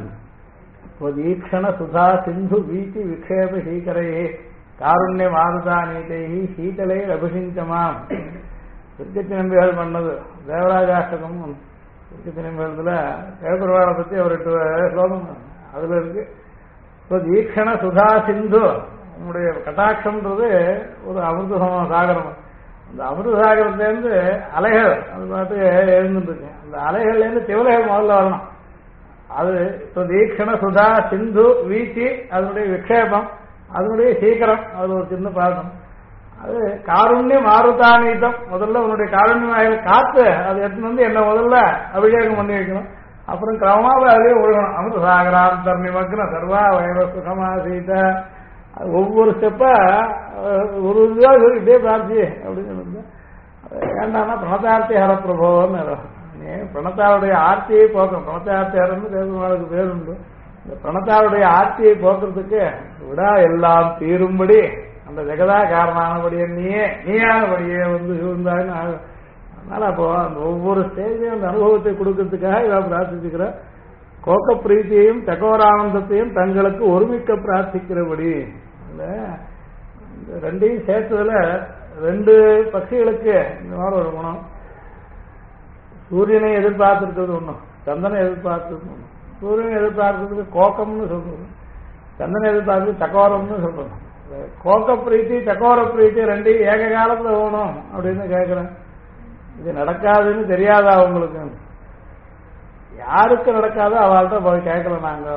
ஈக்ஷண சுதா சிந்து வீட்டி விக்ஷேப சீக்கரையே காருண்ய மாருதா நீதை சீத்தலை அபிஷிஞ்சமாம் திருக்கச்சி நம்பிகள் பண்ணது தேவராஜாஷ்டகம். திருக்கச்சி நம்பிகளத்துல தேவபெருமாளை பத்தி ஒரு 8 ஸ்லோகம் அதுல இருக்கு. ஈக்ஷண சுதா சிந்து உன்னுடைய கட்டாட்சம்ன்றது ஒரு அமிர்த சாகரம். அந்த அமிர்த சாகரத்திலேருந்து அலைகள் அது பார்த்து எழுந்துருக்கு. அந்த அலைகள்ல இருந்து திவலைகள் முதல்ல வரணும். அது தீக்ஷண சுதா சிந்து வீச்சி அதனுடைய விக்ஷேபம் அதனுடைய சீக்கிரம் அது ஒரு சின்ன பாடம். அது காருண்ய மாருதானீதம் முதல்ல உன்னுடைய காருண்யமாக காத்து அது எடுத்துன்னு வந்து என்ன முதல்ல அபிஷேகம் பண்ணி வைக்கணும். அப்புறம் கிரமமாக அதே ஒழுகணும். அமிர்த சாகராந்தர் நிமக்ன சர்வா வைர சுகமா சீத ஒவ்வொரு ஸ்டெப்பா ஒரு இதுவாக சொல்லி இதே பிரார்த்தி அப்படின்னு ஏண்டானா பிரணதார்த்தி ஹரப்பிரபோன்னு பிரணத்தாவுடைய ஆர்த்தியை போக்கணும். பிரணத்தார்த்தி ஹரன்னு தேவனுக்கு பேர் உண்டு. இந்த பிரணத்தாவுடைய ஆர்த்தியை போக்குறதுக்கு விடா எல்லாம் தீரும்படி அந்த ஜெகதா காரணமானபடியே நீயானபடியே வந்து இருந்தான்னு. அதனால அப்போ அந்த ஒவ்வொரு ஸ்டேஜையும் அந்த அனுபவத்தை கொடுக்கறதுக்காக இதான் பிரார்த்திச்சுக்கிற கோக்க பிரீத்தியையும் தகோரானந்தத்தையும் தங்களுக்கு ஒருமிக்க பிரார்த்திக்கிறபடி. இந்த ரெண்டையும் சேர்த்ததுல 2 பட்சிகளுக்கு இந்த மாதிரி ஒரு குணம். சூரியனை எதிர்பார்த்திருக்கிறது ஒண்ணும், சந்தனை எதிர்பார்த்திருக்கிறது ஒண்ணும். சூரியன் எதிர்பார்க்கறதுக்கு கோக்கம்னு சொல்றது, சந்திரன் எதிர்பார்க்கறது சக்கோரம்னு சொல்றது. கோக்க பிரீத்தி சக்கோர பிரீத்தி ரெண்டையும் ஏக காலத்துல வேணும் அப்படின்னு கேட்கிறேன். இது நடக்காதுன்னு தெரியாதா உங்களுக்கு? யாருக்கு நடக்காதோ அவள்கிட்ட போய் கேட்கல நாங்க.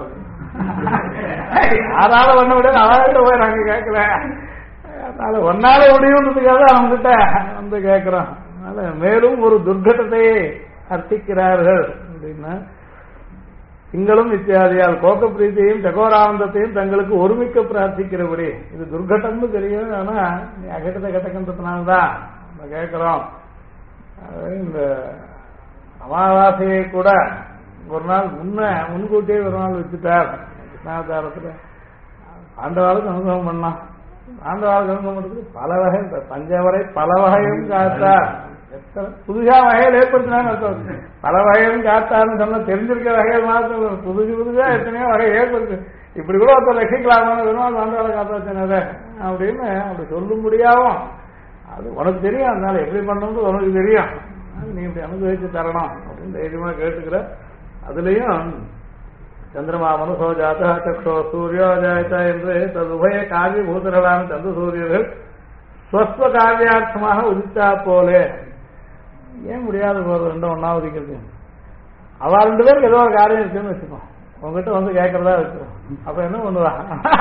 யாரால பண்ண முடியாது அவள்கிட்ட போய் நாங்க கேட்கல. அதனால ஒன்னால முடியுன்றதுக்காக அவங்க கிட்ட வந்து கேட்கிறோம். அதனால மேலும் ஒரு துர்கட்டத்தையே அர்த்திக்கிறார்கள் அப்படின்னா, திங்களும் இத்தியாதியால் கோக்க பிரீத்தியையும் சகோரானந்தத்தையும் தங்களுக்கு ஒருமிக்க பிரார்த்திக்கிறபடி இது துர்கட்டம்னு தெரியும். ஆனா நீ அகட்டத்தை கட்டக்கின்றதுனால்தான் நம்ம கேட்கிறோம். இந்த அமாவாசையை கூட ஒரு நாள் முன்கூட்டியே ஒரு நாள் வச்சுட்டார் கிருஷ்ணாவதாரத்துல. ஆண்டவாளுக்கு அனுபவம் பண்ணலாம். ஆண்டவாளுக்கு அனுபவம் பண்றதுக்கு பல வகை, பஞ்சவரை பல வகையும் காத்தார். புதுசா வகைகள் ஏற்படுத்தினான்னு அர்த்தம். பல வகையும் காத்தாருன்னு சொன்ன தெரிஞ்சிருக்க வகைகள் மாத்திரம் புதுசா எத்தனையோ வகை ஏற்படுத்து. இப்படி கூட ஒருத்தர் ரசிக்கலாமான வெறும் ஆண்டவாளை காப்பாற்றினத அப்படின்னு அப்படி சொல்லும்படியாவும் அது உனக்கு தெரியும். அதனால எப்படி பண்ணணும்னு உனக்கு தெரியும். நீ இப்படி அனுபவிச்சு தரணும் அப்படின்னு தைரியமா கேட்டுக்கிற. அதுலயும் சந்திரமா மனுஷோ ஜாதா சக்ஷோ சூரியோ ஜாயதா என்று ததுபய காவிய பூதர்களான சந்திர சூரியர்கள் ஸ்வஸ்வ காவியார்த்தமாக உதித்தா போலே. ஏன் முடியாது போறது ரெண்டும் ஒன்னா உதிக்கிறது? அவ ரெண்டு பேருக்கு ஏதோ ஒரு காரியம் இருக்குன்னு வச்சுக்கோ, உங்ககிட்ட வந்து கேட்கறதா வச்சுக்கோ. அப்ப என்ன பண்ணுவா?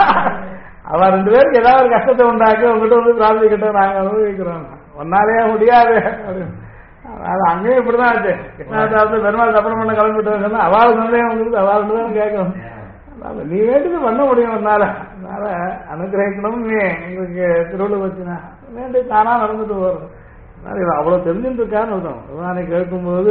அவ ரெண்டு பேருக்கு ஏதாவது ஒரு கஷ்டத்தை உண்டாக்கி உங்ககிட்ட வந்து பிரார்த்திக்கிட்ட நாங்க அனுபவிக்கிறோம். ஒன்னாலே முடியாது அப்படின்னு. அது அங்கேயும் இப்படிதான் ஆச்சு. கிருஷ்ணாவதாரத்துல பெருமாள் தப்பனம் பண்ண கிளம்பிட்டு சொன்னா அவளுக்கு சந்தேகம் வந்துருக்கு. அவள் தான் கேட்கணும். நீ வேண்டியது பண்ண முடியும். அதனால அனுகிரகிக்கணும். நீ எங்களுக்கு திருவள்ளுவர் வச்சுனா வேண்டி தானா நடந்துட்டு போறது. அவ்வளவு தெரிஞ்சுட்டு இருக்கான்னு அர்த்தம். பகவானை கேட்கும்போது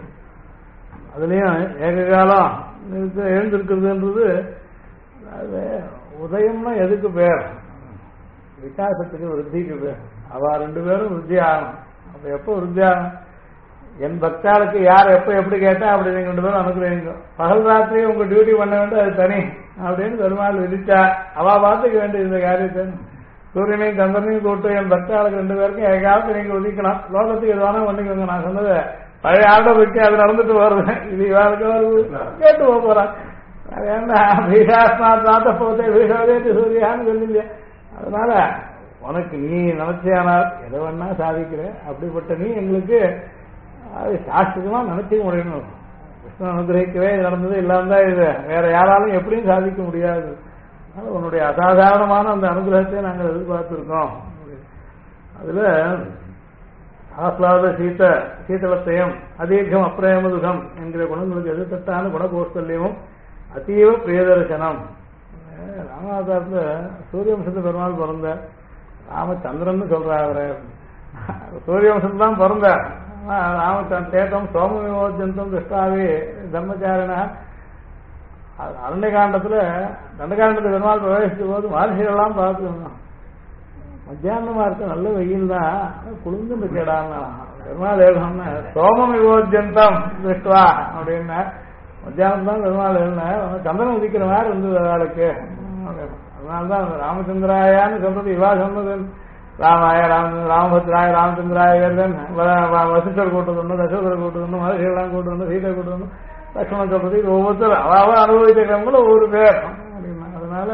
அதுலயும் ஏக காலம் எழுந்திருக்கிறதுன்றது அது உதயம்னா எதுக்கு பேர்? விகாசத்துக்கு விருத்திக்கு பேர். அவ ரெண்டு பேரும் விருத்தி ஆகணும். அப்ப எப்ப விருத்தி ஆகணும்? என் பக்தாளுக்கு யார் எப்ப எப்படி கேட்டா அப்படி நீங்க ரெண்டு பேரும் அனுப்புறீங்க. பகல் ராத்திரி உங்க டியூட்டி பண்ண வேண்டும், அது தனி அப்படின்னு பெருமாள் விதிச்சா அவ பார்த்துக்க வேண்டிய இந்த காரியத்தை. சூரியனையும் சந்திரனையும் கூட்டு என் பக்தாளுக்கு ரெண்டு பேருக்கும் ஏகாவது நீங்க ஒதுக்கலாம். லோகத்துக்கு எதுவானா பண்ணிக்கோங்க. நான் சொன்னது பழைய ஆர்டர் வச்சு அது நடந்துட்டு வருது. இது இவாளுக்கு வருது கேட்டு போறான். ஏன்னா பீஷாஸ்மாத் போதே பீஷாதே சூரியான்னு சொல்லிஇல்லையா? அதனால உனக்கு நீ நினைச்சியானால் எதை வேணா சாதிக்கிற. அப்படிப்பட்ட நீ எங்களுக்கு அது சாஸ்திரமா நினைச்சிக்க முடியணும். கிருஷ்ணன் அனுகிரகிக்கவே நடந்தது இல்லாம தான் இது வேற யாராலும் எப்படியும் சாதிக்க முடியாது. உன்னுடைய அசாதாரணமான அந்த அனுகிரகத்தை நாங்கள் எதிர்பார்த்திருக்கோம். அதுல ஆஸ்லாத சீதளத்தையும் அதீர்க்கம் அப்பிரேமதுகம் என்கிற குணங்களுக்கு எதிர்த்தட்டான குணகோஷ்டல்யமும் அதீவ பிரியதர்சனம். ராமாவதாரத்துல சூரியவம்சத்து பெருமாள் பிறந்த ராமச்சந்திரன் சொல்றாரு. சூரியவம்சம் தான் பிறந்த ராமச்சந்திரம் சோம விமோச்சந்தம் திருஷ்டாவே தர்மச்சாரண. அரண்யகாண்டத்துல தண்டகாண்டத்தை பெருமாள் பிரவேசித்த போது மகர்ஷிகள்லாம் பார்த்துக்கணும். மத்தியானமா இருக்க நல்ல வெயில் தான் குளிர்ந்து கேடான்னா பெருமாள் எழுதணும்னா சோமம் விவோஜந்தம் திருஷ்டுவா அப்படின்னா மத்தியானம் தான் பெருமாள் எழுதின. சந்திரன் உதிக்கிற மாதிரி இருந்தது அவளுக்கு. அதனால்தான் ராமச்சந்திராயான்னு சொல்றது இவா சொன்னது. ராமாய ராமபத்ராய ராமச்சந்திராய வேர்தன் வசிஷ்டர் கூட்டணும், தசோதர கூட்டணும், மகர்ஷிகள்லாம் கூட்டணும், சீதை கூட்டணும், லட்சுமணன் சொல்றது இது ஒவ்வொருத்தரும் அவ அனுபவிக்கிறவங்களும் ஒவ்வொரு பேர் அப்படின்னா. அதனால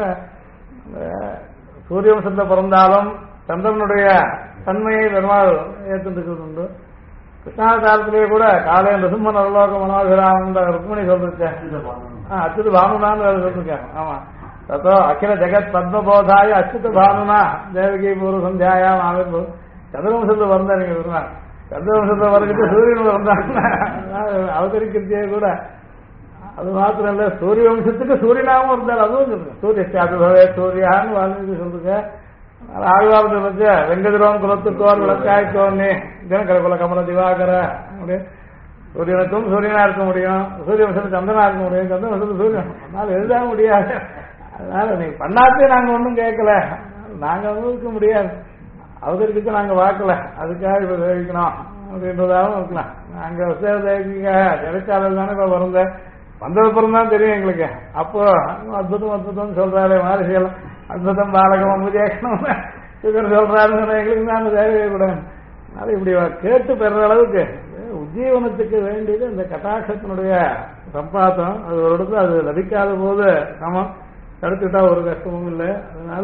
சூரியவம்சத்தை பிறந்தாலும் சந்திரனுடைய தன்மையை பெருமாள் ஏற்றுக்கிறது உண்டு. கிருஷ்ணாவதாரத்திலேயே கூட காலைய நரசிம்மன் அவலோக மனோகரானந்த ருக்மணி சொல்லிருக்கேன். அச்சுத பானுனான்னு சொல்லிருக்கேன். ஆமா, தத்தோ அகில ஜெகத் பத்மபோதாய அச்சுத பானுனா தேவகி பூர்வ சந்தியாயா ஆவிர் சந்திரவம்சத்துல பிறந்தா நீங்க பெருமாள். சந்திரவம்சத்தை பிறகுட்டு சூரியன் பிறந்தாங்கன்னா அவதரிக்கிறதே கூட அது மாத்திரம் இல்ல, சூரிய வம்சத்துக்கு சூரியனாகவும் இருந்தார். அதுவும் சொல்லுங்க சூரியஸ்தாபிபவே சூரியான்னு வாழ்ந்து சொல்லுங்க. ஆழ்வாரத்தை வச்ச வெங்கதிரோன் குலத்துக்கோர் விளக்காய்க்கோன்னு தினக்கர குல கமல திவாகர அப்படி சூரியனுக்கும் சூரியனா இருக்க முடியும், சூரிய வம்சத்துக்கு சந்திரனா இருக்க முடியும், சந்திர வம்சத்துக்கு சூரியன். அதனால எழுத முடியாது. அதனால நீங்க பண்ணாத்தே நாங்க ஒன்றும் கேட்கல, நாங்க அனுபவிக்க முடியாது, அவதரிக்க நாங்க பார்க்கல, அதுக்காக இப்ப தெரிவிக்கணும் அப்படின்றதாகவும் இருக்கலாம். நாங்க கிடைச்சாலும் தானே இப்ப பிறந்த வந்ததுப்புறம் தான் தெரியும் எங்களுக்கு. அப்போ அற்புதம் அற்புதம் சொல்றாரு மகர்ஷிகள், அற்புதம் பாலகம் அம்புஜேக்கணும் சொல்றாருன்னு எங்களுக்கு நாங்க தேவையே கூடாது. அதனால இப்படி கேட்டு பெற அளவுக்கு உஜ்ஜீவனத்துக்கு வேண்டியது இந்த கட்டாட்சத்தினுடைய சம்பாதம். அது ஒரு இடத்துல அது லபிக்காத போது சமம், தடுத்துட்டா ஒரு கஷ்டமும் இல்லை. அதனால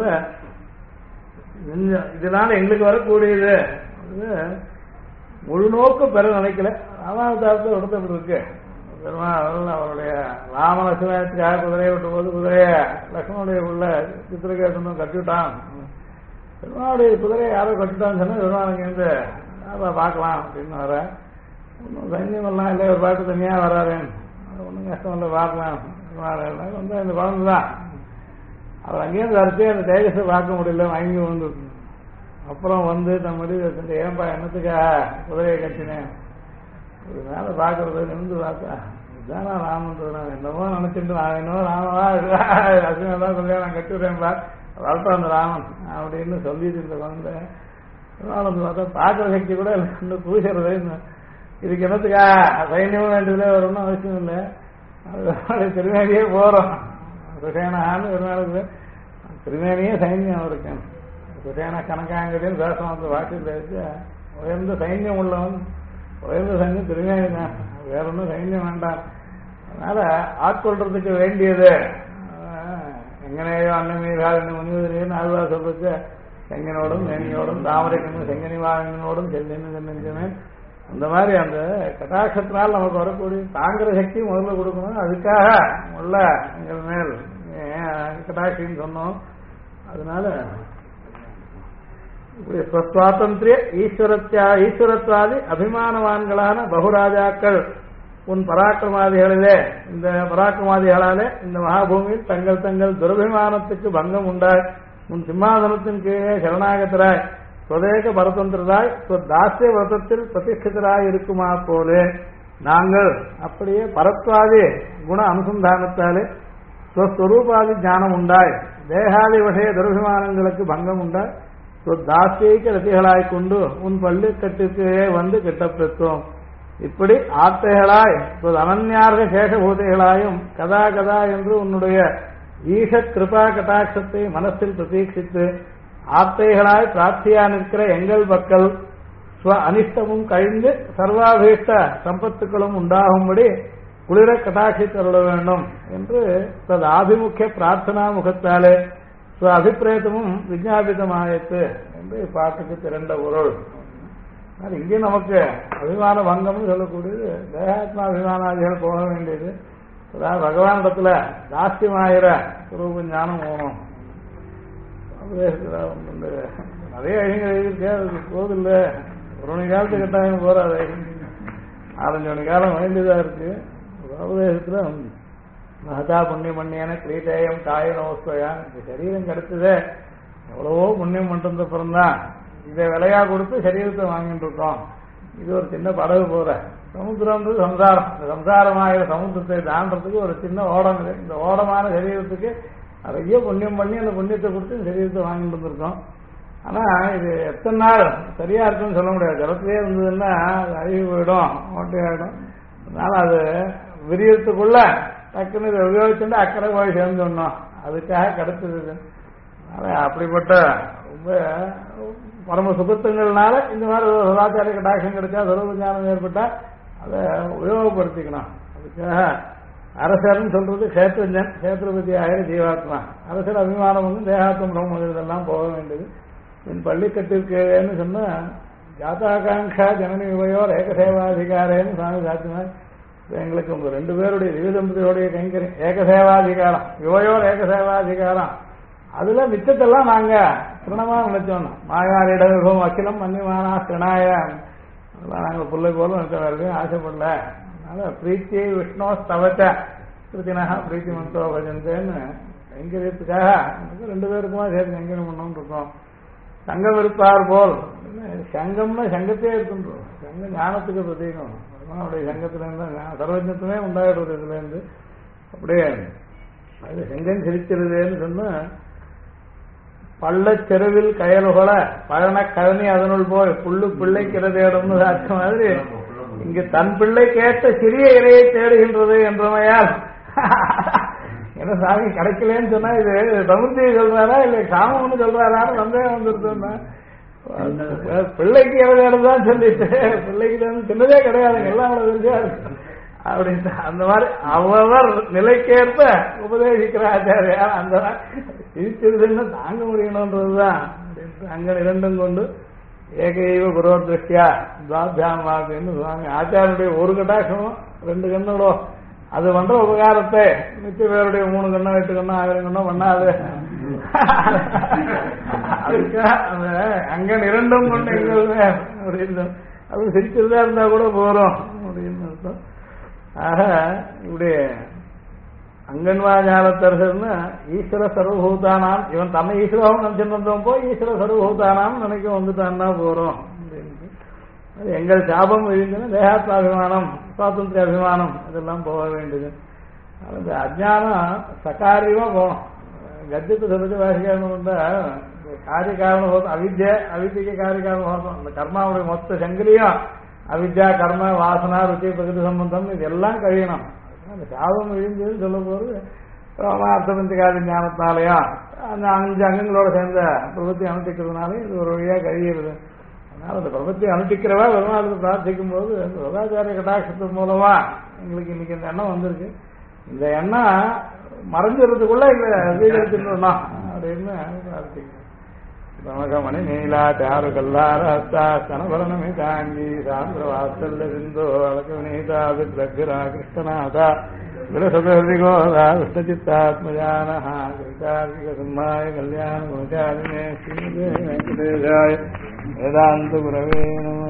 இதனால எங்களுக்கு வரக்கூடியது முழு நோக்கு பெற நினைக்கல. ராமாவதாரத்தை உடத்தப்பட்டு இருக்கு. பெருமாள் அவருடைய ராம லட்சுமணத்துக்காக குதிரையை விட்ட போது குதிரைய லட்சுமணுடைய உள்ள சித்திரகேசனும் கட்டிவிட்டான். பெருமாளுடைய குதிரையை யாரோ கட்டிட்டான்னு சொன்னா பெருமாள் இங்கேருந்து பார்க்கலாம் அப்படின்னு வர ஒன்றும் சைன்யம் எல்லாம் இல்லை, ஒரு பாட்டு தனியாக வராருன்னு ஒன்றும் கஷ்டம் இல்லை பார்க்கலாம் வந்து அந்த குழந்தை தான். அவர் அங்கேயிருந்து வரைச்சி அந்த தேஜஸை பார்க்க முடியல, வாங்கி வந்து அப்புறம் வந்து நம்ம முடிவு ஏன்பா என்னத்துக்கா குதிரையை கட்டினேன் மேலே பார்க்கறது நின்று பார்த்தா இதுதானா ராமன்றது. நான் என்னமோ நினைச்சிட்டு நான் என்னவோ ராமவா அசுவதான் சொல்லியா நான் கட்டிவிடுறேன்பா வளர்த்தா அந்த ராமன் அப்படின்னு சொல்லிட்டு இருந்த குழந்தை வந்து பார்த்தா பார்க்குற சக்தி கூட எனக்கு பூசுறது. இதுக்கு என்னத்துக்கா சைன்யமும் வேண்டியதில்லை, ஒரு ஒன்றும் அவசியம் இல்லை, அது திருமேனியே போகிறோம். சுசேனான்னு ஒரு நாளுக்கு திருமேனியே சைன்யம் இருக்கேன். சுசேனா கணக்காங்கன்னு பேசணும். அந்த வாக்கில் வச்சு உயர்ந்த சைன்யம் உள்ளவன், உயர்ந்த சைன்யம் திருமேனி தான், வேற ஒன்றும் சைன்யம் வேண்டாம். அதனால ஆட்கொள்றதுக்கு வேண்டியது எங்கனையோ அன்னமீராக முனிவதிலேன்னு ஆழ்வா சொல்றது செங்கனோடும் நெனியோடும் தாமரை கண்ணு செங்கனி வாங்கினோடும் செல்லின்னு அந்த மாதிரி அந்த கட்டாட்சத்தினால் நமக்கு வரக்கூடிய தாங்கிற சக்தி முதல்ல கொடுக்கணும். அதுக்காக உள்ள எங்கள் மேல் கட்டாட்சின்னு சொன்னோம். அதனால சுவாதந்திரிய ஈஸ்வரத்வாதி அபிமானவான்களான பகுராஜாக்கள் உன் பராக்கிரமாதிகளிலே இந்த பராக்கிரமாதிகளாலே இந்த மகாபூமியில் தங்கள் தங்கள் துரபிமானத்துக்கு பங்கம் உண்டாய் உன் சிம்மாசனத்தின் கீழே சரணாகத்தராய் சுதேக பரதந்திரராய் தாசிய விரதத்தில் பிரதிஷ்டிதராய் இருக்குமா போலே நாங்கள் அப்படியே பரத்வாதி குண அனுசந்தானத்தாலே ஸ்வஸ்வரூபாதி ஞானம் உண்டாய் தேகாதி விஷய துரபிமானங்களுக்கு பங்கம் உண்டாய் தாசியைக்க ரத்திகளாய் கொண்டு உன் பள்ளிக்கட்டுக்கே வந்து கிட்டப்பெற்றோம். இப்படி ஆத்தைகளாய் அனன்யார்க சேஷபூதைகளாயும் கதா கதா என்று உன்னுடைய ஈஷத் கிருபா கட்டாட்சத்தை மனசில் பிரதீட்சித்து ஆத்தைகளாய் பிரார்த்தியா நிற்கிற எங்கள் மக்கள் ஸ்வ அனிஷ்டமும் கழிந்து சர்வாபீஷ்ட சம்பத்துக்களும் உண்டாகும்படி குளிர கட்டாட்சித்தருள வேண்டும் என்று தது ஆபிமுக்கிய பிரார்த்தனா முகத்தாலே ஸ்வ அபிப்பிரேதமும் விஜாபிதமாயிற்று என்று பாட்டுக்கு திரண்ட பொருள். இங்கே நமக்கு அபிமான பங்கம்னு சொல்லக்கூடியது தேகாத்மா அபிமானாதிகள் போக வேண்டியது. அதாவது பகவானிடத்துல தாஸ்தியமாகிற சுரூப ஞானம் போகணும். நிறைய ஐயங்கள் எழுதியிருக்கே, அதுக்கு போதில்ல. ஒரு மணி காலத்துக்கு கட்டாயம் போறாது, 4-5 மணி காலம் வேண்டியதா இருக்கு. உபதேசத்துல மகதா புண்ணியம் பண்ணியான கிரீட்டேயம் காயனோஸ்வயான் இந்த சரீரம் கிடைச்சதே எவ்வளவோ புண்ணியம் பண்ணிருந்த அப்புறம்தான் இதை விலையா கொடுத்து சரீரத்தை வாங்கிட்டு இருக்கோம். இது ஒரு சின்ன படகு போற சமுத்திரம்ன்றது சம்சாரம். இந்த சம்சாரமாகிற சமுத்திரத்தை தாண்டறதுக்கு ஒரு சின்ன ஓடம். இந்த ஓடமான சரீரத்துக்கு நிறைய புண்ணியம் பண்ணி அந்த புண்ணியத்தை கொடுத்து சரீரத்தை வாங்கிட்டு இருந்திருக்கோம். ஆனா இது எத்தனை நாள் சரியா இருக்குன்னு சொல்ல முடியாது. ஜலத்திலே இருந்ததுன்னா அது அழுகி போயிடும், ஓட்டையாயிடும். அதனால அது விரியத்துக்குள்ள டக்குன்னு இதை உபயோகிச்சுட்டு அக்கறை போய் சேர்ந்துடணும். அதுக்காக கிடைச்சது. அதனால அப்படிப்பட்ட ரொம்ப பரம சுகத்துங்கள்னால இந்த மாதிரி சதாச்சாரிய கட்டாட்சம் கிடைச்சா சுரூப ஞானம் ஏற்பட்டா அதை உபயோகப்படுத்திக்கணும். அதுக்காக அரசர்னு சொல்றது கஷேத்திரஜன், கஷேத்திரபதி ஆகிற ஜீவாத்மா. அரசர் அபிமானம் வந்து தேகாத்மம் பிரம்ம இதெல்லாம் போக வேண்டியது. என் பள்ளிக்கட்டிற்கேன்னு சொன்னா ஜாதாகாங்கா ஜனனி உபயோர் ஏகசேவாதிகாரேன்னு சாமி சாத்தினா எங்களுக்கு உங்க 2 பேருடைய திவ்யதம்பதியோடைய கைங்கரி ஏகசேவாதிகாரம் யுவையோர் ஏகசேவாதிகாரம் அதுல மிச்சத்தெல்லாம் நாங்க திருணமா நினைச்சோம். மாயாரிடம் அகிலம் மன்னிமானா திரணாய அதெல்லாம் நாங்க பிள்ளை போல நினைச்சவருக்கு ஆசைப்படல. அதனால பிரீத்தி விஷ்ணு ஸ்தவச்ச கிருத்தினாக பிரீத்தி மந்தோ பஜந்தேன்னு கைங்கரியத்துக்காக 2 பேருக்குமா சேர்த்து கைங்கரியம் பண்ணோம்னு இருக்கோம். சங்கம் இருப்பார் போல் சங்கம்னா சங்கத்தே இருக்குன்றோம். சங்கம் ஞானத்துக்கு பிரதீகம். அவருடைய சங்கத்துல இருந்து சர்வஜத்துமே உண்டாயிடுறது. இதுல இருந்து அப்படியே அது செங்கன் சிரிக்கிறதுன்னு சொன்னா பள்ளச்செருவில் கயலுகொல பழன கழனி அதனுள் போய் புல்லு பிள்ளைக்கிறது இடம்னு சாட்சி மாதிரி இங்கு தன் பிள்ளை கேட்ட சிறிய இலையை தேடுகின்றது என்றமையால் ஏன்னா சாமி கிடைக்கலன்னு சொன்னா இது சமுத்திரி சொல்றாரா இல்லை சாமம்னு சொல்றாரான்னு சந்தேகம் வந்துருந்தோம்னா பிள்ளைக்கு எவ்வளவு தான் சொல்லிட்டு பிள்ளைக்கு சின்னதே கிடையாதுங்க, எல்லாம் அவ்வளவு தெரிஞ்சா இருக்கு அப்படின்ட்டு அந்த மாதிரி அவர் நிலைக்கேற்ப உபதேசிக்கிற ஆச்சாரியா அந்த இருக்கிறதுன்னு தாங்க முடியணும்ன்றதுதான். அங்க இரண்டும் கொண்டு ஏகைவ குருவ திருஷ்டியா துவாபியாம் வாக்குன்னு சுவாமி ஆச்சாரியனுடைய ஒரு கட்டாட்சமும் 2 கண்ணோட அது பண்ற உபகாரத்தை மிச்ச பேருடைய 3 கண்ணோ 8 கண்ணோ 1000 கண்ணோ பண்ணாது. அதுக்கு அங்க இரண்டும் கொண்டு எங்க அப்படின்னு அது சிரிச்சிருந்தா இருந்தா கூட போறோம் அப்படின்னு அர்த்தம். ஆக இப்படி அங்கன்வா ஞானத்தரசர்னு ஈஸ்வர சர்வபூதானாம், இவன் தன்னை ஈஸ்வராவும் நினைச்சிருந்தோம் போய் ஈஸ்வர சர்வபூதானாம் நினைக்க வந்துட்டான்னா போறோம் அப்படின்ட்டு. அது எங்கள் சாபம் இருந்துன்னா தேகாத்மாபிமானம் சுவாதந்திர அபிமானம் அதெல்லாம் போக வேண்டியது. அது அஜானம் சகாரியமா போகணும். கத்தியத்தை சொல்லிட்டு வாசிக்காரணம் காரிய காரணம் போதும் அவித்தியக்கு காரிய காரணம் போதும். அந்த கர்மாவுடைய மொத்த சங்கிலியும் அவித்யா கர்ம வாசனா ருச்சி பிரகிருதி சம்பந்தம் இதெல்லாம் கழியணும். அந்த சாபம் விழுந்ததுன்னு சொல்ல போது அர்த்தபந்திகாதி ஞானத்தினாலையும் அந்த 5 அங்கங்களோட சேர்ந்த பிரபத்தி அனுஷ்டிக்கிறதுனாலே இது ஒரு வழியா கழியிறது. அதனால அந்த பிரபத்தி அனுஷ்டிக்கிறவா பெருமாளுக்கு பிரார்த்திக்கும் போது அந்த யோகாச்சாரிய கடாட்சத்தின் மூலமா எங்களுக்கு இன்னைக்கு இந்த எண்ணம் வந்திருக்கு. இந்த எண்ணம் மறைஞ்சிறதுக்குள்ள இந்த வீடு அப்படின்னு பிரார்த்திக்கிறேன். மணி நீலா சாரு கல்லாரஸ்தா கனபரணமி தாங்கி சாந்திர வாசல்ல சிந்தோ அழகு வினீதா விக்ரா கிருஷ்ணநாதா விலசதோதா விஷ்ணச்சித்தாத்மஜானஹ கிருஷ்ணார்கிக சிம்மாய கல்யாண குணசாலினே ஸ்ரீ வெங்கடேசாய வேதாந்த குரவே நம.